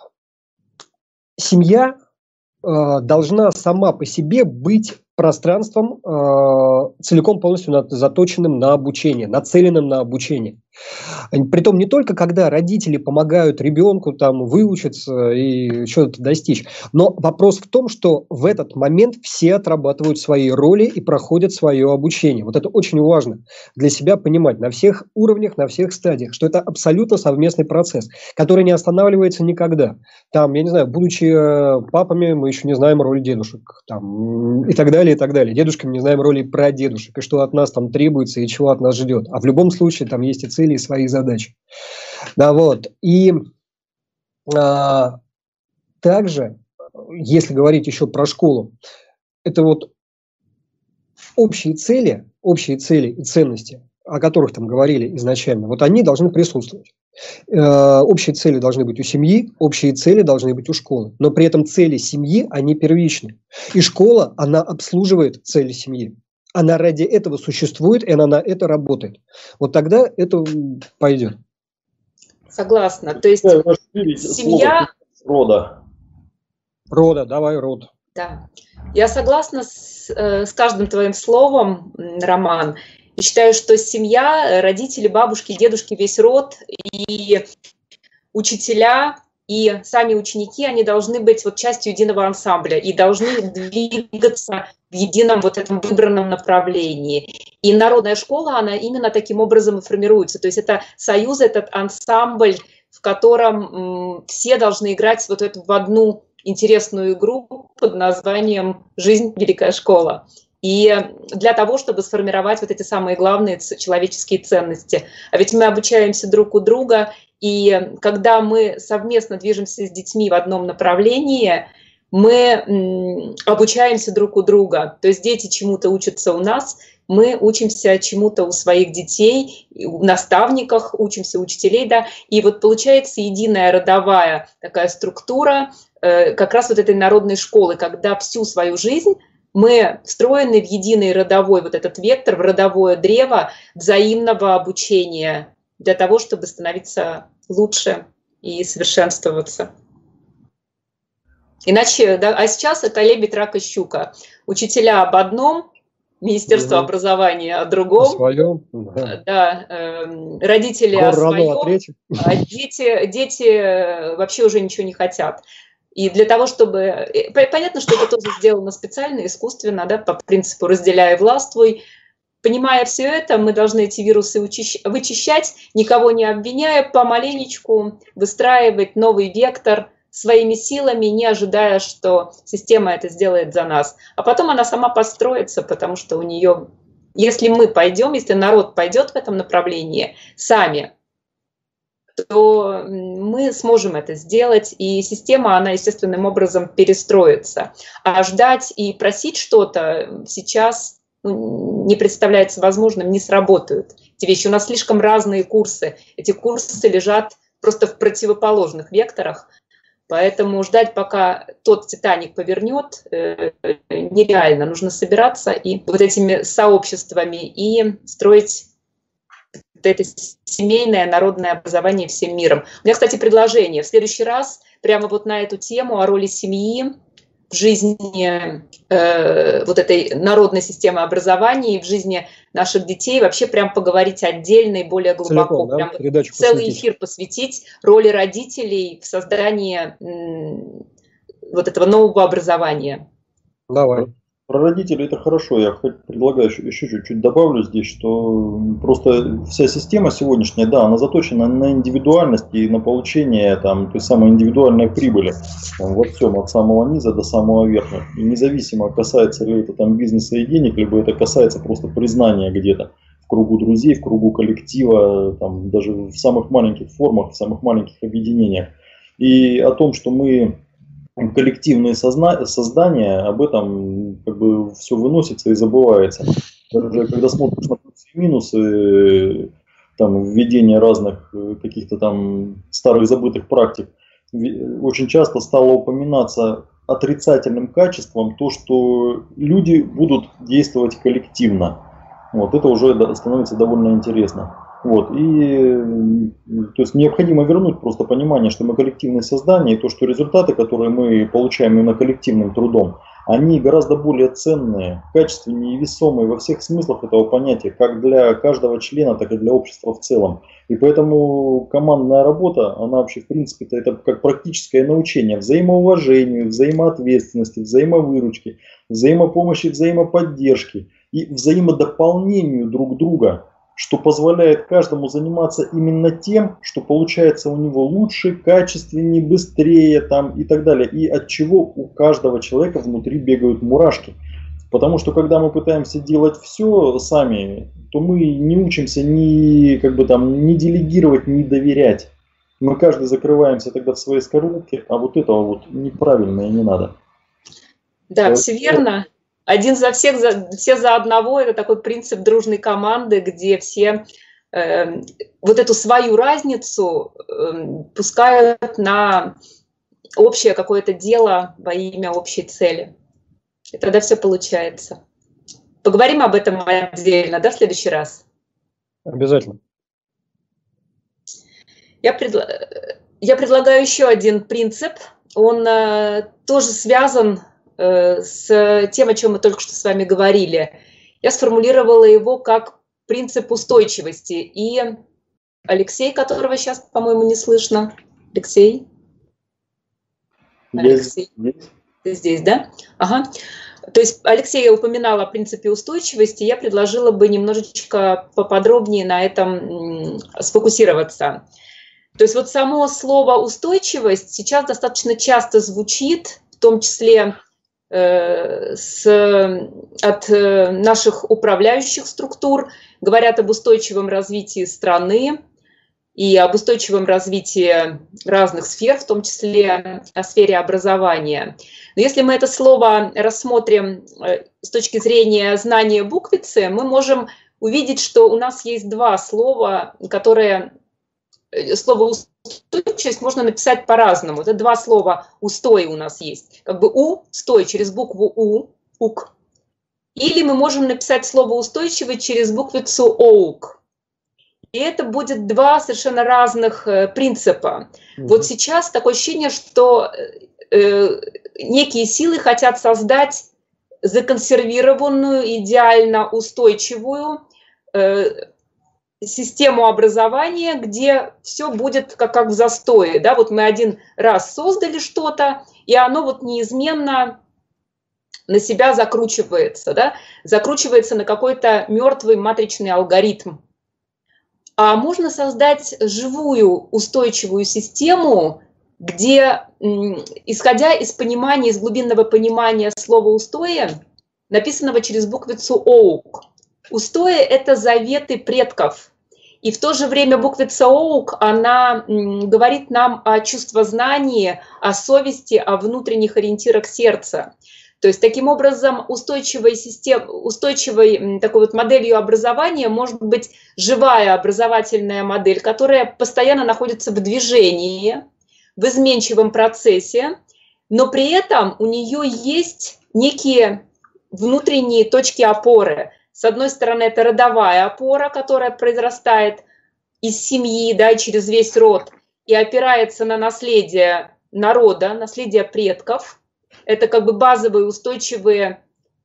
семья э, должна сама по себе быть пространством, э, целиком полностью на, заточенным на обучение, нацеленным на обучение. Притом не только когда родители помогают ребенку там выучиться и что-то достичь, но вопрос в том, что в этот момент все отрабатывают свои роли и проходят свое обучение. Вот это очень важно для себя понимать на всех уровнях, на всех стадиях, что это абсолютно совместный процесс, который не останавливается никогда. Там, я не знаю, будучи папами, мы еще не знаем роли дедушек там, и так далее, и так далее. Дедушками не знаем роли прадедушек, и что от нас там требуется, и чего от нас ждет. А в любом случае там есть и цели, и свои задачи. Да, вот. И а, также, если говорить еще про школу, это вот общие цели, общие цели и ценности, о которых там говорили изначально, вот они должны присутствовать. Э, общие цели должны быть у семьи, общие цели должны быть у школы. Но при этом цели семьи, они первичны. И школа, она обслуживает цели семьи. Она ради этого существует, и она на это работает. Вот тогда это пойдет. Согласна. То есть да, семья... Рода. Рода, давай род. Да. Я согласна с, с каждым твоим словом, Роман. Я считаю, что семья, родители, бабушки, дедушки, весь род. И учителя и сами ученики, они должны быть вот частью единого ансамбля и должны двигаться в едином вот этом выбранном направлении. И народная школа, она именно таким образом и формируется. То есть это союз, этот ансамбль, в котором м, все должны играть вот эту в одну интересную игру под названием «Жизнь. Великая школа». И для того, чтобы сформировать вот эти самые главные человеческие ценности. А ведь мы обучаемся друг у друга, и когда мы совместно движемся с детьми в одном направлении, мы обучаемся друг у друга. То есть дети чему-то учатся у нас, мы учимся чему-то у своих детей, у наставниках учимся, у учителей, да. И вот получается единая родовая такая структура как раз вот этой народной школы, когда всю свою жизнь мы встроены в единый родовой вот этот вектор, в родовое древо взаимного обучения для того, чтобы становиться лучше и совершенствоваться. Иначе, да, а сейчас это лебедь, рак и щука. Учителя об одном, Министерство угу. образования о другом, о своем, да. Да, э, родители Гор о своем, а дети, дети вообще уже ничего не хотят. И для того, чтобы... Понятно, что это тоже сделано специально, искусственно, да, по принципу «разделяй и властвуй». Понимая все это, мы должны эти вирусы вычищать, никого не обвиняя, помаленечку выстраивать новый вектор своими силами, не ожидая, что система это сделает за нас. А потом она сама построится, потому что у нее... Если мы пойдем, если народ пойдет в этом направлении сами, то мы сможем это сделать, и система, она естественным образом перестроится. А ждать и просить что-то сейчас ну, не представляется возможным, не сработают эти вещи. У нас слишком разные курсы. Эти курсы лежат просто в противоположных векторах, поэтому ждать, пока тот «Титаник» повернет, нереально. Нужно собираться и вот этими сообществами и строить это семейное народное образование всем миром. У меня, кстати, предложение. В следующий раз прямо вот на эту тему о роли семьи в жизни э, вот этой народной системы образования и в жизни наших детей вообще прям поговорить отдельно и более глубоко. Целиком, да? Прям целый посвятить. Эфир посвятить роли родителей в создании м, вот этого нового образования. Давай. Про родителей это хорошо. Я предлагаю еще чуть-чуть добавлю здесь, что просто вся система сегодняшняя, да, она заточена на индивидуальность и на получение там, той самой индивидуальной прибыли там, во всем, от самого низа до самого верха. И независимо, касается ли это там бизнеса и денег, либо это касается просто признания где-то в кругу друзей, в кругу коллектива, там, даже в самых маленьких формах, в самых маленьких объединениях. И о том, что мы коллективные созна... создания, об этом как бы все выносится и забывается. Даже когда смотришь на плюсы и минусы там, введения разных каких-то там старых забытых практик, очень часто стало упоминаться отрицательным качеством то, что люди будут действовать коллективно. Вот, это уже становится довольно интересно. Вот, и то есть необходимо вернуть просто понимание, что мы коллективное создание, и то, что результаты, которые мы получаем именно коллективным трудом, они гораздо более ценные, качественные и весомые во всех смыслах этого понятия, как для каждого члена, так и для общества в целом. И поэтому командная работа, она вообще в принципе это как практическое научение взаимоуважению, взаимоответственности, взаимовыручки, взаимопомощи, взаимоподдержки и взаимодополнению друг друга, что позволяет каждому заниматься именно тем, что получается у него лучше, качественнее, быстрее там, и так далее. И от чего у каждого человека внутри бегают мурашки. Потому что когда мы пытаемся делать все сами, то мы не учимся ни, как бы там, ни делегировать, ни доверять. Мы каждый закрываемся тогда в своей скорлупке, а вот этого вот неправильно и не надо. Да, все верно. Один за всех, за, все за одного – это такой принцип дружной команды, где все э, вот эту свою разницу э, пускают на общее какое-то дело во имя общей цели. И тогда все получается. Поговорим об этом отдельно, да, в следующий раз? Обязательно. Я, предла... Я предлагаю еще один принцип. Он э, тоже связан с тем, о чем мы только что с вами говорили. Я сформулировала его как принцип устойчивости. И Алексей, которого сейчас, по-моему, не слышно. Алексей? Алексей. Ты здесь, да? Ага. То есть Алексей упоминал о принципе устойчивости, я предложила бы немножечко поподробнее на этом сфокусироваться. То есть вот само слово «устойчивость» сейчас достаточно часто звучит, в том числе э, с, от э, наших управляющих структур, говорят об устойчивом развитии страны и об устойчивом развитии разных сфер, в том числе о сфере образования. Но если мы это слово рассмотрим с точки зрения знания буквицы, мы можем увидеть, что у нас есть два слова, которые... Слово «устойчивость» можно написать по-разному. Это два слова «устой» у нас есть. Как бы «у», «стой» через букву «у», «ук». Или мы можем написать слово «устойчивый» через буквицу «оук». И это будет два совершенно разных принципа. Mm-hmm. Вот сейчас такое ощущение, что э, некие силы хотят создать законсервированную, идеально устойчивую э, систему образования, где все будет как, как в застое. Да? Вот мы один раз создали что-то, и оно вот неизменно на себя закручивается, да? Закручивается на какой-то мертвый матричный алгоритм. А можно создать живую устойчивую систему, где, исходя из понимания, из глубинного понимания слова «устоя», написанного через буквицу «оук». Устои – это заветы предков. И в то же время буквица «оук», она говорит нам о чувствознании, о совести, о внутренних ориентирах сердца. То есть, таким образом, устойчивой, систем... устойчивой такой вот моделью образования может быть живая образовательная модель, которая постоянно находится в движении, в изменчивом процессе, но при этом у нее есть некие внутренние точки опоры. С одной стороны, это родовая опора, которая произрастает из семьи, да, через весь род, и опирается на наследие народа, наследие предков. Это как бы базовые устойчивые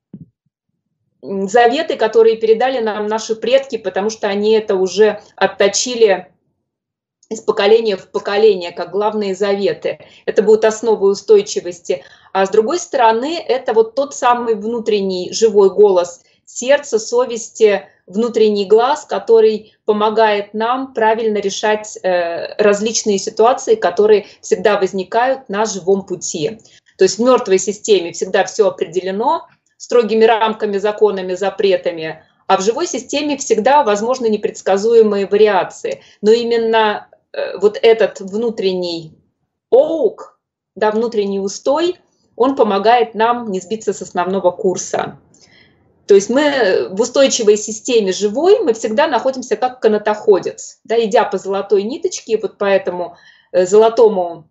заветы, которые передали нам наши предки, потому что они это уже отточили из поколения в поколение, как главные заветы. Это будут основы устойчивости. А с другой стороны, это вот тот самый внутренний живой голос сердца, совести, внутренний глаз, который помогает нам правильно решать э, различные ситуации, которые всегда возникают на живом пути. То есть в мертвой системе всегда все определено строгими рамками, законами, запретами, а в живой системе всегда возможны непредсказуемые вариации. Но именно э, вот этот внутренний оук, да, внутренний устой, он помогает нам не сбиться с основного курса. То есть мы в устойчивой системе живой, мы всегда находимся как канатоходец, да, идя по золотой ниточке, вот по этому золотому,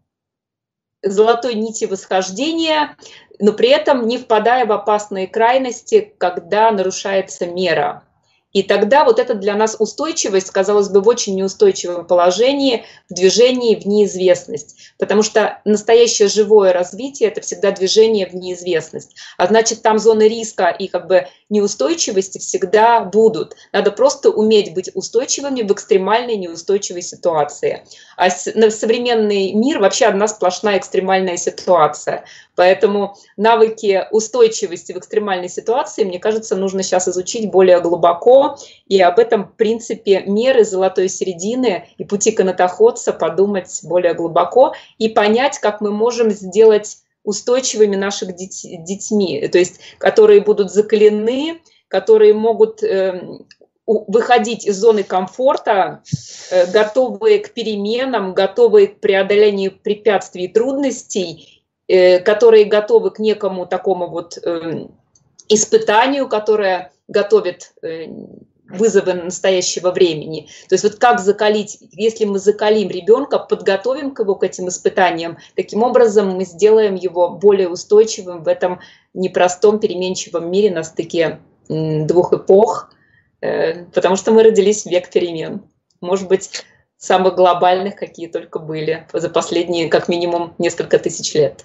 золотой нити восхождения, но при этом не впадая в опасные крайности, когда нарушается мера. И тогда вот это для нас устойчивость, казалось бы, в очень неустойчивом положении, в движении в неизвестность. Потому что настоящее живое развитие – это всегда движение в неизвестность. А значит, там зоны риска и как бы неустойчивости всегда будут. Надо просто уметь быть устойчивыми в экстремальной неустойчивой ситуации. А современный мир вообще одна сплошная экстремальная ситуация. Поэтому навыки устойчивости в экстремальной ситуации, мне кажется, нужно сейчас изучить более глубоко. И об этом принципе меры золотой середины и пути канатоходца подумать более глубоко и понять, как мы можем сделать устойчивыми наших детьми, то есть которые будут закалены, которые могут э, выходить из зоны комфорта, э, готовые к переменам, готовые к преодолению препятствий и трудностей, э, которые готовы к некому такому вот э, испытанию, которое готовит э, вызовы настоящего времени. То есть вот как закалить, если мы закалим ребенка, подготовим его к этим испытаниям, таким образом мы сделаем его более устойчивым в этом непростом переменчивом мире на стыке двух эпох, потому что мы родились в век перемен. Может быть, самых глобальных, какие только были за последние, как минимум, несколько тысяч лет.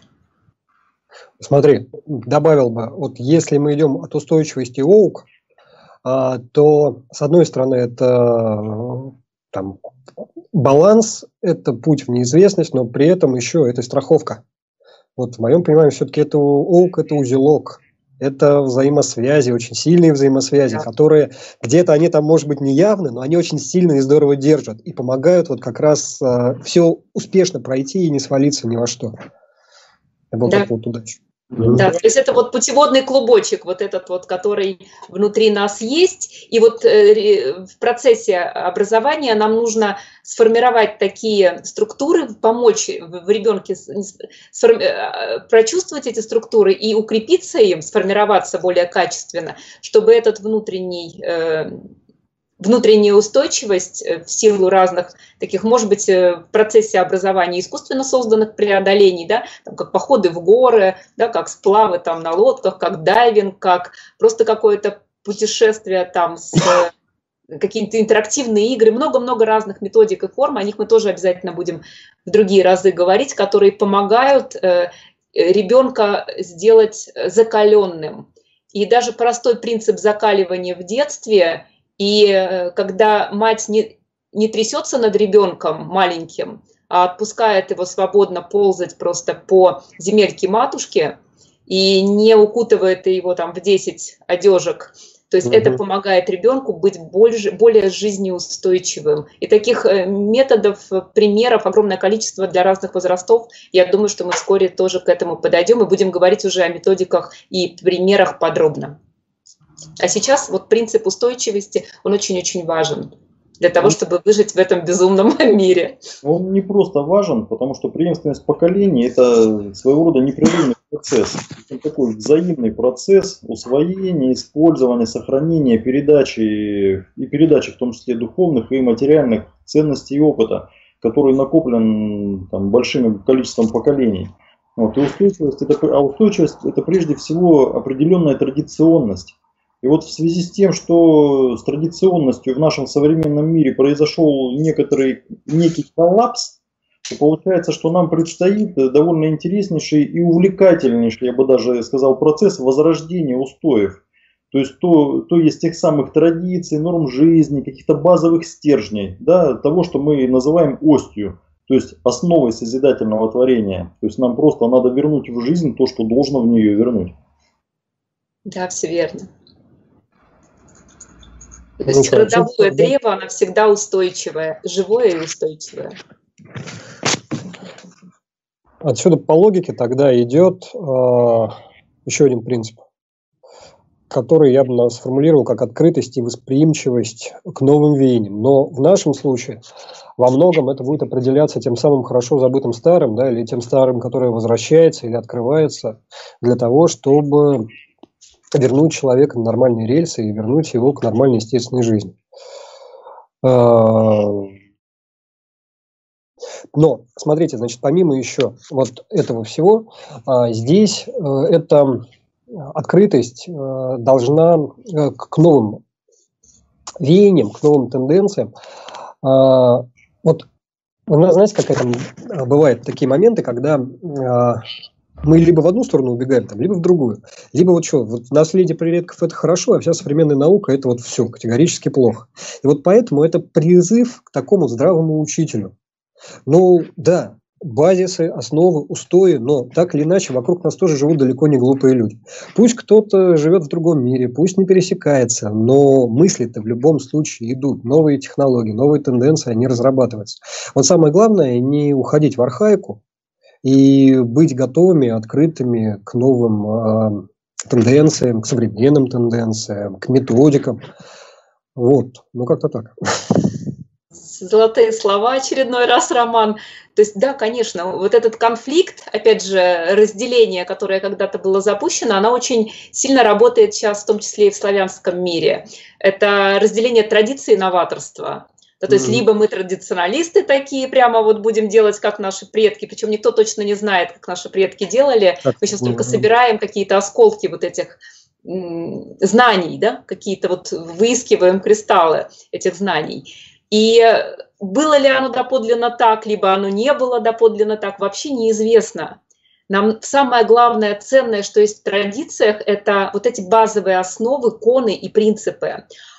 Смотри, добавил бы, вот если мы идем от устойчивости оук, то, с одной стороны, это там, баланс – это путь в неизвестность, но при этом еще это страховка. Вот в моем понимании все-таки это ОУК, это узелок. Это взаимосвязи, очень сильные взаимосвязи, да. которые где-то они там, может быть, не явны, но они очень сильно и здорово держат и помогают вот как раз э, все успешно пройти и не свалиться ни во что. Вот да. такую вот удачу. Да, то есть это вот путеводный клубочек, вот этот вот, который внутри нас есть. И вот э, в процессе образования нам нужно сформировать такие структуры, помочь в ребенке сформи- прочувствовать эти структуры и укрепиться им, сформироваться более качественно, чтобы этот внутренний... Э, внутренняя устойчивость в силу разных таких, может быть, в процессе образования искусственно созданных преодолений, да, там, как походы в горы, да, как сплавы там, на лодках, как дайвинг, как просто какое-то путешествие там, с какие-то интерактивные игры, много-много разных методик и форм, о них мы тоже обязательно будем в другие разы говорить, которые помогают э, ребенка сделать закаленным. И даже простой принцип закаливания в детстве. И когда мать не, не трясется над ребенком маленьким, а отпускает его свободно ползать просто по земельке матушки и не укутывает его там в десять одежек, то есть угу. это помогает ребенку быть больше, более жизнеустойчивым. И таких методов, примеров огромное количество для разных возрастов. Я думаю, что мы вскоре тоже к этому подойдем и будем говорить уже о методиках и примерах подробно. А сейчас вот принцип устойчивости, он очень-очень важен для того, чтобы выжить в этом безумном мире. Он не просто важен, потому что преемственность поколений – это своего рода непрерывный процесс. Это такой взаимный процесс усвоения, использования, сохранения, передачи, и передачи в том числе духовных и материальных ценностей и опыта, который накоплен там, большим количеством поколений. Вот, и устойчивость это, а устойчивость – это прежде всего определенная традиционность. И вот в связи с тем, что с традиционностью в нашем современном мире произошел некоторый, некий коллапс, то получается, что нам предстоит довольно интереснейший и увлекательнейший, я бы даже сказал, процесс возрождения устоев. То есть, то, то есть тех самых традиций, норм жизни, каких-то базовых стержней, да, того, что мы называем остью, то есть основой созидательного творения. То есть нам просто надо вернуть в жизнь то, что должно в нее вернуть. Да, все верно. То есть ну, родовое да? древо, оно всегда устойчивое, живое и устойчивое. Отсюда по логике тогда идет э, еще один принцип, который я бы сформулировал как открытость и восприимчивость к новым веяниям. Но в нашем случае во многом это будет определяться тем самым хорошо забытым старым, да, или тем старым, которое возвращается или открывается для того, чтобы вернуть человека на нормальные рельсы и вернуть его к нормальной естественной жизни. Но, смотрите, значит, помимо еще вот этого всего, здесь эта открытость должна к новым веяниям, к новым тенденциям. Вот, знаете, какая там бывают такие моменты, когда мы либо в одну сторону убегаем, там, либо в другую. Либо вот что, вот наследие предков – это хорошо, а вся современная наука – это вот все, категорически плохо. И вот поэтому это призыв к такому здравому учителю. Ну, да, базисы, основы, устои, но так или иначе вокруг нас тоже живут далеко не глупые люди. Пусть кто-то живет в другом мире, пусть не пересекается, но мысли-то в любом случае идут. Новые технологии, новые тенденции, они разрабатываются. Вот самое главное – не уходить в архаику, и быть готовыми, открытыми к новым э, тенденциям, к современным тенденциям, к методикам. Вот, ну как-то так. Золотые слова очередной раз, Роман. То есть, да, конечно, вот этот конфликт, опять же, разделение, которое когда-то было запущено, оно очень сильно работает сейчас, в том числе и в славянском мире. Это разделение традиции и новаторства. Да, то есть, mm-hmm. либо мы традиционалисты такие, прямо вот будем делать, как наши предки, причем никто точно не знает, как наши предки делали. Так, мы сейчас mm-hmm. только собираем какие-то осколки вот этих м- знаний, да, какие-то вот выискиваем кристаллы этих знаний. И было ли оно доподлинно так, либо оно не было доподлинно так, вообще неизвестно. Нам самое главное, ценное, что есть в традициях, это вот эти базовые основы, коны и принципы.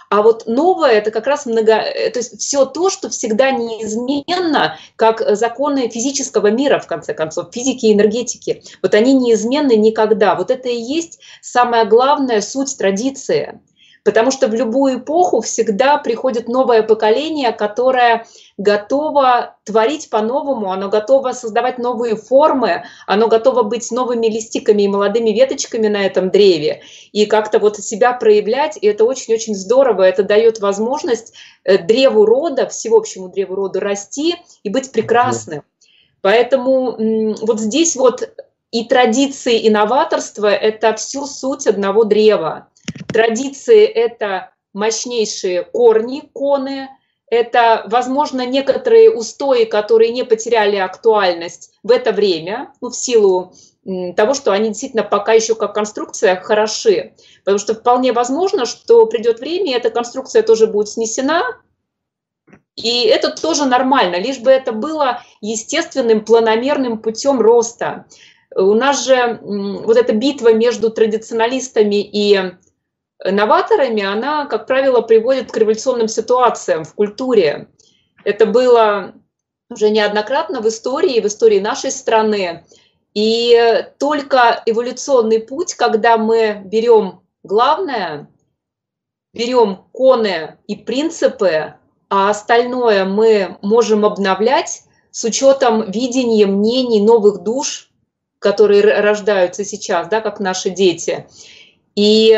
А вот новое – это как раз много, то есть все то, что всегда неизменно, как законы физического мира, в конце концов, физики и энергетики. Вот они неизменны никогда. Вот это и есть самая главная суть традиции. Потому что в любую эпоху всегда приходит новое поколение, которое готово творить по-новому, оно готово создавать новые формы, оно готово быть новыми листиками и молодыми веточками на этом древе, и как-то вот себя проявлять, и это очень-очень здорово, это дает возможность древу рода, всеобщему древу рода расти и быть прекрасным. Поэтому вот здесь вот и традиции, и новаторство – это всю суть одного древа. Традиции – это мощнейшие корни, коны, это, возможно, некоторые устои, которые не потеряли актуальность в это время, ну, в силу того, что они действительно пока еще как конструкция хороши. Потому что вполне возможно, что придет время, и эта конструкция тоже будет снесена, и это тоже нормально, лишь бы это было естественным, планомерным путем роста. У нас же вот эта битва между традиционалистами и новаторами, она, как правило, приводит к революционным ситуациям в культуре. Это было уже неоднократно в истории, в истории нашей страны. И только эволюционный путь, когда мы берем главное, берем коны и принципы, а остальное мы можем обновлять с учетом видения, мнений новых душ, которые рождаются сейчас, да, как наши дети. И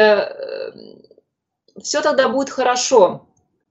все тогда будет хорошо.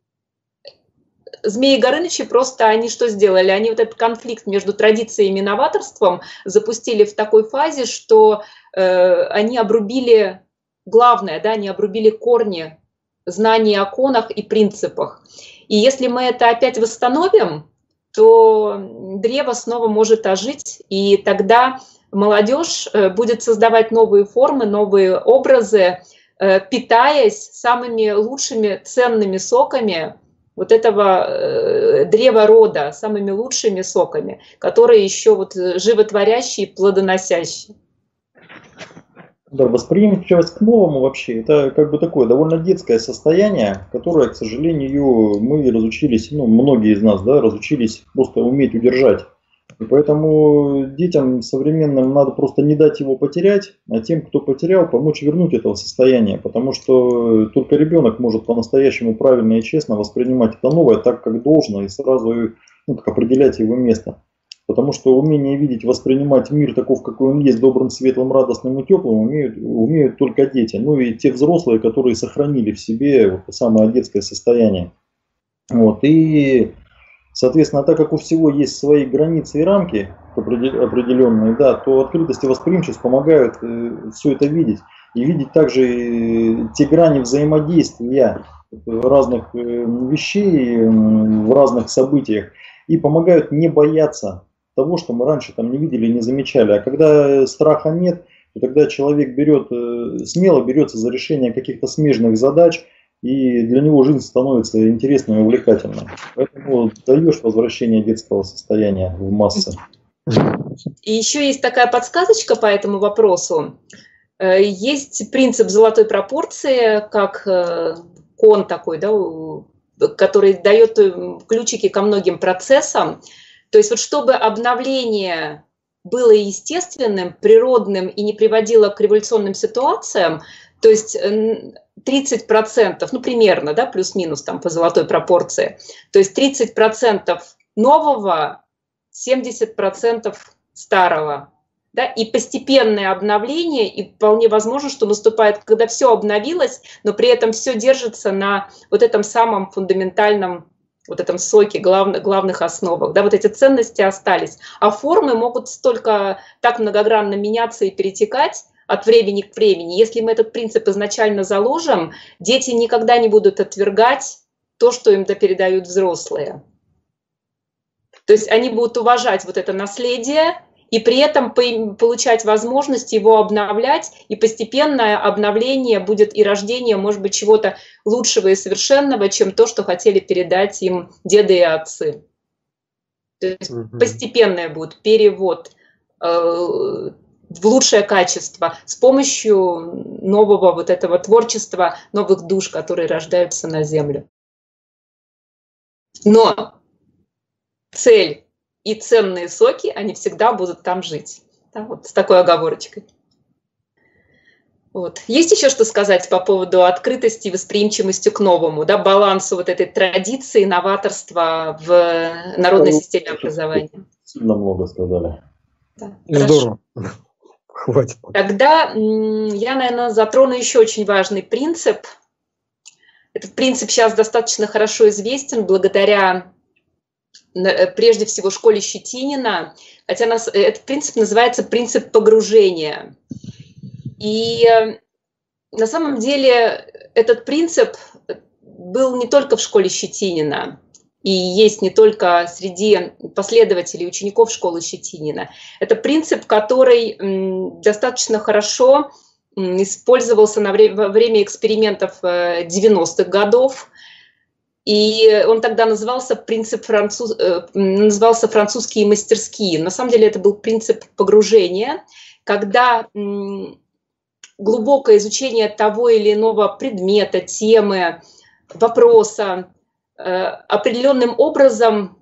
Змеи Горынычи просто, они что сделали? Они вот этот конфликт между традициями и новаторством запустили в такой фазе, что э, они обрубили главное, да, они обрубили корни знаний о конах и принципах. И если мы это опять восстановим, то древо снова может ожить, и тогда молодежь будет создавать новые формы, новые образы, питаясь самыми лучшими ценными соками вот этого древа рода, самыми лучшими соками, которые еще вот животворящие, плодоносящие. Да, восприимчивость к новому вообще, это как бы такое довольно детское состояние, которое, к сожалению, мы разучились, ну, многие из нас, да, разучились просто уметь удержать. И поэтому детям современным надо просто не дать его потерять, а тем, кто потерял, помочь вернуть этого состояния. Потому что только ребенок может по-настоящему правильно и честно воспринимать это новое так, как должно, и сразу, ну, как определять его место. Потому что умение видеть, воспринимать мир таков, какой он есть, добрым, светлым, радостным и теплым, умеют, умеют только дети. Ну и те взрослые, которые сохранили в себе вот самое детское состояние. Вот. И, соответственно, так как у всего есть свои границы и рамки определенные, да, то открытость и восприимчивость помогают э, все это видеть. И видеть также э, те грани взаимодействия разных э, вещей э, в разных событиях. И помогают не бояться того, что мы раньше там не видели и не замечали. А когда страха нет, то тогда человек берет, смело берется за решение каких-то смежных задач, и для него жизнь становится интересной и увлекательной. Поэтому даешь возвращение детского состояния в массы. И еще есть такая подсказочка по этому вопросу. Есть принцип золотой пропорции, как кон такой, да, который дает ключики ко многим процессам. То есть вот чтобы обновление было естественным, природным и не приводило к революционным ситуациям, то есть тридцать процентов, ну примерно, да, плюс-минус там по золотой пропорции, то есть тридцать процентов нового, семьдесят процентов старого. Да, и постепенное обновление, и вполне возможно, что наступает, когда все обновилось, но при этом все держится на вот этом самом фундаментальном, вот этом соке, глав, главных основах. Да, вот эти ценности остались. А формы могут столько так многогранно меняться и перетекать от времени к времени. Если мы этот принцип изначально заложим, дети никогда не будут отвергать то, что им передают взрослые. То есть они будут уважать вот это наследие, и при этом получать возможность его обновлять, и постепенное обновление будет и рождение, может быть, чего-то лучшего и совершенного, чем то, что хотели передать им деды и отцы. То есть угу. Постепенное будет перевод э, в лучшее качество с помощью нового вот этого творчества, новых душ, которые рождаются на Землю. Но цель и ценные соки, они всегда будут там жить. Да, вот с такой оговорочкой. Вот. Есть еще что сказать по поводу открытости и восприимчивости к новому, да, балансу вот этой традиции, новаторства в народной системе образования? Сильно много сказали. Да, здорово. Хватит. Тогда я, наверное, затрону еще очень важный принцип. Этот принцип сейчас достаточно хорошо известен благодаря, прежде всего, школе Щетинина, хотя нас, этот принцип называется принцип погружения. И на самом деле этот принцип был не только в школе Щетинина, и есть не только среди последователей учеников школы Щетинина. Это принцип, который достаточно хорошо использовался на время, во время экспериментов девяностых годов. И он тогда назывался принцип француз, назывался французские мастерские. На самом деле это был принцип погружения, когда глубокое изучение того или иного предмета, темы, вопроса определенным образом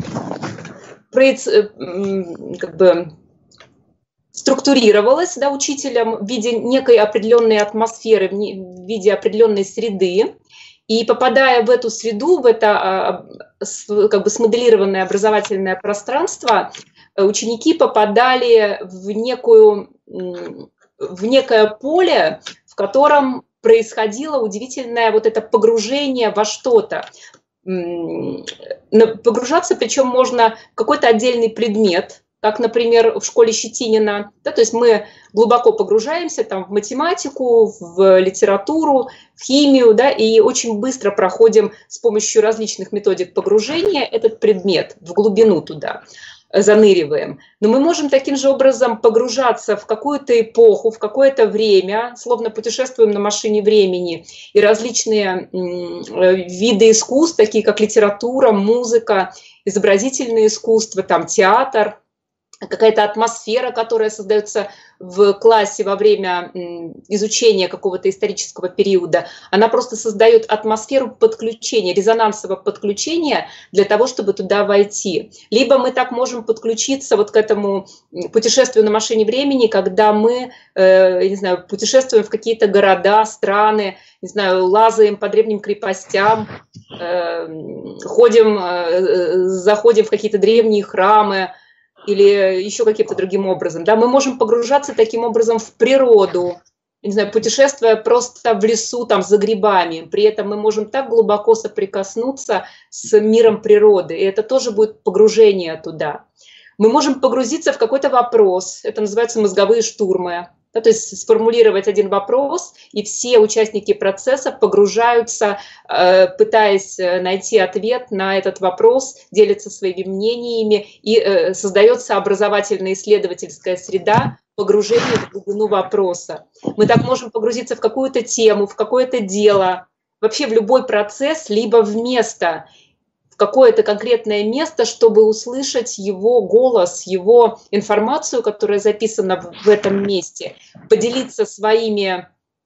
как бы структурировалось, да, учителем в виде некой определенной атмосферы, в виде определенной среды. И попадая в эту среду, в это как бы смоделированное образовательное пространство, ученики попадали в, некую, в некое поле, в котором происходило удивительное вот это погружение во что-то. Погружаться, причем можно в какой-то отдельный предмет, как, например, в школе Щетинина. Да, то есть мы глубоко погружаемся там, в математику, в литературу, в химию, да, и очень быстро проходим с помощью различных методик погружения этот предмет в глубину туда, заныриваем. Но мы можем таким же образом погружаться в какую-то эпоху, в какое-то время, словно путешествуем на машине времени, и различные виды искусств, такие как литература, музыка, изобразительное искусство, там, театр, какая-то атмосфера, которая создается в классе во время изучения какого-то исторического периода, она просто создает атмосферу подключения, резонансового подключения для того, чтобы туда войти. Либо мы так можем подключиться вот к этому путешествию на машине времени, когда мы, э, не знаю, путешествуем в какие-то города, страны, не знаю, лазаем по древним крепостям, э, ходим, э, заходим в какие-то древние храмы, или еще каким-то другим образом. Да? Мы можем погружаться таким образом в природу, не знаю, путешествуя просто в лесу там, за грибами. При этом мы можем так глубоко соприкоснуться с миром природы, и это тоже будет погружение туда. Мы можем погрузиться в какой-то вопрос, это называется мозговые штурмы. Да, то есть сформулировать один вопрос, и все участники процесса погружаются, э, пытаясь найти ответ на этот вопрос, делятся своими мнениями, и э, создается образовательная исследовательская среда погружения в глубину вопроса. Мы так можем погрузиться в какую-то тему, в какое-то дело, вообще в любой процесс, либо в место, какое-то конкретное место, чтобы услышать его голос, его информацию, которая записана в этом месте, поделиться своими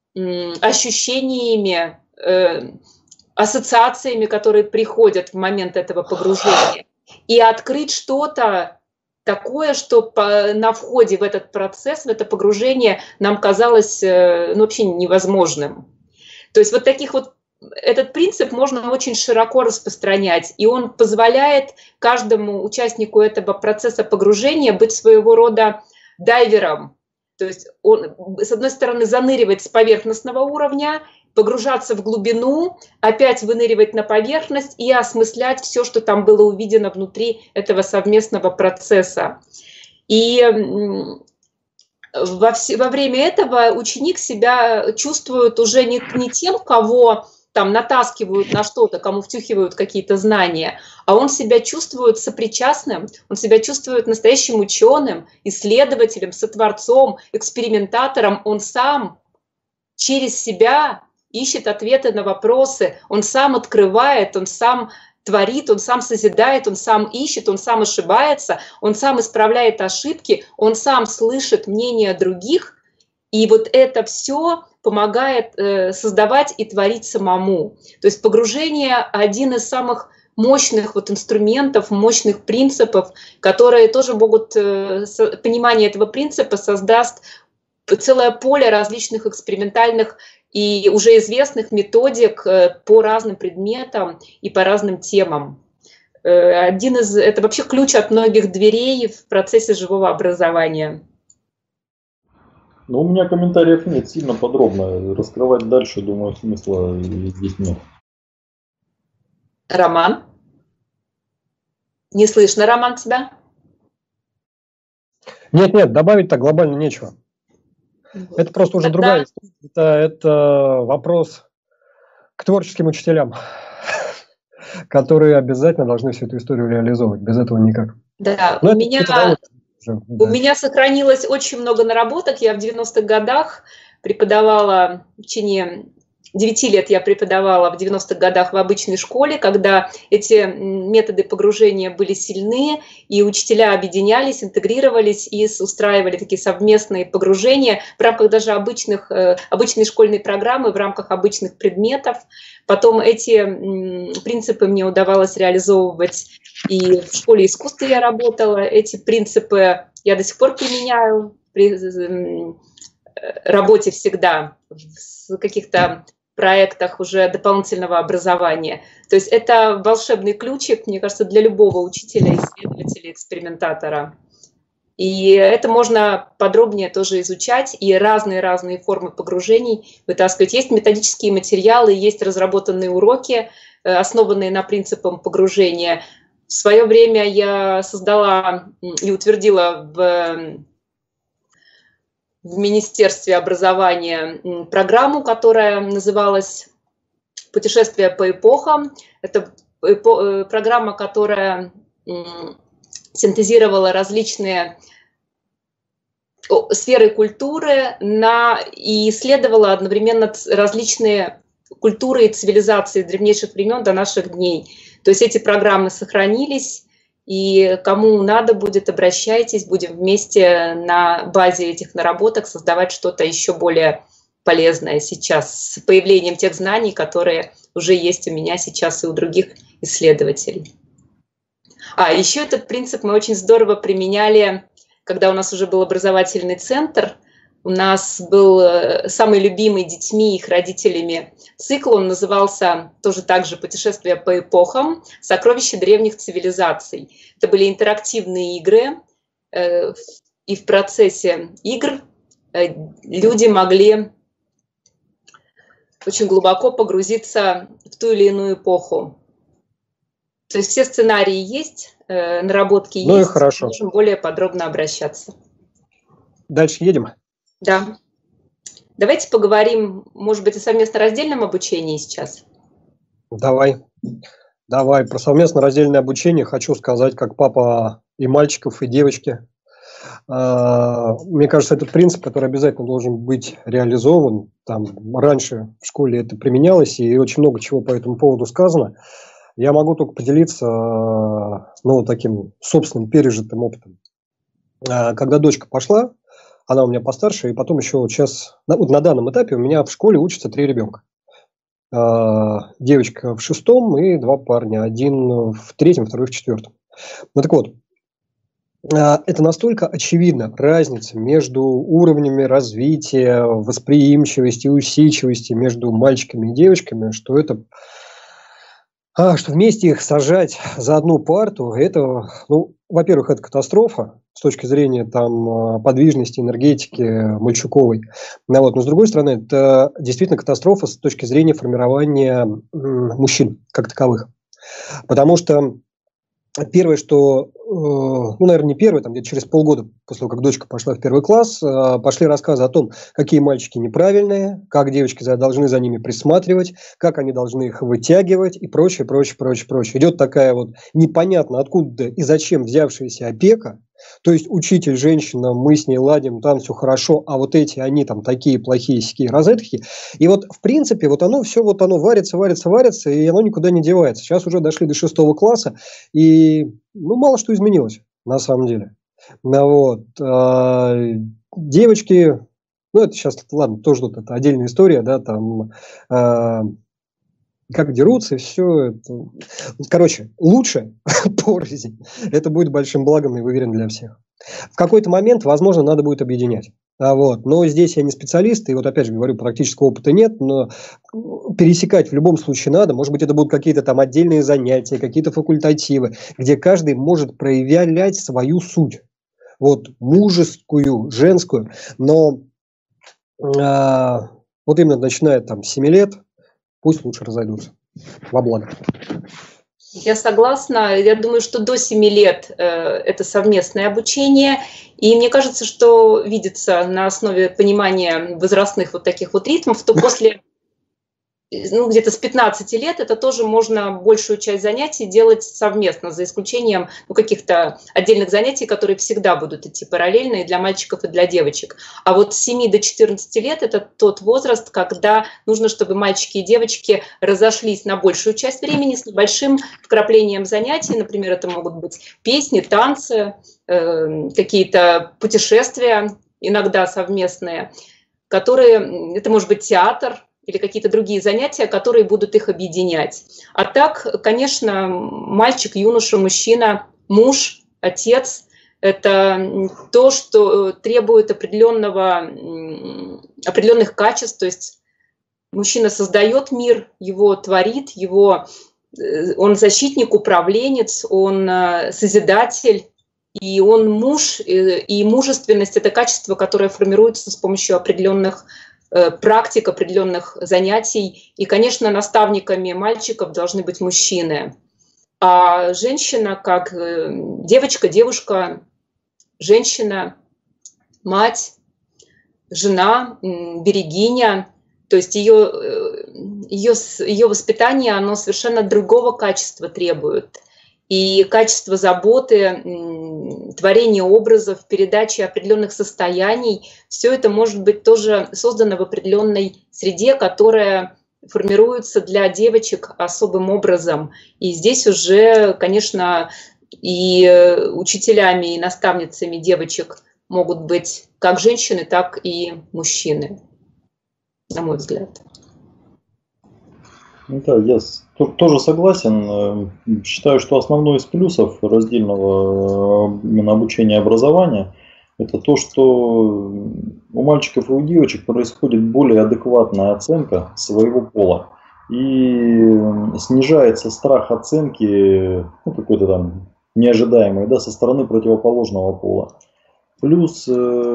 ощущениями, э, ассоциациями, которые приходят в момент этого погружения, и открыть что-то такое, что по, на входе в этот процесс, в это погружение нам казалось э, ну, вообще невозможным. То есть вот таких вот этот принцип можно очень широко распространять, и он позволяет каждому участнику этого процесса погружения быть своего рода дайвером. То есть он, с одной стороны, заныривать с поверхностного уровня, погружаться в глубину, опять выныривать на поверхность и осмыслять все, что там было увидено внутри этого совместного процесса. И во, все, во время этого ученик себя чувствует уже не, не тем, кого там натаскивают на что-то, кому втюхивают какие-то знания, а он себя чувствует сопричастным, он себя чувствует настоящим ученым, исследователем, сотворцом, экспериментатором. Он сам через себя ищет ответы на вопросы, он сам открывает, он сам творит, он сам созидает, он сам ищет, он сам ошибается, он сам исправляет ошибки, он сам слышит мнение других, и вот это все помогает э, создавать и творить самому. То есть погружение – один из самых мощных вот инструментов, мощных принципов, которые тоже могут, э, со, понимание этого принципа создаст целое поле различных экспериментальных и уже известных методик э, по разным предметам и по разным темам. Э, один из, это вообще ключ от многих дверей в процессе живого образования. Ну, у меня комментариев нет, сильно подробно. Раскрывать дальше, думаю, смысла здесь нет. Роман? Не слышно, Роман, тебя? Нет-нет, добавить-то глобально нечего. Вот. Это просто уже Тогда... другая история. Это, это вопрос к творческим учителям, которые обязательно должны всю эту историю реализовывать. Без этого никак. Да, у меня... У меня сохранилось очень много наработок. Я в девяностых годах преподавала, в течение девяти лет я преподавала в девяностых годах в обычной школе, когда эти методы погружения были сильны, и учителя объединялись, интегрировались и устраивали такие совместные погружения в рамках даже обычных, обычной школьной программы, в рамках обычных предметов. Потом эти принципы мне удавалось реализовывать и в школе искусства я работала. Эти принципы я до сих пор применяю при работе всегда в каких-то проектах уже дополнительного образования. То есть это волшебный ключик, мне кажется, для любого учителя, исследователя, экспериментатора. И это можно подробнее тоже изучать, и разные-разные формы погружений вытаскивать. Есть методические материалы, есть разработанные уроки, основанные на принципах погружения. В свое время я создала и утвердила в, в Министерстве образования программу, которая называлась «Путешествие по эпохам». Это программа, которая синтезировала различные сферы культуры на, и исследовала одновременно различные культуры и цивилизации древнейших времен до наших дней. То есть эти программы сохранились, и кому надо будет, обращайтесь, будем вместе на базе этих наработок создавать что-то еще более полезное сейчас, с появлением тех знаний, которые уже есть у меня сейчас и у других исследователей. А еще этот принцип мы очень здорово применяли, когда у нас уже был образовательный центр. У нас был самый любимый детьми и их родителями цикл, он назывался тоже так же «Путешествие по эпохам. Сокровища древних цивилизаций». Это были интерактивные игры, и в процессе игр люди могли очень глубоко погрузиться в ту или иную эпоху. То есть все сценарии есть, наработки ну есть, и хорошо. Можем более подробно обращаться. Дальше едем? Да. Давайте поговорим, может быть, о совместно-раздельном обучении сейчас. Давай. Давай. Про совместно-раздельное обучение хочу сказать, как папа и мальчиков, и девочки. Мне кажется, этот принцип, который обязательно должен быть реализован. Там раньше в школе это применялось, и очень много чего по этому поводу сказано. Я могу только поделиться ну, таким собственным пережитым опытом. Когда дочка пошла, она у меня постарше, и потом еще вот сейчас, вот на данном этапе у меня в школе учатся три ребенка. Девочка в шестом и два парня. Один в третьем, второй в четвертом. Ну так вот, это настолько очевидна разница между уровнями развития, восприимчивости, усидчивости между мальчиками и девочками, что это... А, что вместе их сажать за одну парту, это, ну, во-первых, это катастрофа с точки зрения там подвижности, энергетики Мальчуковой. Ну, вот, но с другой стороны, это действительно катастрофа с точки зрения формирования мужчин как таковых. Потому что первое, что, ну, наверное, не первое, там где-то через полгода после того, как дочка пошла в первый класс, пошли рассказы о том, какие мальчики неправильные, как девочки должны за ними присматривать, как они должны их вытягивать и прочее, прочее, прочее, прочее. Идет такая вот непонятно откуда и зачем взявшаяся опека, То есть учитель, женщина, мы с ней ладим, там все хорошо, а вот эти, они там такие плохие, сякие, розетки. И вот, в принципе, вот оно все, вот оно варится, варится, варится, и оно никуда не девается. Сейчас уже дошли до шестого класса, и, ну, мало что изменилось, на самом деле. Ну, вот. А, девочки, ну, это сейчас, ладно, тоже тут это отдельная история, да, там... А, как дерутся, все это. Короче, лучше порознь. Это будет большим благом и уверен для всех. В какой-то момент, возможно, надо будет объединять. А вот. Но здесь я не специалист, и вот опять же говорю, практического опыта нет, но пересекать в любом случае надо. Может быть, это будут какие-то там отдельные занятия, какие-то факультативы, где каждый может проявлять свою суть. Вот, мужескую, женскую. Но а, вот именно начиная там с семи лет, пусть лучше разойдутся. Во благо. Я согласна. Я думаю, что до семи лет э, это совместное обучение. И мне кажется, что видится на основе понимания возрастных вот таких вот ритмов, то после, ну, где-то с пятнадцати лет это тоже можно большую часть занятий делать совместно, за исключением ну, каких-то отдельных занятий, которые всегда будут идти параллельно и для мальчиков, и для девочек. А вот с семи до четырнадцати лет это тот возраст, когда нужно, чтобы мальчики и девочки разошлись на большую часть времени с небольшим вкраплением занятий. Например, это могут быть песни, танцы, э, какие-то путешествия, иногда совместные, которые, это может быть театр, или какие-то другие занятия, которые будут их объединять. А так, конечно, мальчик, юноша, мужчина, муж, отец – это то, что требует определенного, определенных качеств. То есть мужчина создает мир, его творит, его, он защитник, управленец, он созидатель. И он муж, и мужественность – это качество, которое формируется с помощью определенных практик, определенных занятий. И, конечно, наставниками мальчиков должны быть мужчины. А женщина, как девочка, девушка, женщина, мать, жена, берегиня, то есть ее, ее, ее воспитание, оно совершенно другого качества требует. И качество заботы, творения образов, передачи определенных состояний, все это может быть тоже создано в определенной среде, которая формируется для девочек особым образом. И здесь уже, конечно, и учителями, и наставницами девочек могут быть как женщины, так и мужчины, на мой взгляд. Да, я тоже согласен. Считаю, что основной из плюсов раздельного именно обучения и образования – это то, что у мальчиков и у девочек происходит более адекватная оценка своего пола. И снижается страх оценки, ну, какой-то там неожидаемой, да, со стороны противоположного пола. Плюс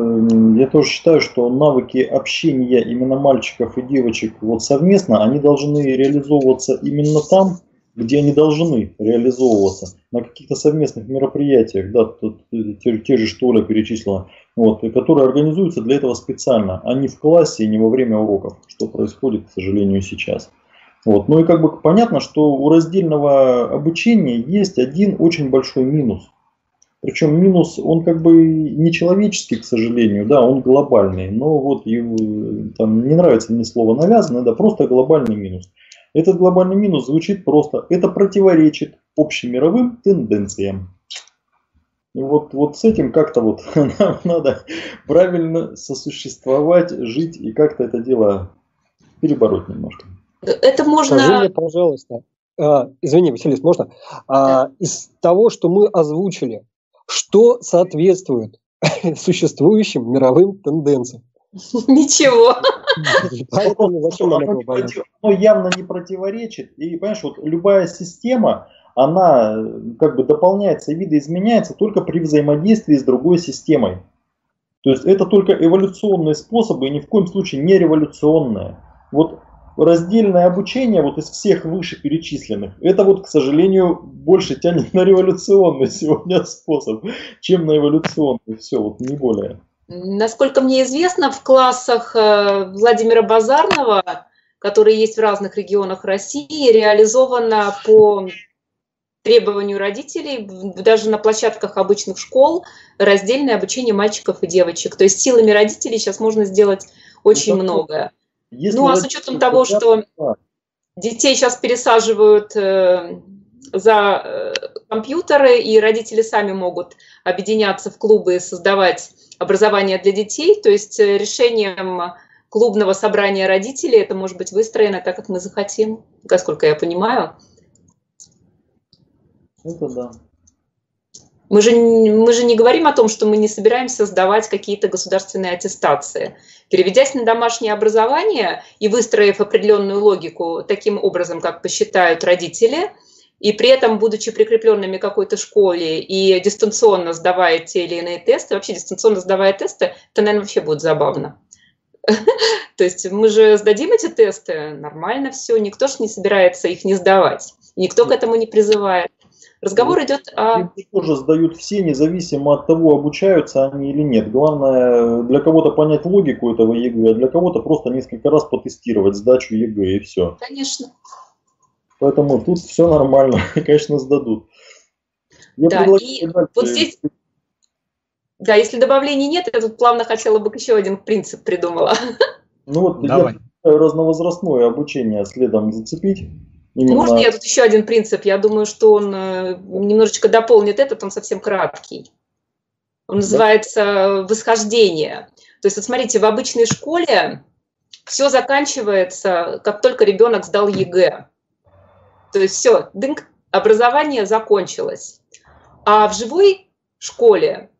я тоже считаю, что навыки общения именно мальчиков и девочек вот совместно, они должны реализовываться именно там, где они должны реализовываться, на каких-то совместных мероприятиях, да, тут, те, те же, что Оля перечислила, вот, которые организуются для этого специально, а не в классе и не во время уроков, что происходит, к сожалению, сейчас. Вот. Ну и как бы понятно, что у раздельного обучения есть один очень большой минус. Причем минус, он как бы не человеческий, к сожалению, да, он глобальный, но вот его, там, не нравится мне слово навязанное, да, просто глобальный минус. Этот глобальный минус звучит просто, это противоречит общемировым тенденциям. И вот, вот с этим как-то вот нам надо правильно сосуществовать, жить и как-то это дело перебороть немножко. Это можно... Скажи мне, пожалуйста, а, извини, Василис, можно? А, из того, что мы озвучили, что соответствует существующим мировым тенденциям? Ничего. Поэтому зачем нам этого бояться? Оно явно не противоречит. И, понимаешь, вот любая система, она как бы дополняется и видоизменяется только при взаимодействии с другой системой. То есть это только эволюционные способы и ни в коем случае не революционные. Вот раздельное обучение вот из всех вышеперечисленных, это вот, к сожалению, больше тянет на революционный сегодня способ, чем на эволюционный. Все, вот не более. Насколько мне известно, в классах Владимира Базарного, которые есть в разных регионах России, реализовано по требованию родителей, даже на площадках обычных школ, раздельное обучение мальчиков и девочек. То есть силами родителей сейчас можно сделать очень ну, многое. Ну, а с учетом того, что детей сейчас пересаживают э, за э, компьютеры, и родители сами могут объединяться в клубы и создавать образование для детей, то есть решением клубного собрания родителей это может быть выстроено так, как мы захотим, насколько я понимаю. Это да. Мы же, мы же не говорим о том, что мы не собираемся сдавать какие-то государственные аттестации. Переведясь на домашнее образование и выстроив определенную логику таким образом, как посчитают родители, и при этом, будучи прикрепленными к какой-то школе и дистанционно сдавая те или иные тесты, вообще дистанционно сдавая тесты, это, наверное, вообще будет забавно. То есть мы же сдадим эти тесты, нормально все, никто же не собирается их не сдавать, никто к этому не призывает. Разговор идет о... Их тоже сдают все, независимо от того, обучаются они или нет. Главное, для кого-то понять логику этого ЕГЭ, а для кого-то просто несколько раз потестировать сдачу ЕГЭ и все. Конечно. Поэтому тут все нормально, конечно, сдадут. Я да, и вот здесь... Да, если добавлений нет, я тут плавно хотела бы еще один принцип придумала. Ну вот, давай. Я разновозрастное обучение следом зацепить. Именно... Можно я тут еще один принцип? Я думаю, что он немножечко дополнит этот, он совсем краткий. Он называется да. восхождение. То есть, вот смотрите, в обычной школе все заканчивается, как только ребенок сдал ЕГЭ. То есть все, дынк, образование закончилось. А в живой школе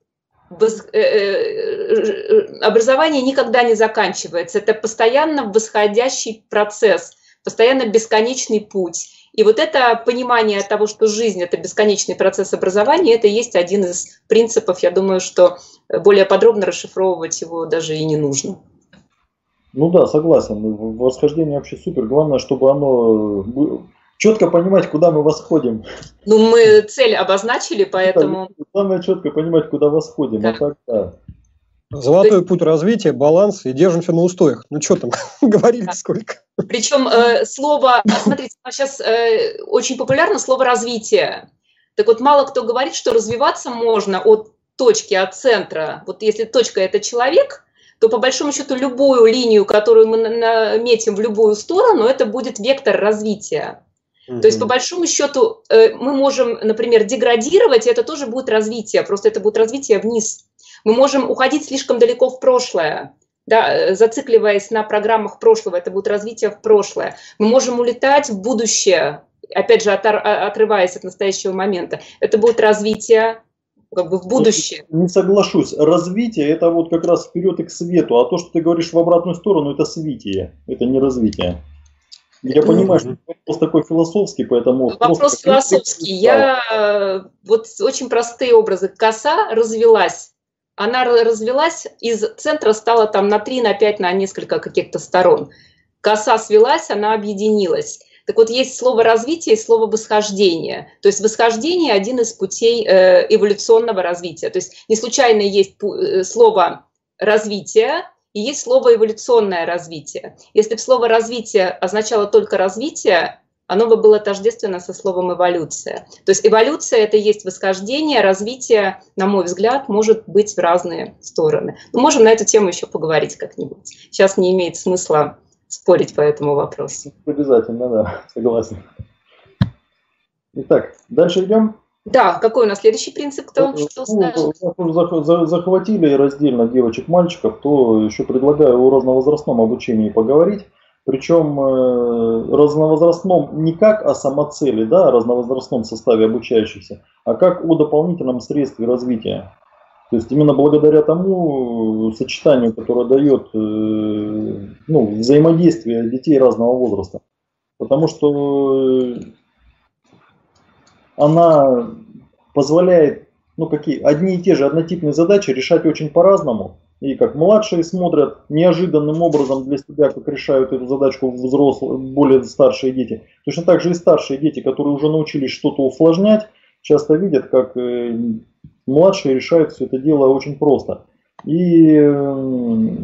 образование никогда не заканчивается. Это постоянно восходящий процесс, постоянно бесконечный путь. И вот это понимание того, что жизнь – это бесконечный процесс образования, это и есть один из принципов. Я думаю, что более подробно расшифровывать его даже и не нужно. Ну да, согласен. Восхождение вообще супер. Главное, чтобы оно... четко понимать, куда мы восходим. Ну, мы цель обозначили, поэтому... Главное четко понимать, куда восходим. Да. А так, да. Золотой есть... путь развития, баланс, и держимся на устоях. Ну, что там, говорили да. сколько. Причем э, слово, смотрите, сейчас э, очень популярно слово «развитие». Так вот, мало кто говорит, что развиваться можно от точки, от центра. Вот если точка – это человек, то по большому счету любую линию, которую мы наметим в любую сторону, это будет вектор развития. То есть, по большому счету, мы можем, например, деградировать, и это тоже будет развитие, просто это будет развитие вниз. Мы можем уходить слишком далеко в прошлое, да, зацикливаясь на программах прошлого, это будет развитие в прошлое. Мы можем улетать в будущее, опять же, отрываясь от настоящего момента. Это будет развитие как бы в будущее. Не соглашусь. Развитие – это вот как раз вперед и к свету, а то, что ты говоришь в обратную сторону, это свитие, это не развитие. Я понимаю, что вопрос такой философский, поэтому... Вопрос философский. Я... Вот очень простые образы. Коса развелась. Она развелась, из центра стала там на три, на пять, на несколько каких-то сторон. Коса свелась, она объединилась. Так вот, есть слово «развитие» и слово «восхождение». То есть восхождение – один из путей эволюционного развития. То есть не случайно есть слово «развитие», и есть слово «эволюционное развитие». Если бы слово «развитие» означало только «развитие», оно бы было тождественно со словом «эволюция». То есть эволюция – это и есть восхождение, развитие, на мой взгляд, может быть в разные стороны. Мы можем на эту тему еще поговорить как-нибудь. Сейчас не имеет смысла спорить по этому вопросу. Обязательно, да, согласен. Итак, дальше идем. Да, какой у нас следующий принцип? Кто что скажет? Ну, захватили раздельно девочек-мальчиков, то еще предлагаю о разновозрастном обучении поговорить. Причем э, разновозрастном не как о самоцели, да, о разновозрастном составе обучающихся, а как о дополнительном средстве развития. То есть именно благодаря тому сочетанию, которое дает э, ну, взаимодействие детей разного возраста. Потому что она позволяет, ну какие, одни и те же однотипные задачи решать очень по-разному. И как младшие смотрят неожиданным образом для себя, как решают эту задачку взрослые, более старшие дети. Точно так же и старшие дети, которые уже научились что-то усложнять, часто видят, как младшие решают все это дело очень просто. И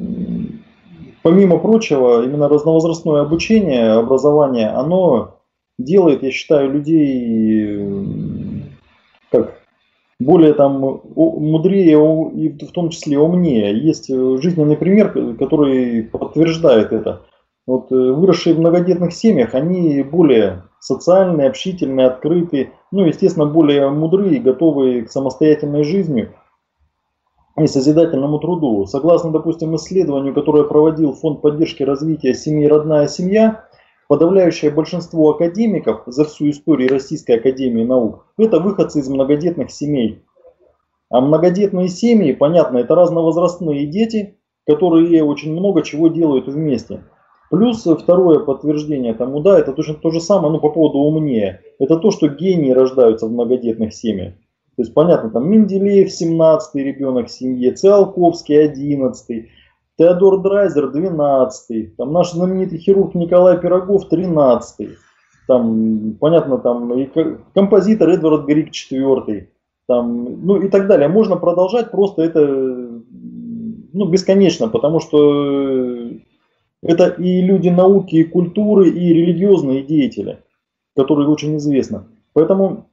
помимо прочего, именно разновозрастное обучение, образование, оно делает, я считаю, людей как более там мудрее и в том числе умнее. Есть жизненный пример, который подтверждает это. Вот выросшие в многодетных семьях, они более социальные, общительные, открытые, ну, естественно, более мудрые, готовые к самостоятельной жизни и созидательному труду. Согласно, допустим, исследованию, которое проводил Фонд поддержки развития семьи «Родная семья», подавляющее большинство академиков за всю историю Российской академии наук – это выходцы из многодетных семей. А многодетные семьи, понятно, это разновозрастные дети, которые очень много чего делают вместе. Плюс второе подтверждение тому, да, это точно то же самое, но по поводу умнее. Это то, что гении рождаются в многодетных семьях. То есть, понятно, там Менделеев семнадцатый ребенок в семье, Циолковский одиннадцатый, Теодор Драйзер двенадцатый, там наш знаменитый хирург Николай Пирогов тринадцатый, там, понятно, там и композитор Эдвард Григ четвёртый, там, ну и так далее. Можно продолжать, просто это, ну, бесконечно, потому что это и люди науки, и культуры, и религиозные деятели, которые очень известны. Поэтому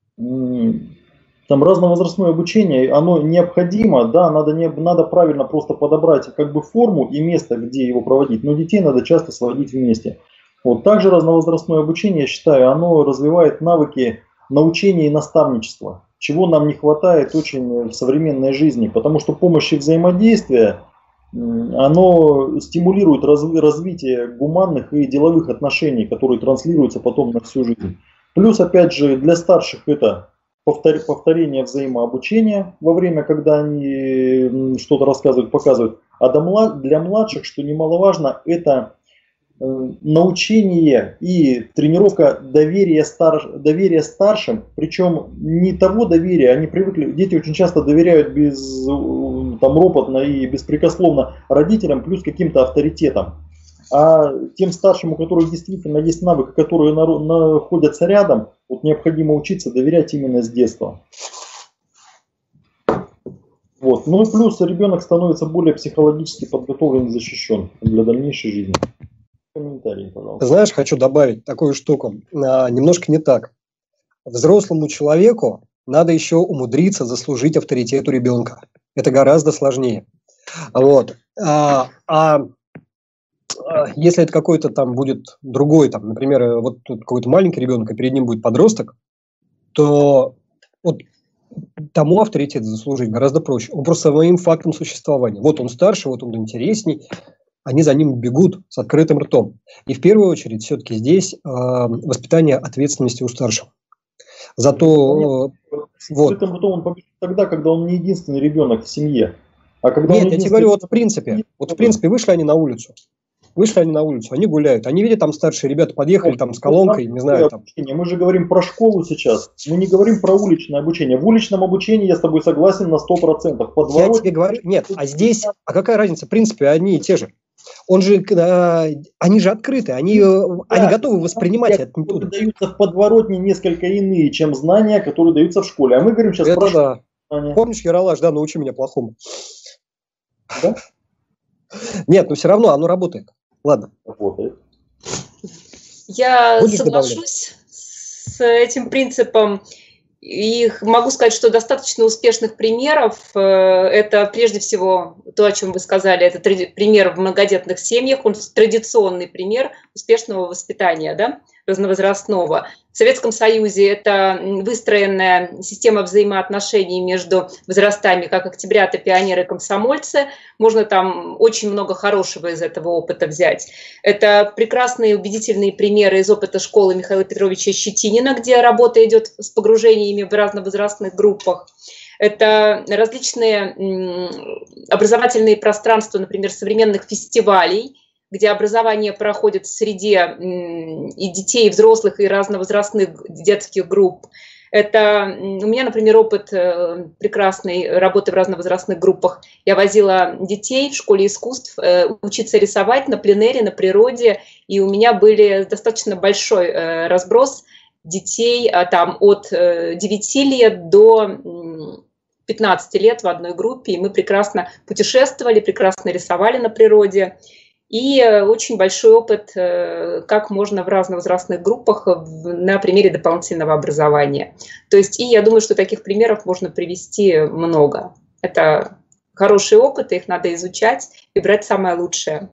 там разновозрастное обучение, оно необходимо, да, надо, не, надо правильно просто подобрать как бы форму и место, где его проводить, но детей надо часто сводить вместе. Вот. Также разновозрастное обучение, я считаю, оно развивает навыки научения и наставничества, чего нам не хватает очень в современной жизни, потому что помощь и взаимодействие, оно стимулирует развитие гуманных и деловых отношений, которые транслируются потом на всю жизнь. Плюс, опять же, для старших это повторение взаимообучения во время, когда они что-то рассказывают, показывают. А для младших, что немаловажно, это научение и тренировка доверия, стар... доверия старшим, причем не того доверия, они привыкли, дети очень часто доверяют без, там, ропотно и беспрекословно родителям, плюс каким-то авторитетам. А тем старшим, у которых действительно есть навыки, которые находятся рядом, вот необходимо учиться доверять именно с детства. Вот. Ну и плюс ребенок становится более психологически подготовлен и защищен для дальнейшей жизни. Комментарии, пожалуйста. Знаешь, хочу добавить такую штуку. А, немножко не так. Взрослому человеку надо еще умудриться заслужить авторитет у ребенка. Это гораздо сложнее. Вот. А, а если это какой-то там будет другой, там, например, вот тут какой-то маленький ребенок, а перед ним будет подросток, то вот тому авторитет заслужить гораздо проще. Он просто своим фактом существования. Вот он старше, вот он интересней. Они за ним бегут с открытым ртом. И в первую очередь все-таки здесь э, воспитание ответственности у старших. Зато... Э, с открытым вот. ртом он побежит тогда, когда он не единственный ребенок в семье. А когда Нет, я тебе говорю, вот в принципе, вот в принципе вышли они на улицу. Вышли они на улицу, они гуляют. Они видят, там старшие ребята подъехали там с колонкой, не знаю. Там. Мы же говорим про школу сейчас. Мы не говорим про уличное обучение. В уличном обучении я с тобой согласен на сто процентов. Я тебе говорю, нет, а здесь, а какая разница? В принципе, одни и те же. Он же, а, они же открыты, они, да, они готовы воспринимать это. Которые даются в подворотне несколько иные, чем знания, которые даются в школе. А мы говорим сейчас это про да. знания. Помнишь, Ералаш, да, научи меня плохому. Да? Нет, но все равно оно работает. Ладно. Работает. Я Будешь соглашусь с этим принципом. И могу сказать, что достаточно успешных примеров. Это прежде всего то, о чем вы сказали, это пример в многодетных семьях, он традиционный пример успешного воспитания, да, разновозрастного. В Советском Союзе это выстроенная система взаимоотношений между возрастами, как октябрята, пионеры, комсомольцы. Можно там очень много хорошего из этого опыта взять. Это прекрасные убедительные примеры из опыта школы Михаила Петровича Щетинина, где работа идет с погружениями в разновозрастных группах. Это различные образовательные пространства, например, современных фестивалей, где образование проходит в среде и детей, и взрослых, и разновозрастных детских групп. Это у меня, например, опыт прекрасной работы в разновозрастных группах. Я возила детей в школе искусств учиться рисовать на пленэре, на природе, и у меня были достаточно большой разброс детей там, от девяти лет до пятнадцати лет в одной группе, и мы прекрасно путешествовали, прекрасно рисовали на природе. и очень большой опыт, как можно в разных возрастных группах на примере дополнительного образования. То есть, и я думаю, что таких примеров можно привести много. Это хороший опыт, их надо изучать и брать самое лучшее.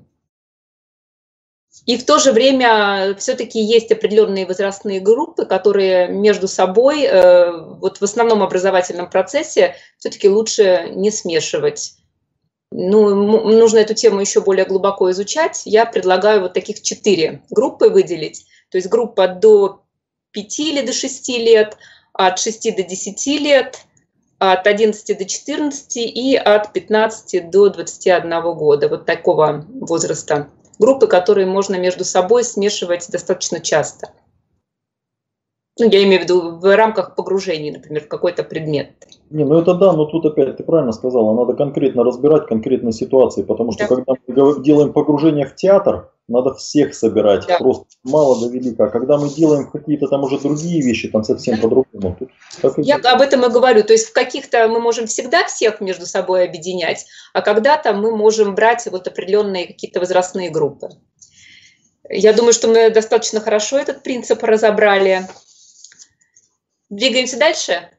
И в то же время все-таки есть определенные возрастные группы, которые между собой, вот в основном образовательном процессе, все-таки лучше не смешивать. Ну, нужно эту тему еще более глубоко изучать. Я предлагаю вот таких четыре группы выделить. То есть группа до пяти или до шести лет, от шести до десяти лет, от одиннадцати до четырнадцати и от пятнадцати до двадцати одного года. Вот такого возраста. Группы, которые можно между собой смешивать достаточно часто. Ну, я имею в виду в рамках погружения, например, в какой-то предмет. Не, ну это да, но тут опять ты правильно сказала, надо конкретно разбирать конкретные ситуации, потому что да. Когда мы делаем погружение в театр, надо всех собирать, да. Просто мало до велика. А когда мы делаем какие-то там уже другие вещи, там совсем да. по-другому. Тут, я об этом и говорю, то есть в каких-то мы можем всегда всех между собой объединять, а когда-то мы можем брать вот определенные какие-то возрастные группы. Я думаю, что мы достаточно хорошо этот принцип разобрали. Двигаемся дальше.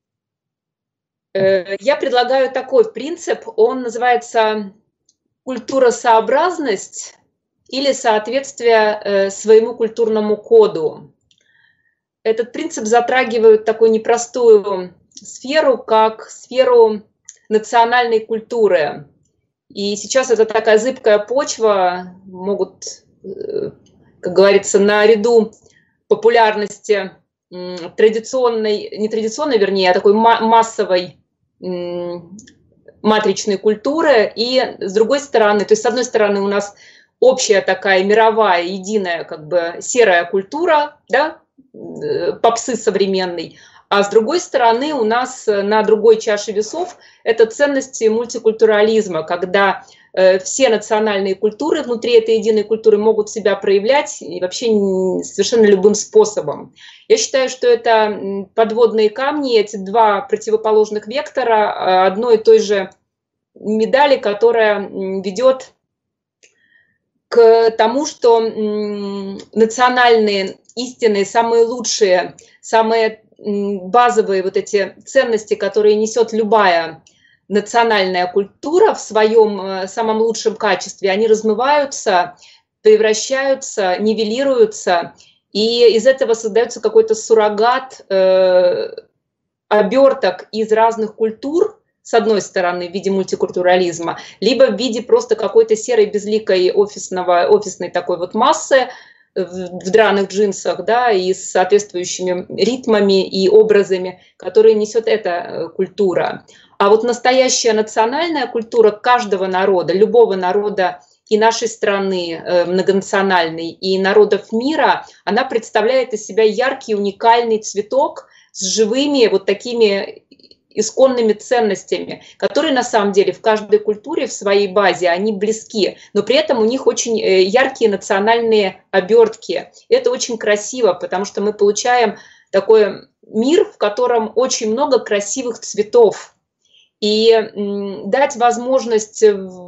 Я предлагаю такой принцип, он называется культуросообразность или соответствие своему культурному коду. Этот принцип затрагивает такую непростую сферу, как сферу национальной культуры. И сейчас это такая зыбкая почва, могут, как говорится, наряду популярности традиционной, не традиционной, вернее, а такой массовой матричной культуры. И с другой стороны, то есть с одной стороны у нас общая такая мировая, единая, как бы серая культура, да, попсы современной, а с другой стороны у нас на другой чаше весов это ценности мультикультурализма, когда все национальные культуры внутри этой единой культуры могут себя проявлять и вообще совершенно любым способом. Я считаю, что это подводные камни, эти два противоположных вектора одной и той же медали, которая ведет к тому, что национальные истины, самые лучшие, самые базовые вот эти ценности, которые несет любая национальная культура в своем самом лучшем качестве, они размываются, превращаются, нивелируются, и из этого создается какой-то суррогат, э, оберток из разных культур, с одной стороны, в виде мультикультурализма, либо в виде просто какой-то серой безликой офисного, офисной такой вот массы в, в драных джинсах, да, и с соответствующими ритмами и образами, которые несет эта культура. А вот настоящая национальная культура каждого народа, любого народа и нашей страны многонациональной, и народов мира, она представляет из себя яркий, уникальный цветок с живыми вот такими исконными ценностями, которые на самом деле в каждой культуре в своей базе, они близки, но при этом у них очень яркие национальные обертки. И это очень красиво, потому что мы получаем такой мир, в котором очень много красивых цветов. И дать возможность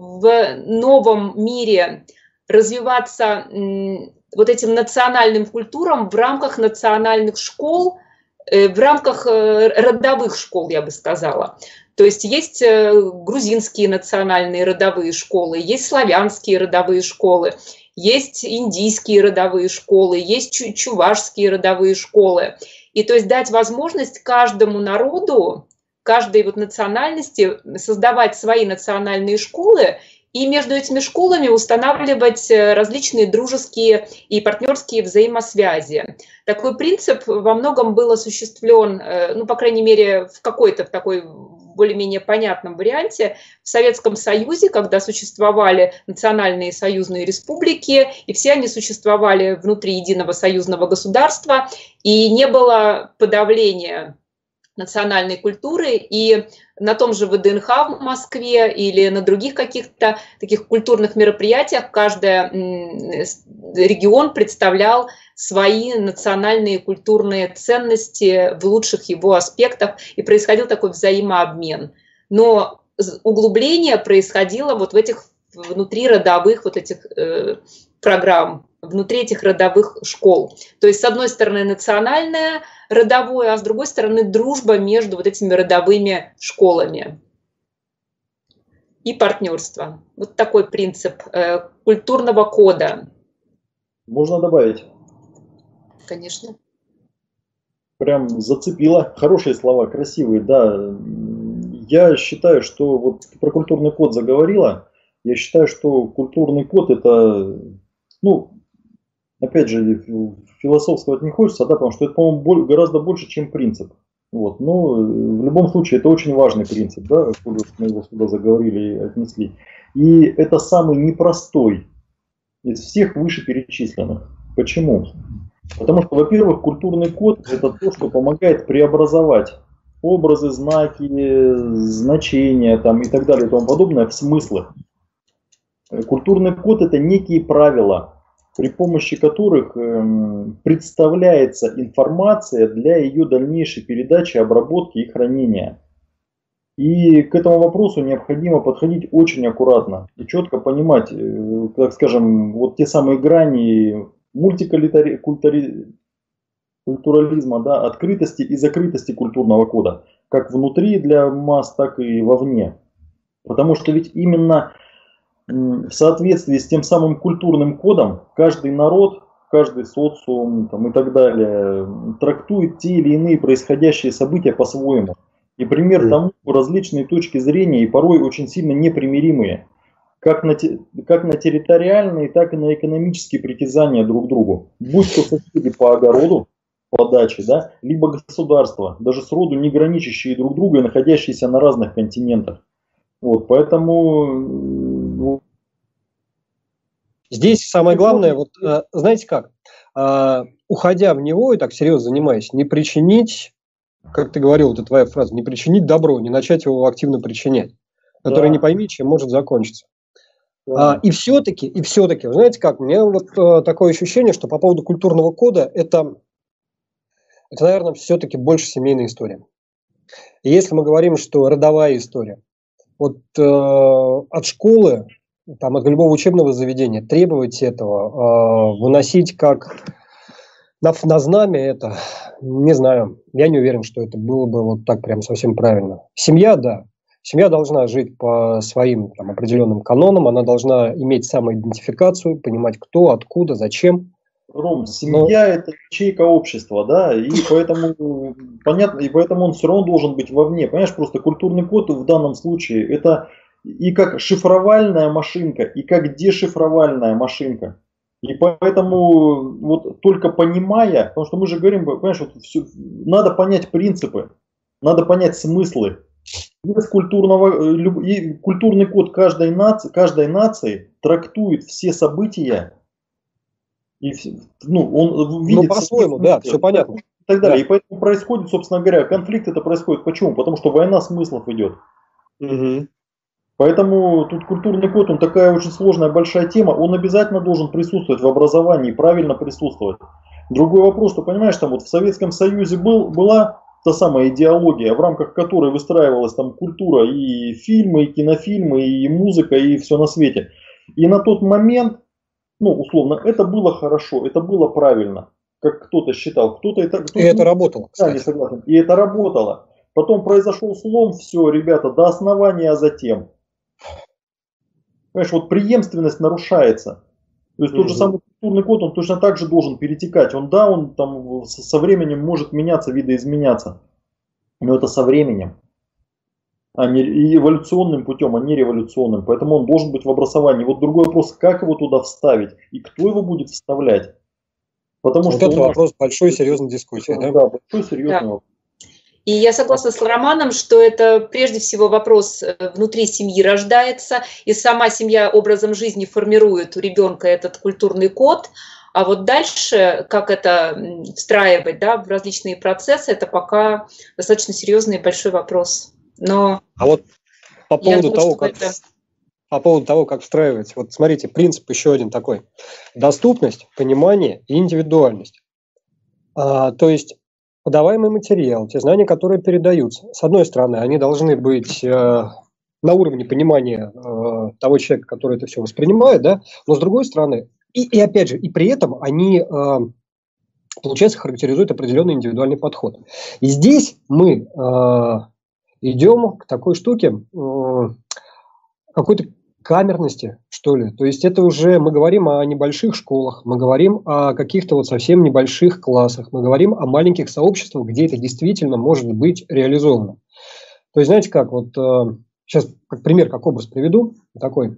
в новом мире развиваться вот этим национальным культурам в рамках национальных школ, в рамках родовых школ, я бы сказала. То есть есть грузинские национальные родовые школы, есть славянские родовые школы, есть индийские родовые школы, есть чувашские родовые школы. И то есть дать возможность каждому народу, каждой вот национальности создавать свои национальные школы и между этими школами устанавливать различные дружеские и партнерские взаимосвязи. Такой принцип во многом был осуществлен, ну, по крайней мере, в какой-то в такой более-менее понятном варианте в Советском Союзе, когда существовали национальные союзные республики, и все они существовали внутри единого союзного государства, и не было подавления национальной культуры, и на том же вэ дэ эн ха в Москве или на других каких-то таких культурных мероприятиях каждый регион представлял свои национальные культурные ценности в лучших его аспектах, и происходил такой взаимообмен. Но углубление происходило вот в этих внутри родовых вот этих э, программ, внутри этих родовых школ. То есть, с одной стороны, национальное родовое, а с другой стороны, дружба между вот этими родовыми школами и партнерство. Вот такой принцип э, культурного кода. Можно добавить? Конечно. Прям зацепило. Хорошие слова, красивые, да. Я считаю, что вот про культурный код заговорила. Я считаю, что культурный код это, ну, опять же, философствовать не хочется, да, потому что это, по-моему, гораздо больше, чем принцип. Вот. Но в любом случае это очень важный принцип, да, мы его сюда заговорили и отнесли. И это самый непростой из всех вышеперечисленных. Почему? Потому что, во-первых, культурный код это то, что помогает преобразовать образы, знаки, значения там, и так далее и тому подобное в смыслы. Культурный код это некие правила, при помощи которых э, представляется информация для ее дальнейшей передачи, обработки и хранения. И к этому вопросу необходимо подходить очень аккуратно и четко понимать, э, так скажем, вот те самые грани мультикультурализма, да, открытости и закрытости культурного кода, как внутри для масс, так и вовне. Потому что ведь именно в соответствии с тем самым культурным кодом каждый народ, каждый социум там, и так далее трактует те или иные происходящие события по-своему. И пример тому различные точки зрения и порой очень сильно непримиримые. Как на, как на территориальные, так и на экономические притязания друг к другу. Будь то соседи по огороду, по даче, да, либо государства, даже сроду не граничащие друг друга и находящиеся на разных континентах. Вот, поэтому... Здесь самое главное, вот знаете как, уходя в него и так серьезно занимаясь, не причинить, как ты говорил, это твоя фраза, не причинить добро, не начать его активно причинять, который да. Не пойми, чем может закончиться. А, и все-таки, и все-таки, вы знаете как, у меня вот а, такое ощущение, что по поводу культурного кода, это, это наверное, все-таки больше семейная история. И если мы говорим, что родовая история, вот э, от школы, там, от любого учебного заведения требовать этого, э, выносить как на, на знамя это, не знаю, я не уверен, что это было бы вот так прям совсем правильно. Семья, да. Семья должна жить по своим там, определенным канонам, она должна иметь самоидентификацию, понимать, кто, откуда, зачем. Ром, семья Но... это ячейка общества, да, и поэтому понятно, и поэтому он все равно должен быть вовне. Понимаешь, просто культурный код в данном случае это и как шифровальная машинка, и как дешифровальная машинка. И поэтому вот только понимая, потому что мы же говорим, понимаешь, вот все, надо понять принципы, надо понять смыслы. Без культурного, и культурный код каждой нации, каждой нации трактует все события, и, ну, он видит... Ну, по-своему, да, все понятно. И так далее. Да. И поэтому происходит, собственно говоря, конфликт это происходит. Почему? Потому что война смыслов идет. Угу. Поэтому тут культурный код, он такая очень сложная, большая тема, он обязательно должен присутствовать в образовании, правильно присутствовать. Другой вопрос, что, понимаешь, там вот в Советском Союзе был, была... та самая идеология, в рамках которой выстраивалась там культура и фильмы, и кинофильмы, и музыка, и все на свете. И на тот момент, ну, условно, это было хорошо, это было правильно, как кто-то считал. Кто-то это, кто-то... И это работало, кстати. Да, не согласен. И это работало. Потом произошел слом, все, ребята, до основания, а затем. Понимаешь, вот преемственность нарушается. То есть тот же самый культурный код, он точно так же должен перетекать. Он, да, он там со временем может меняться, видоизменяться. Но это со временем. А не и эволюционным путем, а не революционным. Поэтому он должен быть в образовании. Вот другой вопрос, как его туда вставить и кто его будет вставлять. Потому вот что это вопрос большой серьезной дискуссии. Да, да большой серьезный да. вопрос. И я согласна с Романом, что это прежде всего вопрос внутри семьи рождается, и сама семья образом жизни формирует у ребенка этот культурный код, а вот дальше, как это встраивать, да, в различные процессы, это пока достаточно серьезный и большой вопрос. Но а вот по поводу думаю, того, как... Это... По поводу того, как встраивать, вот смотрите, принцип еще один такой. Доступность, понимание и индивидуальность. А, то есть подаваемый материал, те знания, которые передаются, с одной стороны, они должны быть э, на уровне понимания э, того человека, который это все воспринимает, да, но с другой стороны, и, и опять же, и при этом они, э, получается, характеризуют определенный индивидуальный подход. И здесь мы э, идем к такой штуке, э, какой-то камерности, что ли. То есть это уже мы говорим о небольших школах, мы говорим о каких-то вот совсем небольших классах, мы говорим о маленьких сообществах, где это действительно может быть реализовано. То есть, знаете как, вот э, сейчас как пример, как образ приведу, такой.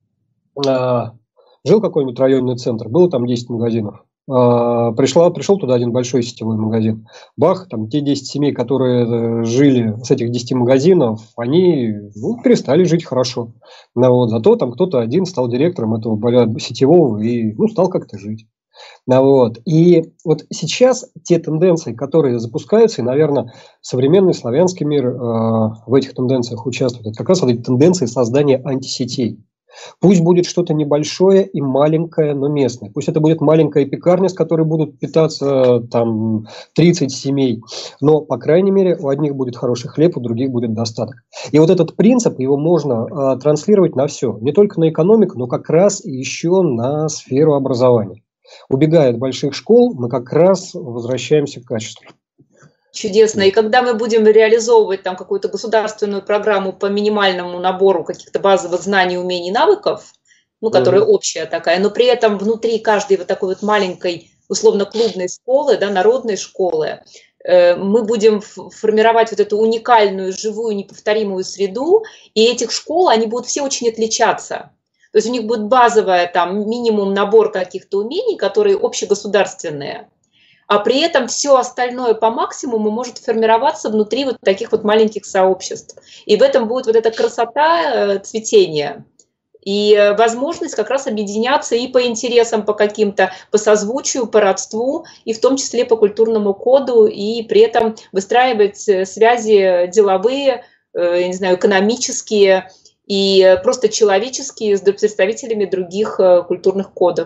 Э, жил какой-нибудь районный центр, было там десять магазинов. Э, пришла, пришел туда один большой сетевой магазин. Бах, там те десять семей, которые жили с этих десяти магазинов, они ну, перестали жить хорошо. Ну, вот, зато там кто-то один стал директором этого сетевого и ну, стал как-то жить. Ну, вот. И вот сейчас те тенденции, которые запускаются, и, наверное, современный славянский мир э, в этих тенденциях участвует, это как раз вот эти тенденции создания антисетей. Пусть будет что-то небольшое и маленькое, но местное. Пусть это будет маленькая пекарня, с которой будут питаться там тридцать семей. Но, по крайней мере, у одних будет хороший хлеб, у других будет достаток. И вот этот принцип, его можно э, транслировать на все. Не только на экономику, но как раз и еще на сферу образования. Убегая от больших школ, мы как раз возвращаемся к качеству. Чудесно. И когда мы будем реализовывать там какую-то государственную программу по минимальному набору каких-то базовых знаний, умений, навыков, ну, которая mm-hmm. общая такая, но при этом внутри каждой вот такой вот маленькой, условно, клубной школы, да, народной школы, э, мы будем формировать вот эту уникальную, живую, неповторимую среду, и этих школ, они будут все очень отличаться. То есть у них будет базовая там минимум набор каких-то умений, которые общегосударственные. А при этом все остальное по максимуму может формироваться внутри вот таких вот маленьких сообществ. И в этом будет вот эта красота цветения и возможность как раз объединяться и по интересам, по каким-то, по созвучию, по родству, и в том числе по культурному коду, и при этом выстраивать связи деловые, я не знаю, экономические и просто человеческие с представителями других культурных кодов.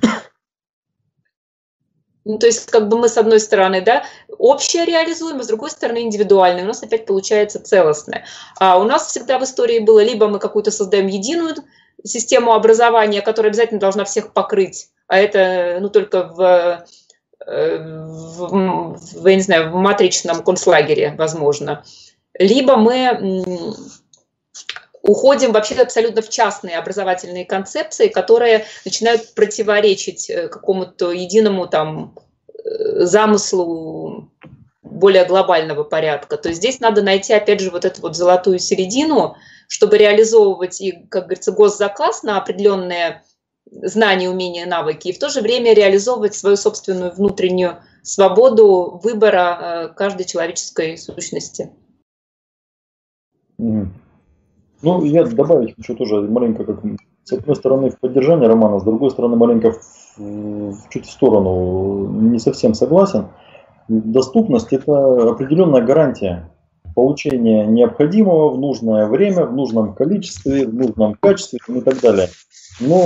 Ну, то есть, как бы мы с одной стороны, да, общее реализуем, а с другой стороны индивидуальное. У нас опять получается целостное. А у нас всегда в истории было, либо мы какую-то создаем единую систему образования, которая обязательно должна всех покрыть, а это, ну, только в, в, в я не знаю, в матричном концлагере возможно. Либо мы уходим вообще абсолютно в частные образовательные концепции, которые начинают противоречить какому-то единому там замыслу более глобального порядка. То есть здесь надо найти, опять же, вот эту вот золотую середину, чтобы реализовывать и, как говорится, госзаказ на определенные знания, умения, навыки, и в то же время реализовывать свою собственную внутреннюю свободу выбора каждой человеческой сущности. Mm. Ну, я добавить хочу тоже маленько, как с одной стороны в поддержание романа, с другой стороны маленько в, в, чуть в сторону, не совсем согласен. Доступность – это определенная гарантия получения необходимого в нужное время, в нужном количестве, в нужном качестве и так далее. Но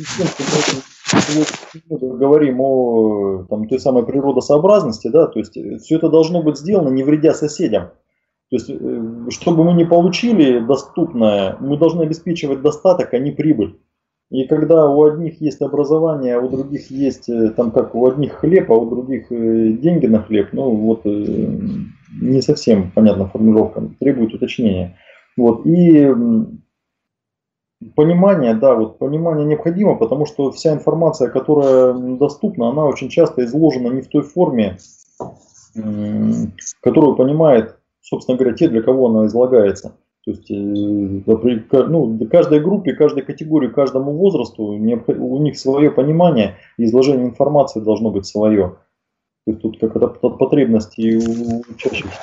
мы говорим о там, той самой природосообразности, да, то есть все это должно быть сделано, не вредя соседям. То есть, чтобы мы не получили доступное, мы должны обеспечивать достаток, а не прибыль. И когда у одних есть образование, а у других есть, там как у одних хлеб, а у других деньги на хлеб, ну вот не совсем понятна формулировка, требует уточнения. Вот, и понимание, да, вот понимание необходимо, потому что вся информация, которая доступна, она очень часто изложена не в той форме, которую понимает, собственно говоря, те, для кого она излагается. То есть ну, каждой группе, каждой категории, каждому возрасту у них свое понимание, и изложение информации должно быть свое. То есть тут как-то потребности у учащихся.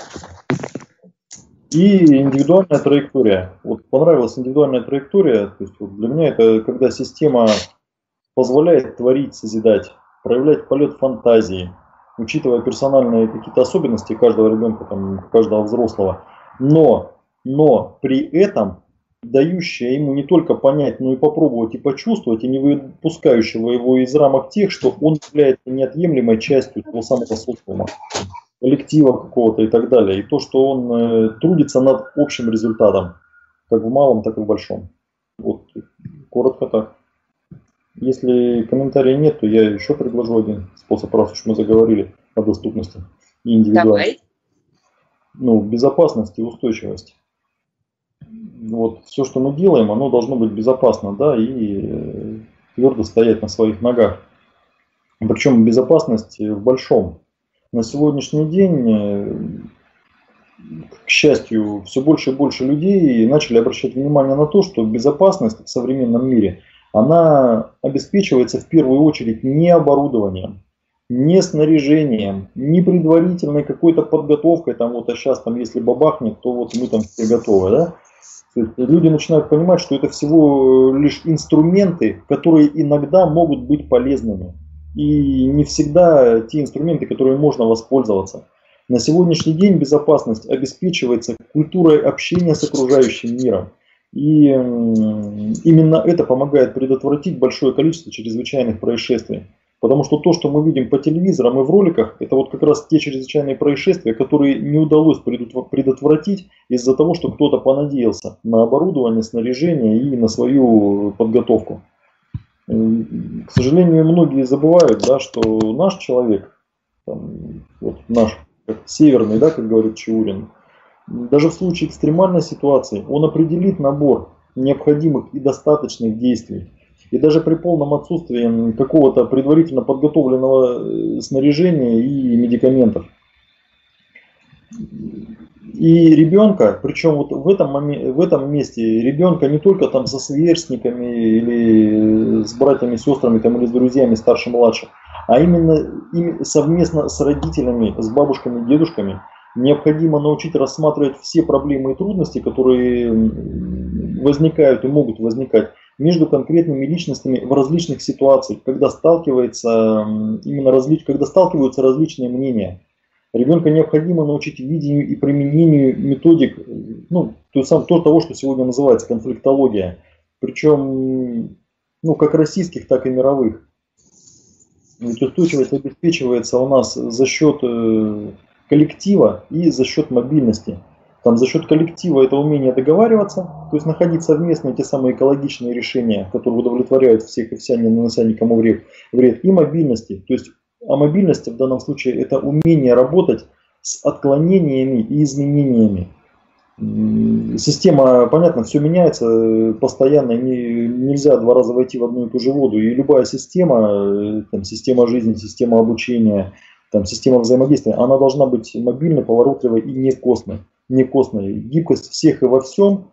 И индивидуальная траектория. Вот понравилась индивидуальная траектория. То есть вот для меня это когда система позволяет творить, созидать, проявлять полет фантазии, учитывая персональные какие-то особенности каждого ребенка, там, каждого взрослого, но, но при этом дающая ему не только понять, но и попробовать и почувствовать, и не выпускающего его из рамок тех, что он является неотъемлемой частью того самого социума, коллектива какого-то и так далее. И то, что он э, трудится над общим результатом. как в малом, так и в большом. Вот, коротко так. Если комментариев нет, то я еще предложу один способ, раз уж мы заговорили о доступности и индивидуальности. Ну, безопасность и устойчивость. Вот все, что мы делаем, оно должно быть безопасно, да, и твердо стоять на своих ногах. Причем безопасность в большом. На сегодняшний день, к счастью, все больше и больше людей начали обращать внимание на то, что безопасность в современном мире, она обеспечивается в первую очередь не оборудованием, не снаряжением, не предварительной какой-то подготовкой, там вот, а сейчас там если бабахнет, то вот мы там все готовы, да? То есть люди начинают понимать, что это всего лишь инструменты, которые иногда могут быть полезными. И не всегда те инструменты, которые можно воспользоваться. На сегодняшний день безопасность обеспечивается культурой общения с окружающим миром. И именно это помогает предотвратить большое количество чрезвычайных происшествий. Потому что то, что мы видим по телевизорам и в роликах, это вот как раз те чрезвычайные происшествия, которые не удалось предотвратить из-за того, что кто-то понадеялся на оборудование, снаряжение и на свою подготовку. К сожалению, многие забывают, да, что наш человек, там, вот наш как северный, да, как говорит Чаурин, даже в случае экстремальной ситуации он определит набор необходимых и достаточных действий. И даже при полном отсутствии какого-то предварительно подготовленного снаряжения и медикаментов. И ребенка, причем вот в этом, моменте, в этом месте ребенка не только там со сверстниками или с братьями, сестрами там, или с друзьями старше-младше, а именно совместно с родителями, с бабушками, дедушками необходимо научить рассматривать все проблемы и трудности, которые возникают и могут возникать между конкретными личностями в различных ситуациях, когда, сталкивается, именно разли... когда сталкиваются различные мнения. Ребенка необходимо научить видению и применению методик, ну, то, сам, то того, что сегодня называется конфликтология. Причем, ну, как российских, так и мировых. Ведь устойчивость обеспечивается у нас за счет коллектива и за счет мобильности. Там за счет коллектива это умение договариваться, то есть находить совместные те самые экологичные решения, которые удовлетворяют всех и вся, не нанося никому вред, вред. И мобильности. То есть, а мобильность в данном случае это умение работать с отклонениями и изменениями. Система, понятно, все меняется постоянно, не, нельзя два раза войти в одну и ту же воду. И любая система, там, система жизни, система обучения, там, система взаимодействия, она должна быть мобильной, поворотливой и не костной. Не костной. Гибкость всех и во всем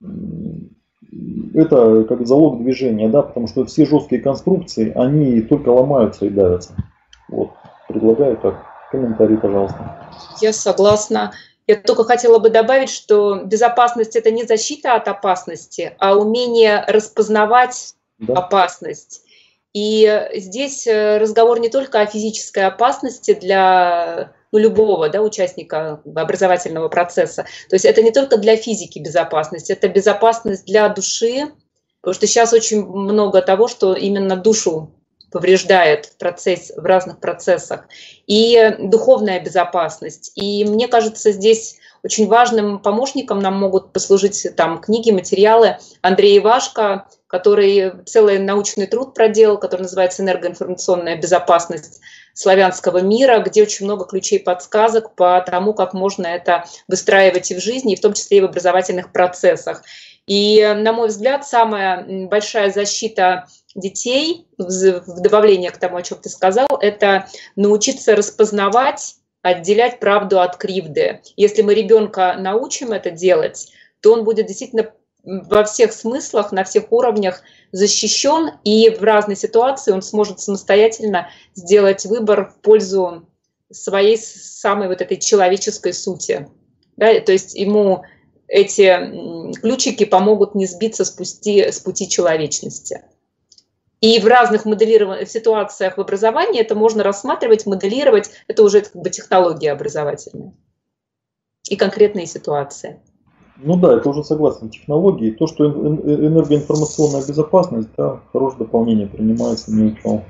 это как залог движения, да, потому что все жесткие конструкции, они только ломаются и давятся. Вот, предлагаю так. Комментарий, пожалуйста. Я согласна. Я только хотела бы добавить, что безопасность – это не защита от опасности, а умение распознавать да. опасность. И здесь разговор не только о физической опасности для ну, любого да, участника образовательного процесса. То есть это не только для физики безопасность, это безопасность для души, потому что сейчас очень много того, что именно душу повреждает в, процесс, в разных процессах. И духовная безопасность. И мне кажется, здесь очень важным помощником нам могут послужить там, книги, материалы Андрея Ивашко, который целый научный труд проделал, который называется «Энергоинформационная безопасность славянского мира», где очень много ключей подсказок по тому, как можно это выстраивать и в жизни, и в том числе и в образовательных процессах. И, на мой взгляд, самая большая защита детей, в добавление к тому, о чем ты сказал, это научиться распознавать, отделять правду от кривды. Если мы ребенка научим это делать, то он будет действительно во всех смыслах, на всех уровнях защищен, и в разной ситуации он сможет самостоятельно сделать выбор в пользу своей самой вот этой человеческой сути. Да? То есть ему эти ключики помогут не сбиться с пути, с пути человечности. И в разных моделированных ситуациях в образовании это можно рассматривать, моделировать. Это уже как бы технология образовательная и конкретные ситуации. Ну да, это уже согласен. Технологии. То, что энергоинформационная безопасность, да, хорошее дополнение принимается, не упал.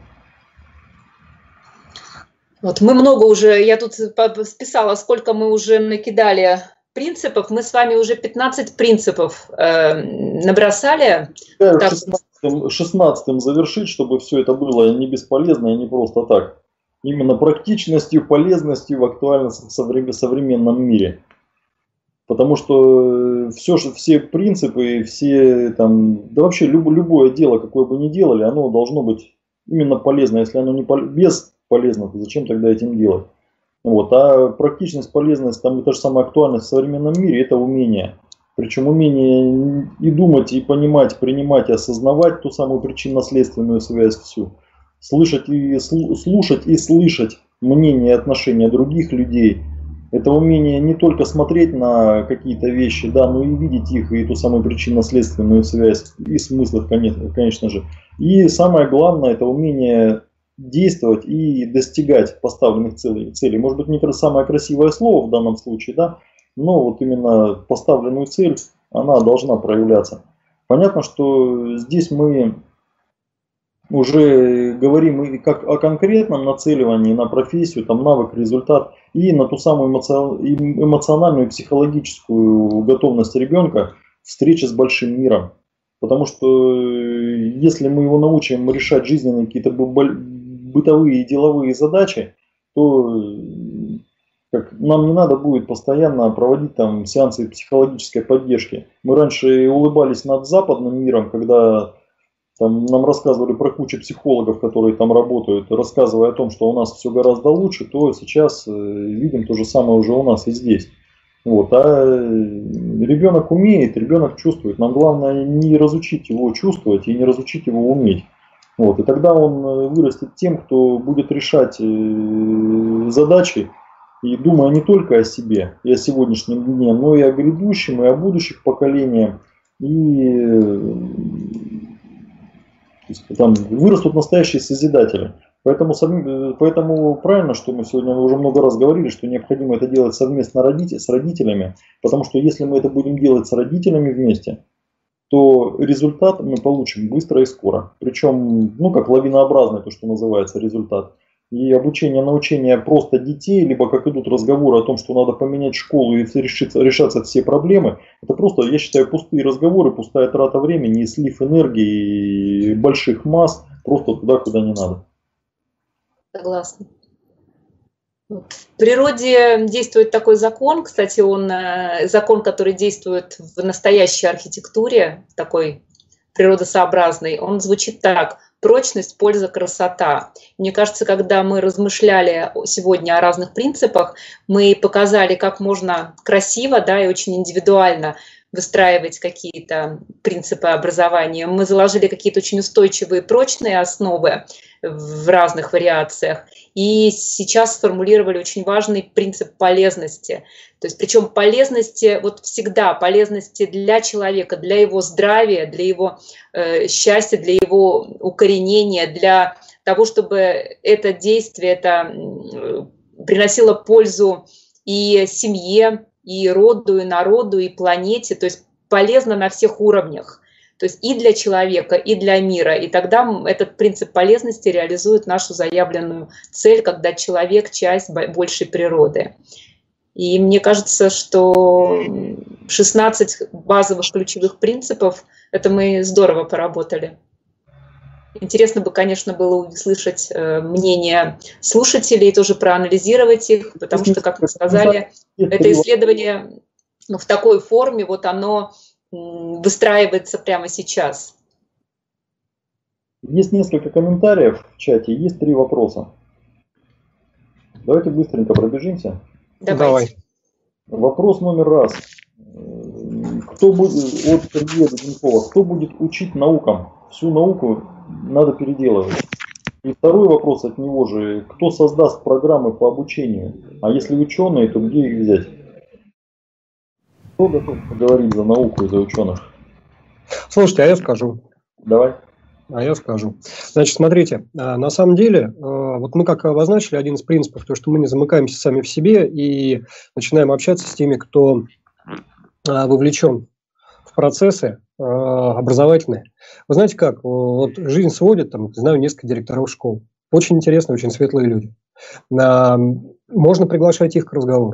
Вот мы много уже, я тут списала, сколько мы уже накидали принципов. Мы с вами уже пятнадцать принципов э, набросали. Так. шестнадцатым, шестнадцатым завершить, чтобы все это было не бесполезно и не просто так. Именно практичностью, полезностью в актуальном современном мире. Потому что все, все принципы, все там, да вообще люб, любое дело, какое бы ни делали, оно должно быть именно полезно. Если оно не пол, бесполезно, то зачем тогда этим делать? Вот. А практичность, полезность, там и та же самая актуальность в современном мире – это умение. Причем умение и думать, и понимать, принимать, и осознавать ту самую причинно-следственную связь всю. Слышать и, слушать и слышать мнение и отношения других людей. Это умение не только смотреть на какие-то вещи, да, но и видеть их, и ту самую причинно-следственную связь, и смысл, конечно же. И самое главное, это умение действовать и достигать поставленных целей. целей. Может быть, не самое красивое слово в данном случае, да, но вот именно поставленную цель, она должна проявляться. Понятно, что здесь мы уже говорим как о конкретном нацеливании на профессию, там навык, результат, и на ту самую эмоциональную и психологическую готовность ребенка встречи с большим миром. Потому что если мы его научим решать жизненные какие-то бытовые и деловые задачи, то как, нам не надо будет постоянно проводить там сеансы психологической поддержки. Мы раньше улыбались над западным миром, когда там нам рассказывали про кучу психологов, которые там работают, рассказывая о том, что у нас все гораздо лучше, то сейчас э, видим то же самое уже у нас и здесь. Вот. А ребенок умеет, ребенок чувствует. Нам главное не разучить его чувствовать и не разучить его уметь. Вот. И тогда он вырастет тем, кто будет решать э, задачи, и думая не только о себе и о сегодняшнем дне, но и о грядущем, и о будущих поколениях. И там вырастут настоящие созидатели. Поэтому, поэтому правильно, что мы сегодня уже много раз говорили, что необходимо это делать совместно с родителями. Потому что если мы это будем делать с родителями вместе, то результат мы получим быстро и скоро. Причем, ну как лавинообразный, то, что называется, результат. И обучение, научение просто детей, либо как идут разговоры о том, что надо поменять школу и решиться, решаться все проблемы, это просто, я считаю, пустые разговоры, пустая трата времени и слив энергии больших масс просто туда, куда не надо. Согласна. В природе действует такой закон, кстати, он закон, который действует в настоящей архитектуре, такой природосообразный, он звучит так: прочность, польза, красота. Мне кажется, когда мы размышляли сегодня о разных принципах, мы показали, как можно красиво, да, и очень индивидуально выстраивать какие-то принципы образования. Мы заложили какие-то очень устойчивые, прочные основы в разных вариациях. И сейчас сформулировали очень важный принцип полезности. То есть, причем полезности, вот всегда полезности для человека, для его здравия, для его э, счастья, для его укоренения, для того, чтобы это действие это приносило пользу и семье, и роду, и народу, и планете. То есть полезно на всех уровнях. То есть и для человека, и для мира. И тогда этот принцип полезности реализует нашу заявленную цель, когда человек – часть большей природы. И мне кажется, что шестнадцать базовых ключевых принципов – это мы здорово поработали. Интересно бы, конечно, было услышать мнение слушателей, тоже проанализировать их, потому что, как мы сказали, это исследование в такой форме, вот оно выстраивается прямо сейчас. Есть несколько комментариев в чате, есть три вопроса. Давайте быстренько пробежимся. Давай. Вопрос номер раз. Кто будет, от Сергея Дуденкова, кто будет учить наукам? Всю науку надо переделывать. И второй вопрос от него же, кто создаст программы по обучению? А если ученые, то где их взять? Кто готов поговорить за науку и за ученых? Слушайте, а я скажу. Давай. А я скажу. Значит, смотрите, на самом деле, вот мы как обозначили один из принципов, то, что мы не замыкаемся сами в себе и начинаем общаться с теми, кто вовлечен в процессы образовательные. Вы знаете как, вот жизнь сводит, там, знаю, несколько директоров школ. Очень интересные, очень светлые люди. Можно приглашать их к разговору.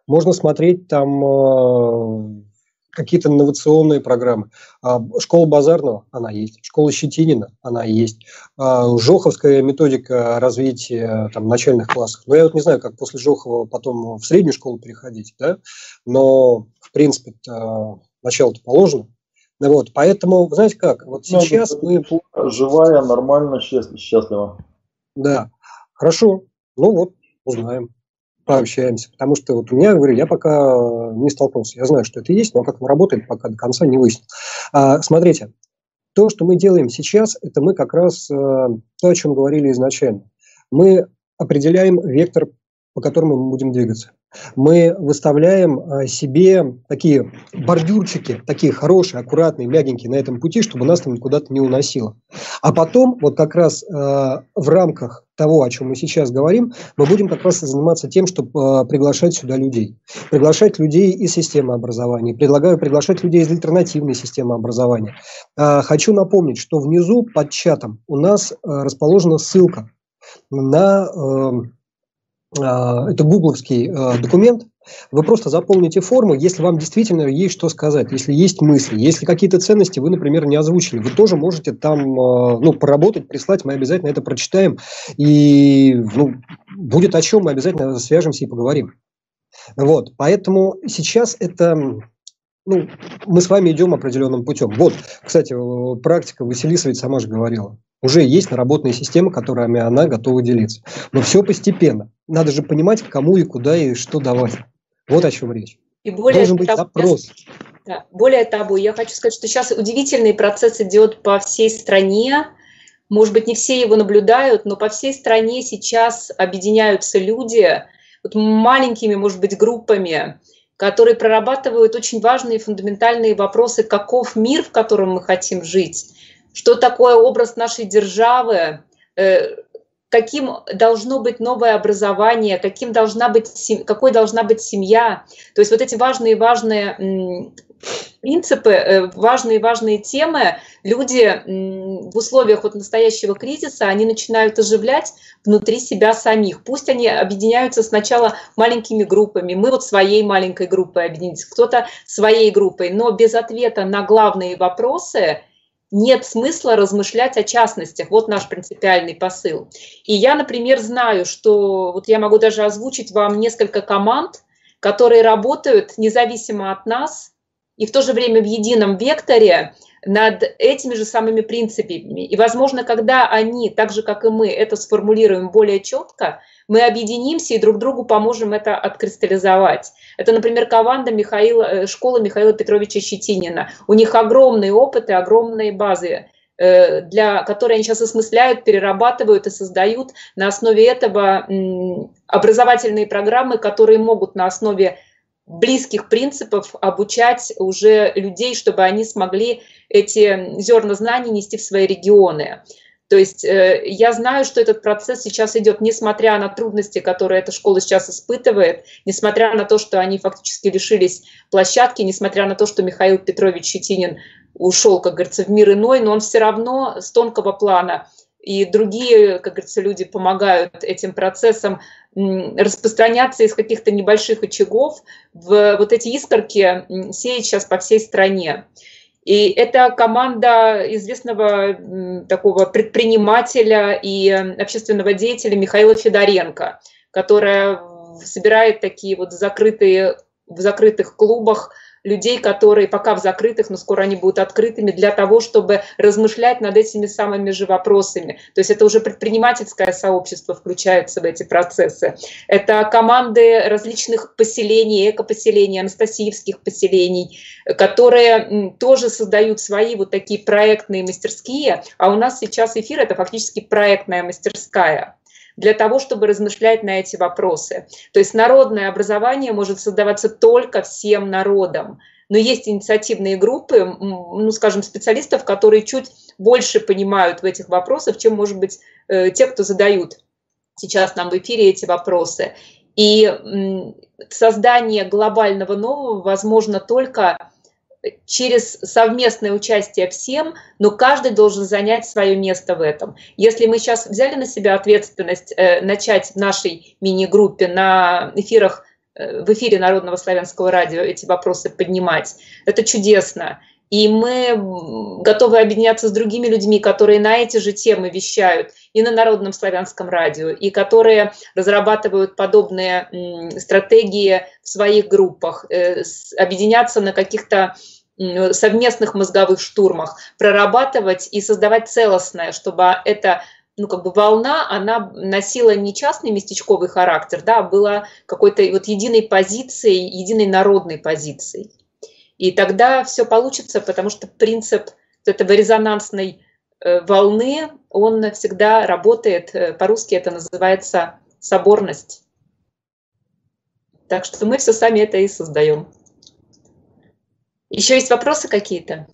Можно смотреть там э, какие-то инновационные программы. А, школа Базарного, она есть. Школа Щетинина, она есть. А, Жоховская методика развития там, начальных классов. Но я вот не знаю, как после Жохова потом в среднюю школу переходить, да? Но, в принципе, начало-то положено. Вот, поэтому, знаете как, вот ну, сейчас мы... Живая, нормально, счастлива. Да, хорошо. Ну вот, узнаем, пообщаемся. Потому что вот у меня, говорю, я пока не столкнулся. Я знаю, что это есть, но как оно работает, пока до конца не выяснил. А, смотрите, то, что мы делаем сейчас, это мы как раз а, то, о чем говорили изначально. Мы определяем вектор, по которому мы будем двигаться. Мы выставляем себе такие бордюрчики, такие хорошие, аккуратные, мягенькие на этом пути, чтобы нас там куда-то не уносило. А потом, вот как раз э, в рамках того, о чем мы сейчас говорим, мы будем как раз заниматься тем, чтобы э, приглашать сюда людей. Приглашать людей из системы образования. Предлагаю приглашать людей из альтернативной системы образования. Э, хочу напомнить, что внизу под чатом у нас э, расположена ссылка на... Э, это гугловский э, документ, вы просто заполните форму, если вам действительно есть что сказать, если есть мысли, если какие-то ценности вы, например, не озвучили, вы тоже можете там э, ну, поработать, прислать, мы обязательно это прочитаем, и ну, будет о чем, мы обязательно свяжемся и поговорим. Вот, поэтому сейчас это... Ну, мы с вами идем определенным путем. Вот, кстати, практика Василиса ведь сама же говорила. Уже есть наработанные системы, которыми она готова делиться. Но все постепенно. Надо же понимать, кому и куда и что давать. Вот о чем речь. И более Должен быть того, запрос. Да, более того, я хочу сказать, что сейчас удивительный процесс идет по всей стране. Может быть, не все его наблюдают, но по всей стране сейчас объединяются люди вот маленькими, может быть, группами, которые прорабатывают очень важные фундаментальные вопросы, каков мир, в котором мы хотим жить, что такое образ нашей державы, каким должно быть новое образование, каким должна быть, какой должна быть семья. То есть вот эти важные-важные принципы, важные-важные темы люди в условиях вот настоящего кризиса, они начинают оживлять внутри себя самих. Пусть они объединяются сначала маленькими группами. Мы вот своей маленькой группой объединились, кто-то своей группой, но без ответа на главные вопросы нет смысла размышлять о частностях. Вот наш принципиальный посыл. И я, например, знаю, что вот я могу даже озвучить вам несколько команд, которые работают независимо от нас и в то же время в едином векторе над этими же самыми принципами. И, возможно, когда они, так же, как и мы, это сформулируем более четко, мы объединимся и друг другу поможем это откристаллизовать. Это, например, команда Михаила, школы Михаила Петровича Щетинина. У них огромные опыты, огромные базы, для, которые они сейчас осмысляют, перерабатывают и создают на основе этого образовательные программы, которые могут на основе близких принципов обучать уже людей, чтобы они смогли эти зерна знаний нести в свои регионы. То есть э, я знаю, что этот процесс сейчас идет, несмотря на трудности, которые эта школа сейчас испытывает, несмотря на то, что они фактически лишились площадки, несмотря на то, что Михаил Петрович Щетинин ушел, как говорится, в мир иной, но он все равно с тонкого плана. И другие, как говорится, люди помогают этим процессам распространяться из каких-то небольших очагов в вот эти искорки, сеять сейчас по всей стране. И это команда известного такого предпринимателя и общественного деятеля Михаила Федоренко, которая собирает такие вот закрытые, в закрытых клубах людей, которые пока в закрытых, но скоро они будут открытыми, для того, чтобы размышлять над этими самыми же вопросами. То есть это уже предпринимательское сообщество включается в эти процессы. Это команды различных поселений, экопоселений, анастасиевских поселений, которые тоже создают свои вот такие проектные мастерские. А у нас сейчас эфир — это фактически проектная мастерская, для того, чтобы размышлять на эти вопросы. То есть народное образование может создаваться только всем народом. Но есть инициативные группы, ну, скажем, специалистов, которые чуть больше понимают в этих вопросах, чем, может быть, те, кто задают сейчас нам в эфире эти вопросы. И создание глобального нового возможно только через совместное участие всем, но каждый должен занять свое место в этом. Если мы сейчас взяли на себя ответственность э, начать в нашей мини-группе на эфирах в эфире Народного славянского радио эти вопросы поднимать. Это чудесно. И мы готовы объединяться с другими людьми, которые на эти же темы вещают и на Народном славянском радио, и которые разрабатывают подобные стратегии в своих группах, объединяться на каких-то совместных мозговых штурмах, прорабатывать и создавать целостное, чтобы эта ну, как бы волна, она носила не частный местечковый характер, да, а была какой-то вот единой позицией, единой народной позицией. И тогда все получится, потому что принцип этого резонансной волны, он всегда работает, по-русски это называется соборность. Так что мы все сами это и создаем. Еще есть вопросы какие-то?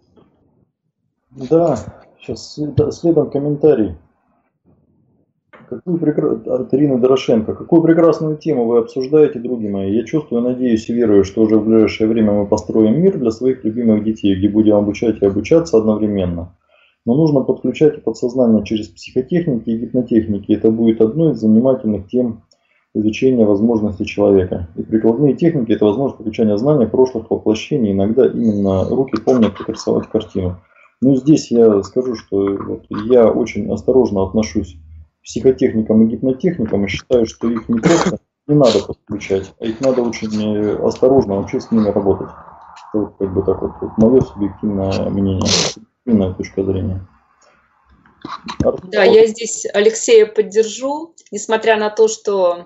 Да, сейчас следом комментарий. Какую прекра... От Ирины Дорошенко. Какую прекрасную тему вы обсуждаете, други мои. Я чувствую, надеюсь и верую, что уже в ближайшее время мы построим мир для своих любимых детей, где будем обучать и обучаться одновременно. Но нужно подключать подсознание через психотехники и гипнотехники. Это будет одной из занимательных тем изучения возможностей человека. И прикладные техники – это возможность подключения знания прошлых воплощений. Иногда именно руки помнят, как рисовать картину. Но здесь я скажу, что вот я очень осторожно отношусь к психотехникам и гипнотехникам и считаю, что их не просто не надо подключать, а их надо очень осторожно вообще с ними работать. Это вот как бы так вот, вот мое субъективное мнение, субъективная точка зрения. Да, я здесь Алексея поддержу, несмотря на то, что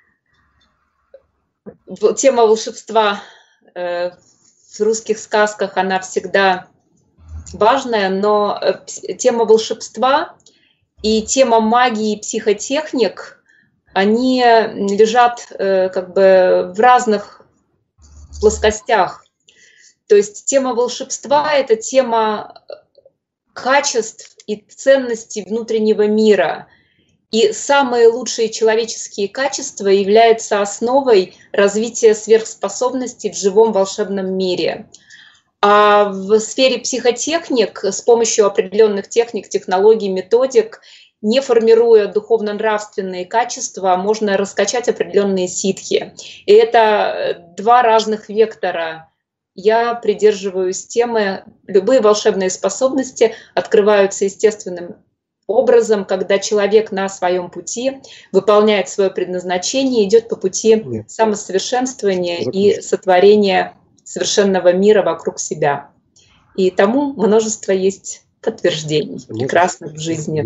тема волшебства э, в русских сказках, она всегда важная, но тема волшебства и тема магии и психотехник, они лежат э, как бы в разных плоскостях. То есть тема волшебства – это тема качеств и ценностей внутреннего мира. И самые лучшие человеческие качества являются основой развития сверхспособностей в живом волшебном мире. А в сфере психотехник с помощью определенных техник, технологий, методик, не формируя духовно-нравственные качества, можно раскачать определенные ситхи. И это два разных вектора. Я придерживаюсь темы, любые волшебные способности открываются естественным образом, когда человек на своем пути выполняет свое предназначение, идет по пути Нет. самосовершенствования Закончим. и сотворения совершенного мира вокруг себя. И тому множество есть подтверждений прекрасных в жизни.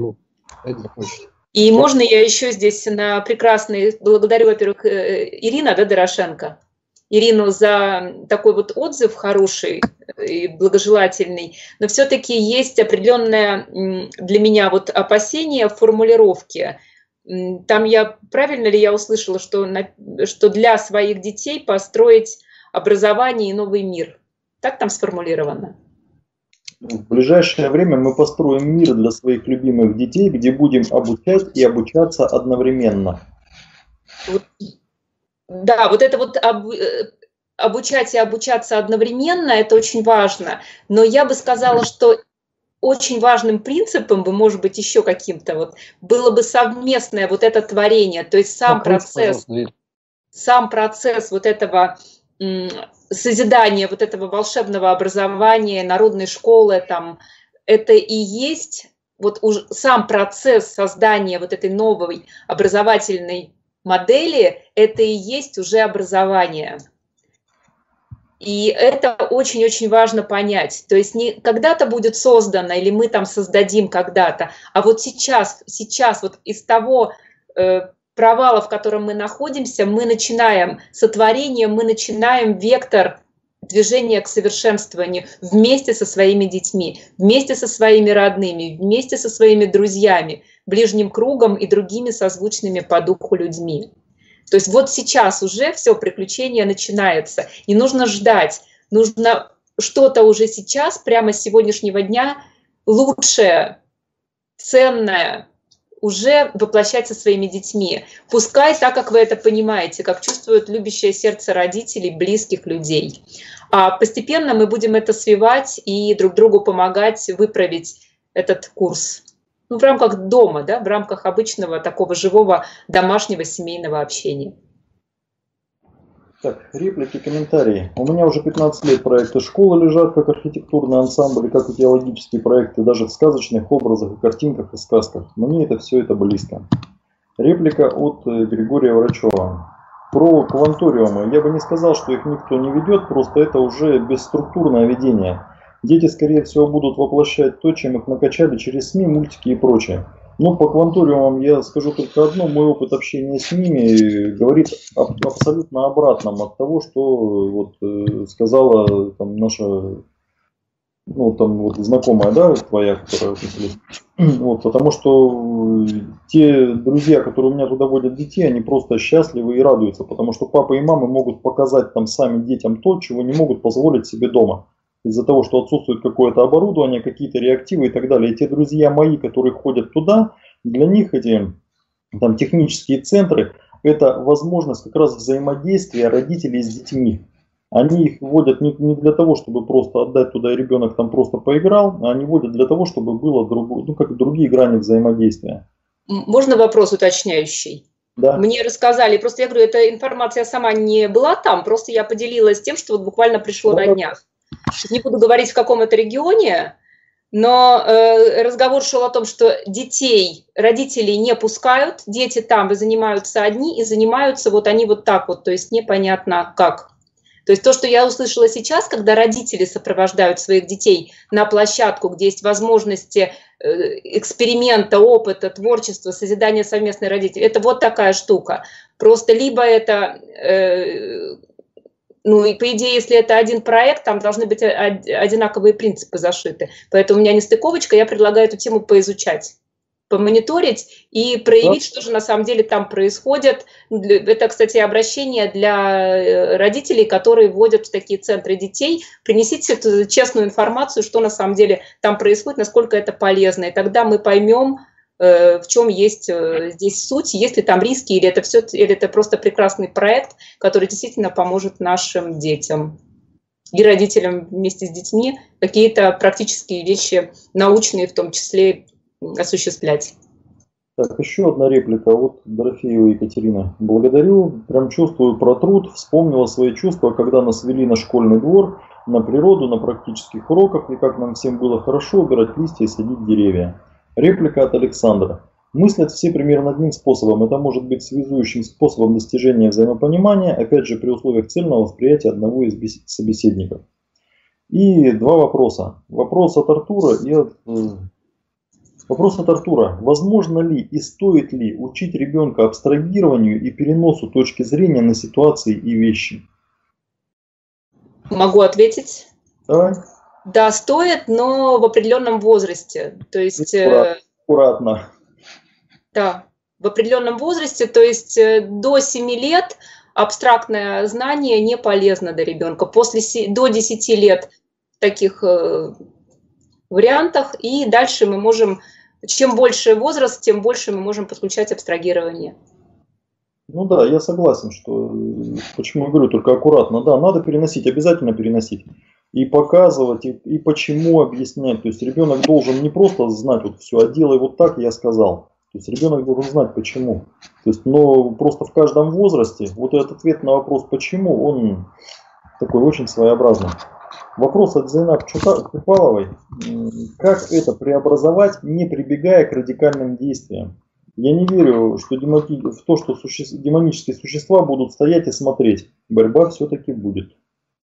И можно я еще здесь на прекрасный, благодарю, во-первых, Ирина, да, Дорошенко, Ирину за такой вот отзыв хороший и благожелательный, но все-таки есть определенное для меня вот опасение в формулировке. Там я, правильно ли я услышала, что, что для своих детей построить образование и новый мир? Так там сформулировано? В ближайшее время мы построим мир для своих любимых детей, где будем обучать и обучаться одновременно. Вот, да, вот это вот об, обучать и обучаться одновременно, это очень важно. Но я бы сказала, что очень важным принципом бы, может быть, еще каким-то вот было бы совместное вот это творение, то есть сам процесс, сам процесс вот этого созидания, вот этого волшебного образования, народной школы, там, это и есть вот уж сам процесс создания вот этой новой образовательной модели, это и есть уже образование. И это очень-очень важно понять. То есть не когда-то будет создано, или мы там создадим когда-то, а вот сейчас, сейчас вот из того э, провала, в котором мы находимся, мы начинаем сотворение, мы начинаем вектор движения к совершенствованию вместе со своими детьми, вместе со своими родными, вместе со своими друзьями, ближним кругом и другими созвучными по духу людьми. То есть вот сейчас уже все, приключение начинается. Не нужно ждать, нужно что-то уже сейчас, прямо с сегодняшнего дня, лучшее, ценное, уже воплощать со своими детьми. Пускай так, как вы это понимаете, как чувствует любящее сердце родителей, близких людей. А постепенно мы будем это свивать и друг другу помогать выправить этот курс. Ну, в рамках дома, да, в рамках обычного такого живого домашнего семейного общения. Так, реплики, комментарии. У меня уже пятнадцать лет проекты школы лежат, как архитектурный ансамбль, как идеологические проекты, даже в сказочных образах и картинках и сказках. Мне это все это близко. Реплика от Григория Врачева. Про кванториумы. Я бы не сказал, что их никто не ведет, просто это уже бесструктурное ведение. Дети, скорее всего, будут воплощать то, чем их накачали через СМИ, мультики и прочее. Но по кванториумам я скажу только одно. Мой опыт общения с ними говорит абсолютно обратном от того, что вот, э, сказала там, наша ну, там, вот, знакомая, да, твоя, которая вот, потому что те друзья, которые у меня туда водят детей, они просто счастливы и радуются, потому что папа и мама могут показать там сами детям то, чего не могут позволить себе дома. Из-за того, что отсутствует какое-то оборудование, какие-то реактивы и так далее. И те друзья мои, которые ходят туда, для них эти там, технические центры, это возможность как раз взаимодействия родителей с детьми. Они их вводят не, не для того, чтобы просто отдать туда, и ребенок там просто поиграл, а они вводят для того, чтобы было друг, ну, как другие грани взаимодействия. Можно вопрос уточняющий? Да. Мне рассказали, просто я говорю, эта информация сама не была там, просто я поделилась тем, что вот буквально пришло да. на днях. Не буду говорить, в каком это регионе, но э, разговор шел о том, что детей родителей не пускают, дети там занимаются одни и занимаются вот они вот так вот, то есть непонятно как. То есть то, что я услышала сейчас, когда родители сопровождают своих детей на площадку, где есть возможности э, эксперимента, опыта, творчества, созидания совместной родителей, это вот такая штука. Просто либо это... Э, Ну и по идее, если это один проект, там должны быть одинаковые принципы зашиты. Поэтому у меня нестыковочка, я предлагаю эту тему поизучать, помониторить и проявить, что же на самом деле там происходит. Это, кстати, обращение для родителей, которые вводят в такие центры детей. Принесите эту честную информацию, что на самом деле там происходит, насколько это полезно. И тогда мы поймем, в чем есть здесь суть, есть ли там риски, или это все, или это просто прекрасный проект, который действительно поможет нашим детям и родителям вместе с детьми какие-то практические вещи, научные в том числе, осуществлять. Так, еще одна реплика от Дорофеевой Екатерины. Благодарю, прям чувствую про труд, вспомнила свои чувства, когда нас вели на школьный двор, на природу, на практических уроках, и как нам всем было хорошо убирать листья и садить деревья. Реплика от Александра. Мыслят все примерно одним способом. Это может быть связующим способом достижения взаимопонимания, опять же при условиях цельного восприятия одного из собеседников. И два вопроса. Вопрос от Артура и от... Вопрос от Артура. Возможно ли и стоит ли учить ребенка абстрагированию и переносу точки зрения на ситуации и вещи? Могу ответить? Давай. Да, стоит, но в определенном возрасте. То есть... Аккуратно. Да, в определенном возрасте, то есть до семи лет абстрактное знание не полезно для ребенка. После, до десяти лет в таких э, вариантах, и дальше мы можем, чем больше возраст, тем больше мы можем подключать абстрагирование. Ну да, я согласен, что, почему я говорю, только аккуратно, да, надо переносить, обязательно переносить. И показывать, и, и почему объяснять. То есть ребенок должен не просто знать вот все, а делай вот так, я сказал. То есть ребенок должен знать почему. То есть, но просто в каждом возрасте вот этот ответ на вопрос почему, он такой очень своеобразный. Вопрос от Зайнаб Чупаловой. Как это преобразовать, не прибегая к радикальным действиям? Я не верю что демони... в то, что суще... демонические существа будут стоять и смотреть. Борьба все-таки будет.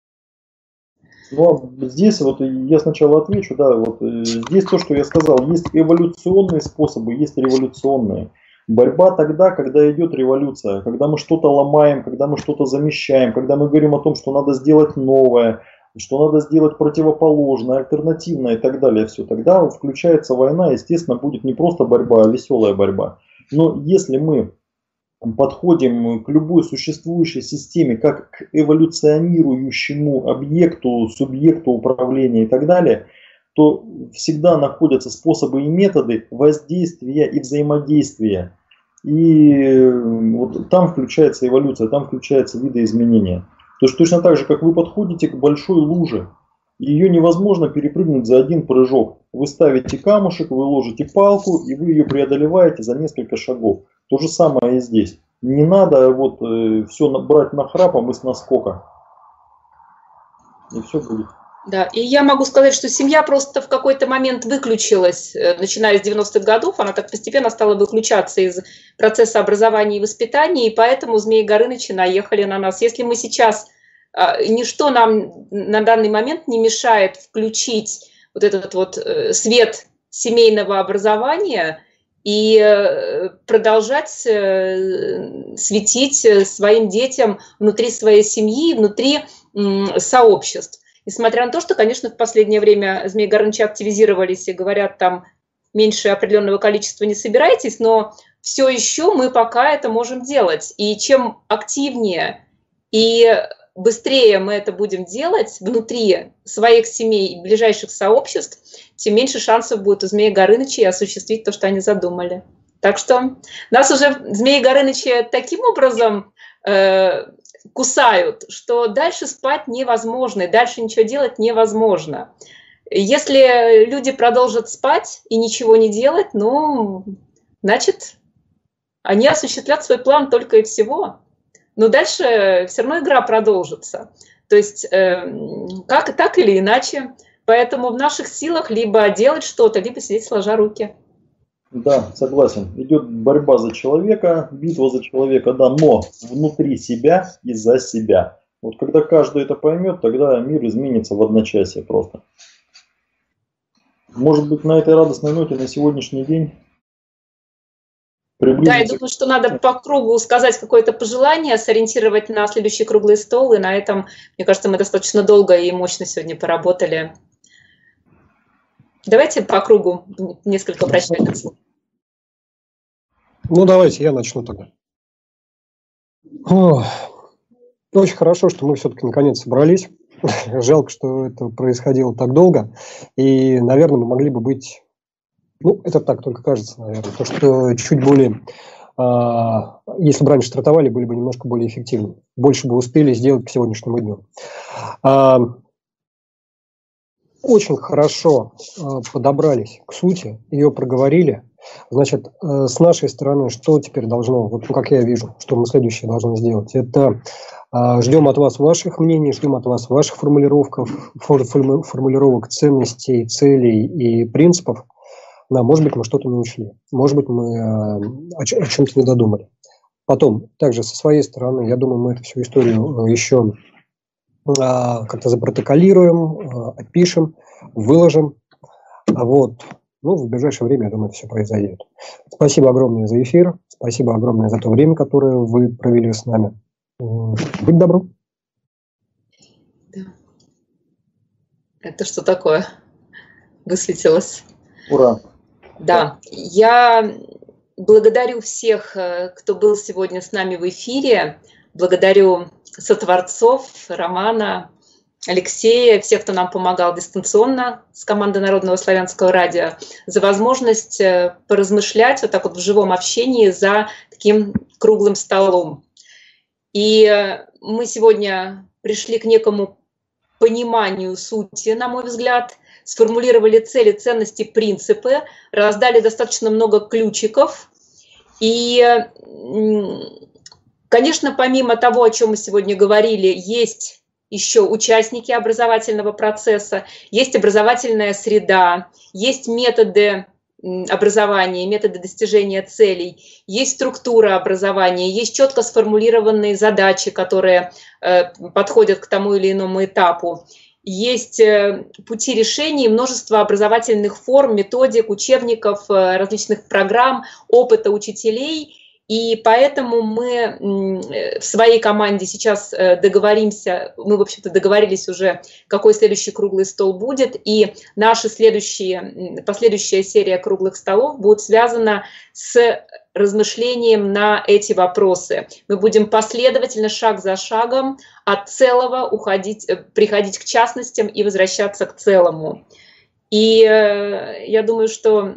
Но здесь вот я сначала отвечу, да, вот здесь то, что я сказал, есть эволюционные способы, есть революционные. Борьба тогда, когда идет революция, когда мы что-то ломаем, когда мы что-то замещаем, когда мы говорим о том, что надо сделать новое, что надо сделать противоположное, альтернативное и так далее, все. Тогда включается война, естественно, будет не просто борьба, а веселая борьба. Но если мы подходим к любой существующей системе как к эволюционирующему объекту, субъекту управления и так далее, то всегда находятся способы и методы воздействия и взаимодействия. И вот там включается эволюция, там включается видоизменение. То есть точно так же, как вы подходите к большой луже, ее невозможно перепрыгнуть за один прыжок. Вы ставите камушек, вы ложите палку, и вы ее преодолеваете за несколько шагов. То же самое и здесь. Не надо вот э, все брать нахрапом и с наскока. И все будет. Да, и я могу сказать, что семья просто в какой-то момент выключилась, начиная с девяностых годов, она так постепенно стала выключаться из процесса образования и воспитания, и поэтому Змеи Горынычи наехали на нас. Если мы сейчас, ничто нам на данный момент не мешает включить вот этот вот свет семейного образования и продолжать светить своим детям внутри своей семьи, внутри сообществ. Несмотря на то, что, конечно, в последнее время Змеи Горынычи активизировались и говорят, там меньше определенного количества не собирайтесь, но все еще мы пока это можем делать. И чем активнее и быстрее мы это будем делать внутри своих семей и ближайших сообществ, тем меньше шансов будет у Змеи Горынычей осуществить то, что они задумали. Так что нас уже Змеи Горынычи таким образом э, кусают, что дальше спать невозможно, и дальше ничего делать невозможно. Если люди продолжат спать и ничего не делать, ну, значит, они осуществят свой план только и всего. Но дальше все равно игра продолжится. То есть, э, как, так или иначе. Поэтому в наших силах либо делать что-то, либо сидеть сложа руки. Да, согласен. Идет борьба за человека, битва за человека, да, но внутри себя и за себя. Вот когда каждый это поймет, тогда мир изменится в одночасье просто. Может быть, на этой радостной ноте на сегодняшний день приблизиться... Да, я думаю, что надо по кругу сказать какое-то пожелание, сориентировать на следующий круглый стол, и на этом, мне кажется, мы достаточно долго и мощно сегодня поработали. Давайте по кругу несколько прощальных слов. Ну, давайте, я начну тогда. О, очень хорошо, что мы все-таки наконец собрались. Жалко, что это происходило так долго. И, наверное, мы могли бы быть... Ну, это так только кажется, наверное. То, что чуть более... А, если бы раньше стартовали, были бы немножко более эффективны. Больше бы успели сделать к сегодняшнему дню. А, очень хорошо а, подобрались к сути, ее проговорили. Значит, а, с нашей стороны, что теперь должно, вот как я вижу, что мы следующее должны сделать, это а, ждем от вас ваших мнений, ждем от вас ваших формулировок, формулировок ценностей, целей и принципов. Да, может быть, мы что-то не учли, может быть, мы а, о, о чем-то не додумали. Потом, также со своей стороны, я думаю, мы эту всю историю еще как-то запротоколируем, опишем, выложим. Вот. Ну, в ближайшее время, я думаю, это все произойдет. Спасибо огромное за эфир. Спасибо огромное за то время, которое вы провели с нами. Будь добру. Да. Это что такое? Высветилось. Ура. Да. Я благодарю всех, кто был сегодня с нами в эфире. Благодарю сотворцов, Романа, Алексея, всех, кто нам помогал дистанционно с командой Народного славянского радио, за возможность поразмышлять вот так вот в живом общении за таким круглым столом. И мы сегодня пришли к некому пониманию сути, на мой взгляд, сформулировали цели, ценности, принципы, раздали достаточно много ключиков. И, конечно, помимо того, о чем мы сегодня говорили, есть еще участники образовательного процесса, есть образовательная среда, есть методы образования, методы достижения целей, есть структура образования, есть четко сформулированные задачи, которые э, подходят к тому или иному этапу. Есть э, пути решений, множество образовательных форм, методик, учебников, э, различных программ, опыта учителей. И поэтому мы в своей команде сейчас договоримся, мы, в общем-то, договорились уже, какой следующий круглый стол будет, и наша следующая, последующая серия круглых столов будет связана с размышлением на эти вопросы. Мы будем последовательно, шаг за шагом, от целого уходить, приходить к частностям и возвращаться к целому. И я думаю, что...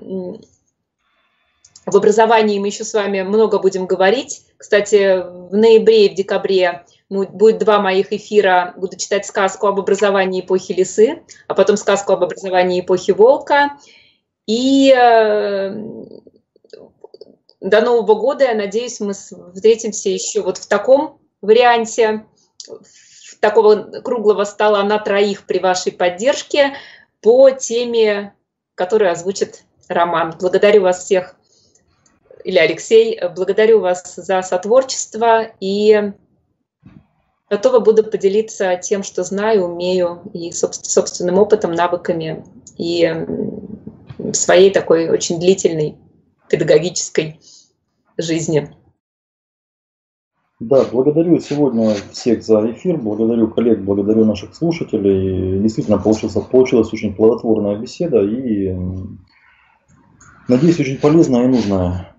В образовании мы еще с вами много будем говорить. Кстати, в ноябре и в декабре будет два моих эфира. Буду читать сказку об образовании эпохи лисы, а потом сказку об образовании эпохи волка. И до Нового года, я надеюсь, мы встретимся еще вот в таком варианте, в такого круглого стола на троих при вашей поддержке по теме, которую озвучит Роман. Благодарю вас всех, или Алексей, благодарю вас за сотворчество и готова буду поделиться тем, что знаю, умею, и собственным опытом, навыками, и своей такой очень длительной педагогической жизни. Да, благодарю сегодня всех за эфир, благодарю коллег, благодарю наших слушателей. Действительно, получилась, получилась очень плодотворная беседа и, надеюсь, очень полезная и нужная.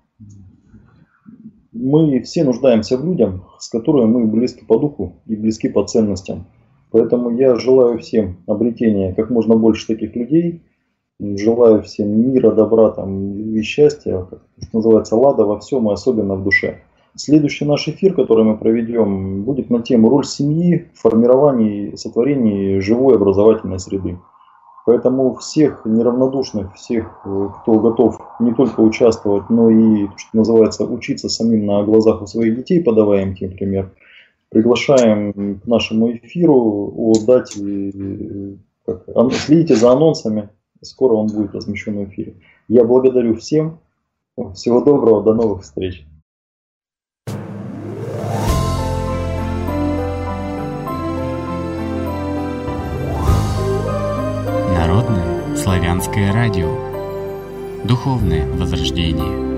Мы все нуждаемся в людях, с которыми мы близки по духу и близки по ценностям. Поэтому я желаю всем обретения как можно больше таких людей. Желаю всем мира, добра там, и счастья, как называется, лада во всем и особенно в душе. Следующий наш эфир, который мы проведем, будет на тему роль семьи в формировании и сотворении живой образовательной среды. Поэтому всех неравнодушных, всех, кто готов не только участвовать, но и, что называется, учиться самим на глазах у своих детей, подавая им тем пример, приглашаем к нашему эфиру о дате, как, следите за анонсами, скоро он будет размещен в эфире. Я благодарю всем, всего доброго, до новых встреч. Народное славянское радио. Духовное возрождение.